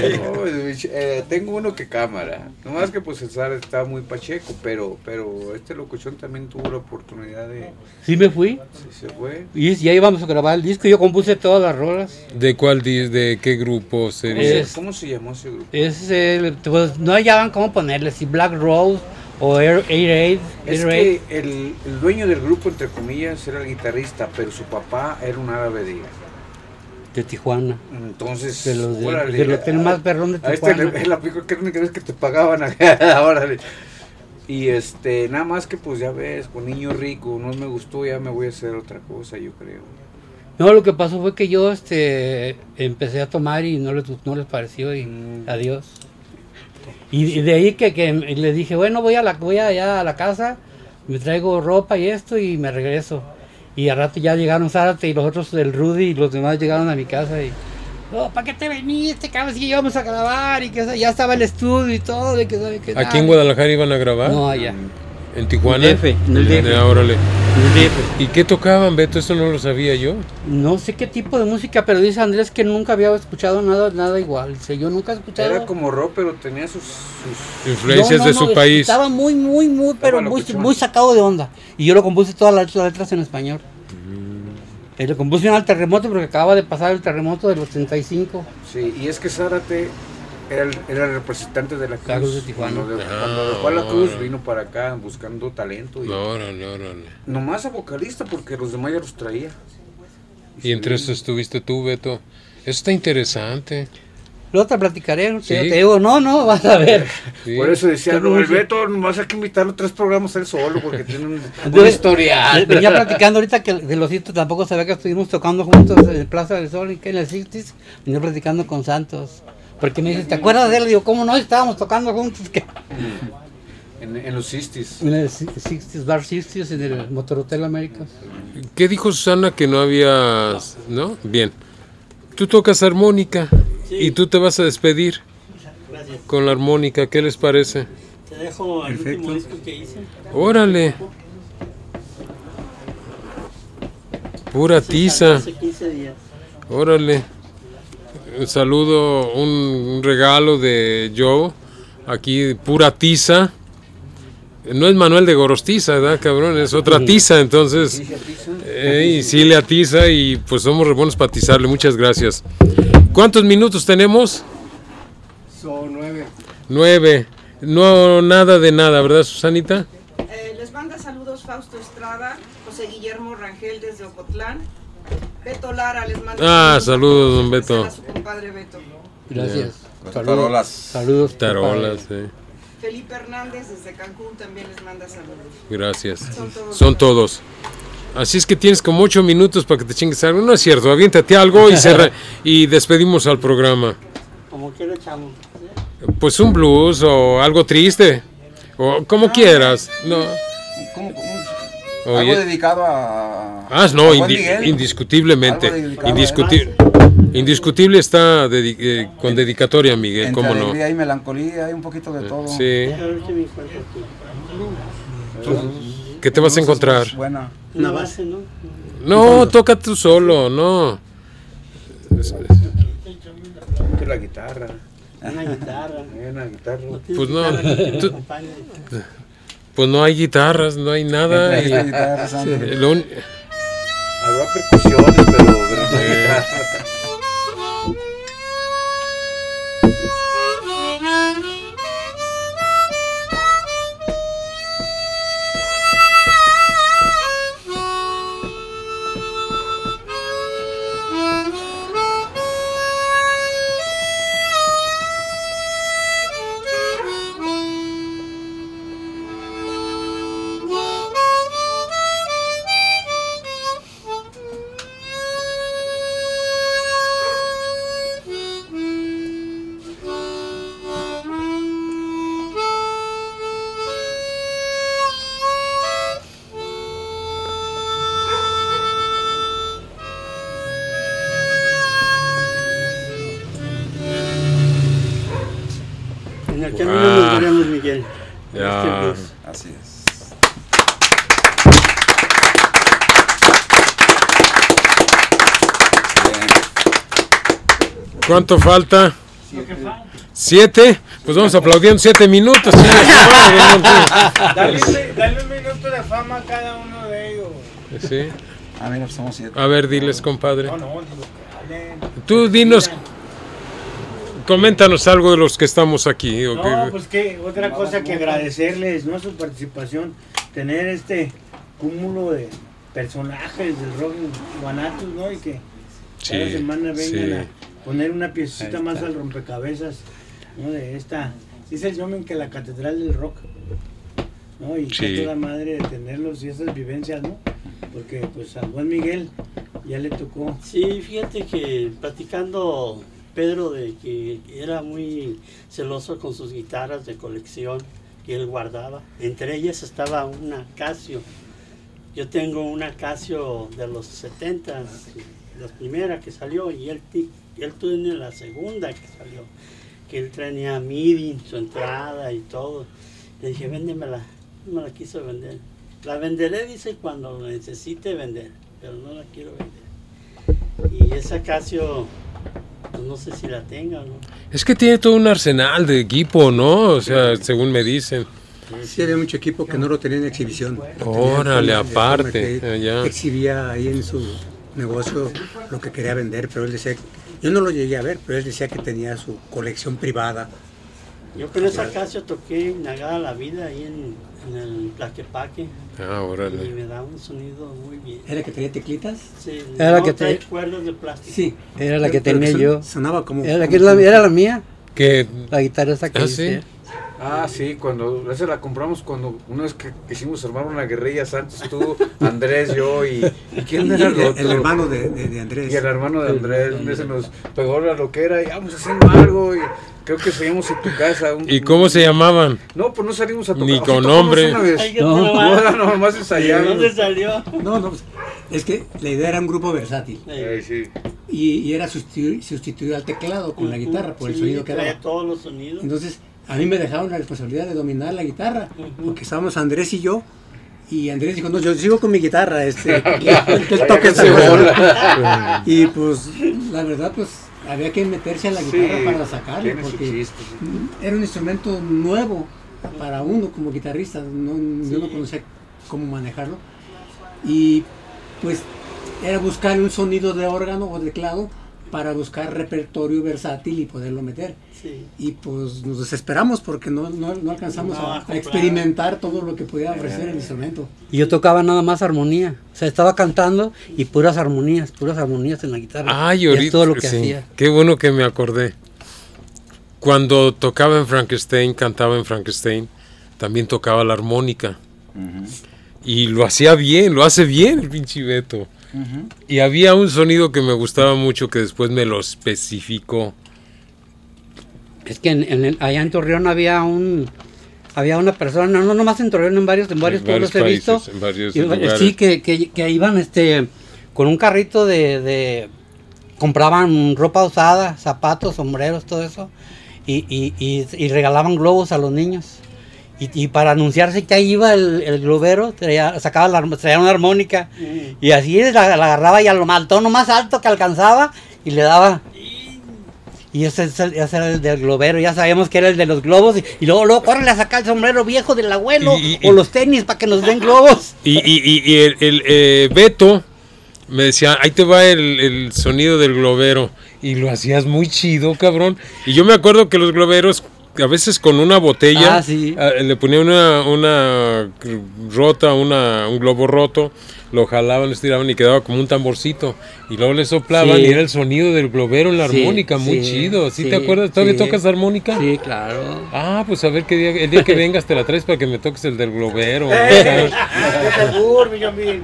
eh, tengo uno que cámara. Nomás que pues César está muy pacheco, pero pero este locuchón también tuvo la oportunidad de... Sí me fui. Sí se fue. Y ya íbamos a grabar el disco, yo compuse todas las rolas. ¿De cuál dis- de qué grupo ¿Cómo sería? Es- se, ¿Cómo se llamó ese grupo? Es el, pues no hallaban cómo ponerle, si Black Rose o Air Air Aid. Es Air Aid. que el, el dueño del grupo, entre comillas, era el guitarrista, pero su papá era un árabe de, De Tijuana. entonces... De los de- órale, del hotel más perrón de a este Tijuana. le- es la única que única vez que te pagaban acá, órale. Y este, nada más que pues ya ves, con niño rico, no me gustó, ya me voy a hacer otra cosa, yo creo. No, lo que pasó fue que yo este empecé a tomar y no les, no les pareció y Mm. adiós. Y, y de ahí que, que le dije, bueno, voy a la voy allá a la casa, me traigo ropa y esto y me regreso. Y al rato ya llegaron Zárate y los otros, el Rudy y los demás llegaron a mi casa y... No, ¿para qué te veniste, cabrón? Si íbamos a grabar y que ya estaba el estudio y todo. Y que, sabe qué ¿Aquí tal. en Guadalajara iban a grabar? No, allá. ¿En Tijuana? En el D F, en el D F. Ya, órale. En el D F. ¿Y qué tocaban, Beto? Eso no lo sabía yo. No sé qué tipo de música, pero dice Andrés que nunca había escuchado nada nada igual. Dice, yo nunca he escuchado... Era como rock, pero tenía sus... sus Influencias No, no, de no, su país. Estaba muy, muy, muy, pero muy, locochón. muy sacado de onda. Y yo lo compuse todas las las letras en español. Mm. Y lo compuse en el terremoto porque acaba de pasar el terremoto del ochenta y cinco. sí, y es que Zárate era el, era el representante de la Cruz. La Cruz de Tijuana. Cuando, de- Ah, cuando dejó a la Cruz, órale. vino para acá buscando talento. Y No, órale, órale. nomás a vocalista, porque los demás ya los traía. Y entre eso estuviste tú, Beto. Eso está interesante. Luego te platicaré, ¿no? Sí. Te, te digo, no, no, vas a ver. Sí. Por eso decía, Qué no, el música. Beto, nomás hay que invitarlo a tres programas él solo, porque tiene un, una Entonces, historia. le- Venía platicando ahorita que de los hitos tampoco sabía que estuvimos tocando juntos en el Plaza del Sol y que en el sesenta. Venía platicando con Santos. Porque me dice, ¿te acuerdas de él? Digo, ¿cómo no? Estábamos tocando juntos. Que... En, en los sixties. En el sesenta, Bar sesenta, en el Motor Hotel Américas. ¿Qué dijo Susana que no había... ¿No? Bien. Tú tocas armónica Sí. y tú te vas a despedir Gracias. con la armónica. ¿Qué les parece? Te dejo el Perfecto. último disco que hice. Órale. Pura Se tiza. sacó Hace quince días. Órale. Un saludo, un, un regalo de Joe. Aquí, pura tiza. No es Manuel de Gorostiza, ¿verdad, cabrón? Es otra tiza, entonces. Eh, y sí le atiza y pues somos re buenos para atizarle. Muchas gracias. ¿Cuántos minutos tenemos? Son nueve. Nueve. No, nada de nada, ¿verdad, Susanita? Eh, les manda saludos Fausto Estrada, José Guillermo Rangel desde Ocotlán, Beto Lara les manda Ah, saludos, don Beto. a su compadre Beto. Gracias. Con Saludos. tarolas. Saludos. Tarolas, compadre. sí. Felipe Hernández desde Cancún también les manda saludos. Gracias. Son todos. Son todos. Así es que tienes como ocho minutos para que te chingues algo. No es cierto, aviéntate algo y, cerra- y despedimos al programa. Como quiera, chamo. Pues un blues o algo triste. O como quieras. No. ¿Cómo, cómo? Oye. Algo dedicado a... Ah, no, a Juan indi- Miguel. indiscutiblemente. Algo dedicado, Indiscuti- indiscutible está dedi- eh, con dedicatoria, Miguel, Entre cómo no. alegría y melancolía, hay un poquito de todo. Sí. A ver si me encuentro aquí. ¿Qué te vas a encontrar? Buena. Una base, ¿no? No, toca tú solo, no. Que la guitarra. Una guitarra. eh, Una guitarra. Pues no, Guitarra que me tú- acompañe. Pues no hay guitarras, no hay nada. Entre y- esta guitarra, Santo. eh, lo un- Habrá percusiones, pero, pero no Eh. guitarra. En el camino Ah. nos veremos, Miguel. Ya. Este blues. Así es. ¿Cuánto falta? Lo que falta. ¿Siete? Pues vamos aplaudiendo siete minutos. Dale, dale un minuto de fama a cada uno de ellos. Sí. Ah, mira, pues somos siete. A ver, diles, compadre. No, no, digo que hablen. Tú dinos, coméntanos algo de los que estamos aquí. ¿O No, qué? pues que otra cosa que agradecerles, ¿no? Su participación, tener este cúmulo de personajes del rock Guanatos, ¿no? Y que cada Sí, semana vengan sí. a poner una piecita más al rompecabezas, ¿no? De esta, dice el Yomen que la catedral del rock, ¿no? Y Sí. que toda madre de tenerlos y esas vivencias, ¿no? Porque pues al buen Miguel ya le tocó. Sí, fíjate que platicando Pedro de que era muy celoso con sus guitarras de colección que él guardaba. Entre ellas estaba una Casio. Yo tengo una Casio de los setenta, la primera que salió, y él, ti- él tiene la segunda que salió, que él tenía MIDI, su entrada y todo. Le dije, véndemela, no me la quiso vender. La venderé, dice, cuando la necesite vender, pero no la quiero vender. Y esa Casio, pues no sé si la tenga o no. Es que tiene todo un arsenal de equipo, ¿no? O sea, según me dicen. Sí, había mucho equipo que no lo tenía en exhibición. Órale, Tenía aparte, que allá. exhibía ahí en su negocio lo que quería vender, pero él decía, yo no lo llegué a ver, pero él decía que tenía su colección privada. Yo con esa Casio toqué Nagada la Vida ahí en, en el Tlaquepaque. Ah, Y órale. me da un sonido muy bien. ¿Era que tenía teclitas? Sí, Era la no que trae te- cuerdas de plástico. Sí. Era la que Pero tenía son- yo. Sonaba como... Era la, que- la- era la mía, Que la guitarra esa que ¿Ah, dice. sí? Ah, sí, cuando esa la compramos cuando una vez que quisimos armar una guerrilla Santos, tú, Andrés, yo y, ¿y quién era el el, otro? el hermano de, de, de Andrés. Y el hermano de Andrés, un día se nos pegó la loquera y vamos haciendo algo y creo que seguimos en tu casa. un- ¿Y cómo se llamaban? No, pues no salimos a tocar. Ni Sí con tocamos nombre. una vez. Ay, qué No, trabajo. No, no, nomás ¿De ensayamos. dónde salió? No, no, pues, es que la idea era un grupo versátil Ay, sí. y, y era sustituir, sustituir al teclado con la guitarra por el Sí, sonido que trae daba. todos los sonidos. Entonces, a mí me dejaron la responsabilidad de dominar la guitarra, Ujú. porque estábamos Andrés y yo, y Andrés dijo, no, yo sigo con mi guitarra, este, que, que él toque esa Se cosa". bola. Y pues, la verdad, pues, había que meterse a la guitarra Sí, para sacarlo, tiene su porque chiste, sí. era un instrumento nuevo para uno como guitarrista, no, yo no Sí. conocía cómo manejarlo, y pues era buscar un sonido de órgano o teclado para buscar repertorio versátil y poderlo meter. Sí. Y pues nos desesperamos porque no, no, no alcanzamos No, a, a comprar. experimentar todo lo que podía ofrecer el instrumento. Y yo tocaba nada más armonía. O sea, estaba cantando y puras armonías, puras armonías en la guitarra. Ay, Y ahorita. es todo lo que sí. hacía. Qué bueno que me acordé. Cuando tocaba en Frankenstein, cantaba en Frankenstein, también tocaba la armónica. Ujú, Y lo hacía bien, lo hace bien el pinche Beto. ujú. Y había un sonido que me gustaba mucho que después me lo especificó. Es que en, en el- allá en Torreón había un había una persona, no, no nomás en Torreón, en varios, en varios En pueblos varios he visto. países, en varios Y, lugares. sí, que, que, que iban este con un carrito de, de compraban ropa usada, zapatos, sombreros, todo eso, y, y, y, y regalaban globos a los niños. Y, y para anunciarse que ahí iba el, el globero, traía, sacaba la, arm- traía una armónica, Mm. y así la, la agarraba y a lo al tono más alto que alcanzaba, y le daba. Y ese, es el- ese era el del globero, ya sabíamos que era el de los globos, y, y luego, luego, córrele a sacar el sombrero viejo del abuelo, Y- y- o y- los tenis para que nos den globos. Y, y, y, y el, el, eh, Beto me decía, ahí te va el, el sonido del globero. Y lo hacías muy chido, cabrón. Y yo me acuerdo que los globeros, a veces con una botella, Ah, sí. ah, le ponían una, una rota, una, un globo roto, lo jalaban, lo estiraban y quedaba como un tamborcito. Y luego le soplaban Sí. y era el sonido del globero en la Sí, armónica, muy sí, chido. ¿Sí, sí, te acuerdas? ¿Todavía sí. tocas armónica? Sí, claro. Ah, pues a ver qué día, el día que vengas te la traes para que me toques el del globero. ¡Eh! ¡Qué seguro, mi Yomil!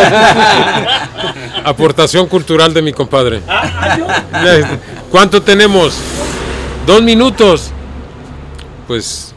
Aportación cultural de mi compadre. Ah, yo. ¿Cuánto tenemos? Dos minutos. Pues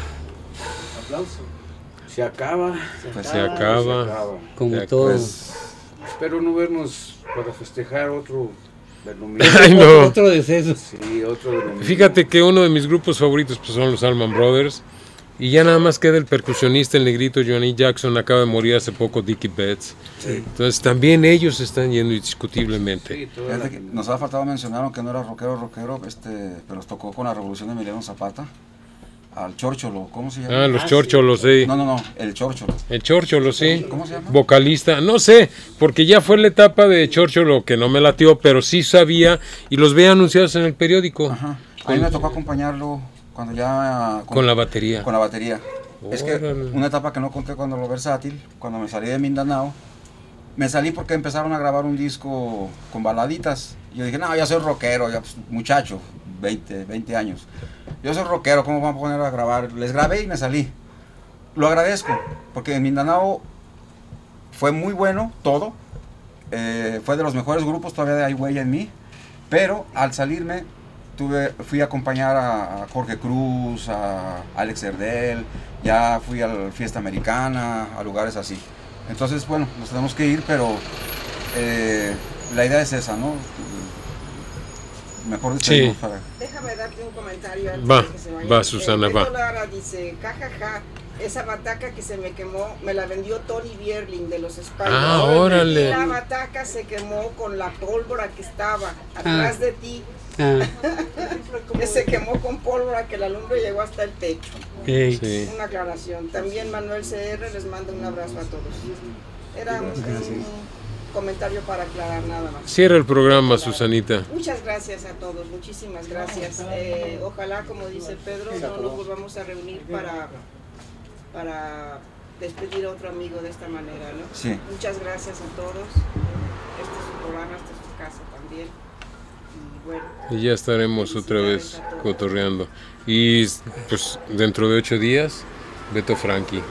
Se acaba. se Se acaba. acaba. Como Ya, todo. pues. Espero no vernos para festejar otro del domingo. Ay, no. Otro deceso. Sí, otro del domingo. Fíjate que uno de mis grupos favoritos pues, son los Allman Brothers. Y ya nada más queda el percusionista, el negrito Johnny Jackson, acaba de morir hace poco, Dickie Betts. Sí. Entonces también ellos están yendo indiscutiblemente. Sí, la... que nos ha faltado mencionar, que no era rockero, rockero, este, pero nos tocó con la revolución de Emiliano Zapata, al Chórcholo, ¿cómo se llama? Ah, los ah, Chórcholos, sí. sí. No, no, no, el Chórcholo. El Chórcholo, sí. ¿Cómo se llama? Vocalista, no sé, porque ya fue la etapa de Chórcholo que no me latió, pero sí sabía y los veía anunciados en el periódico. Ajá. A mí me tocó acompañarlo cuando ya... Con, con la batería. Con la batería. Órale. Es que una etapa que no conté cuando lo versátil, cuando me salí de Mindanao, me salí porque empezaron a grabar un disco con baladitas. Y yo dije, no, ya soy rockero, ya pues, muchacho, veinte, veinte años. Yo soy rockero, ¿cómo vamos a poner a grabar? Les grabé y me salí. Lo agradezco, porque en Mindanao fue muy bueno todo. Eh, fue de los mejores grupos, todavía hay huella en mí. Pero al salirme, tuve, fui a acompañar a Jorge Cruz, a Alex Herdel, ya fui a la fiesta americana, a lugares así. Entonces, bueno, nos tenemos que ir, pero eh, la idea es esa, ¿no? Mejor sí. Para... Déjame darte un comentario antes va, de que se vaya. Va, Susana, el va. Lara dice, jajaja, esa bataca que se me quemó, me la vendió Tony Bierling de los Spiders. Ah, órale. Y la bataca se quemó con la pólvora que estaba atrás ah. de ti. Ah. Se quemó con pólvora que la lumbre llegó hasta el techo. Hey. Sí. Una aclaración. También Manuel C R les manda un abrazo a todos. Era un, un comentario para aclarar nada más. Cierra el programa, Susanita. Muchas gracias a todos, muchísimas gracias. Eh, ojalá, como dice Pedro, no nos volvamos a reunir para, para despedir a otro amigo de esta manera, ¿no? Sí. Muchas gracias a todos. Este es su programa, esta es su casa también. Y, bueno, y ya estaremos otra vez cotorreando. Y pues dentro de ocho días, Beto Frankie.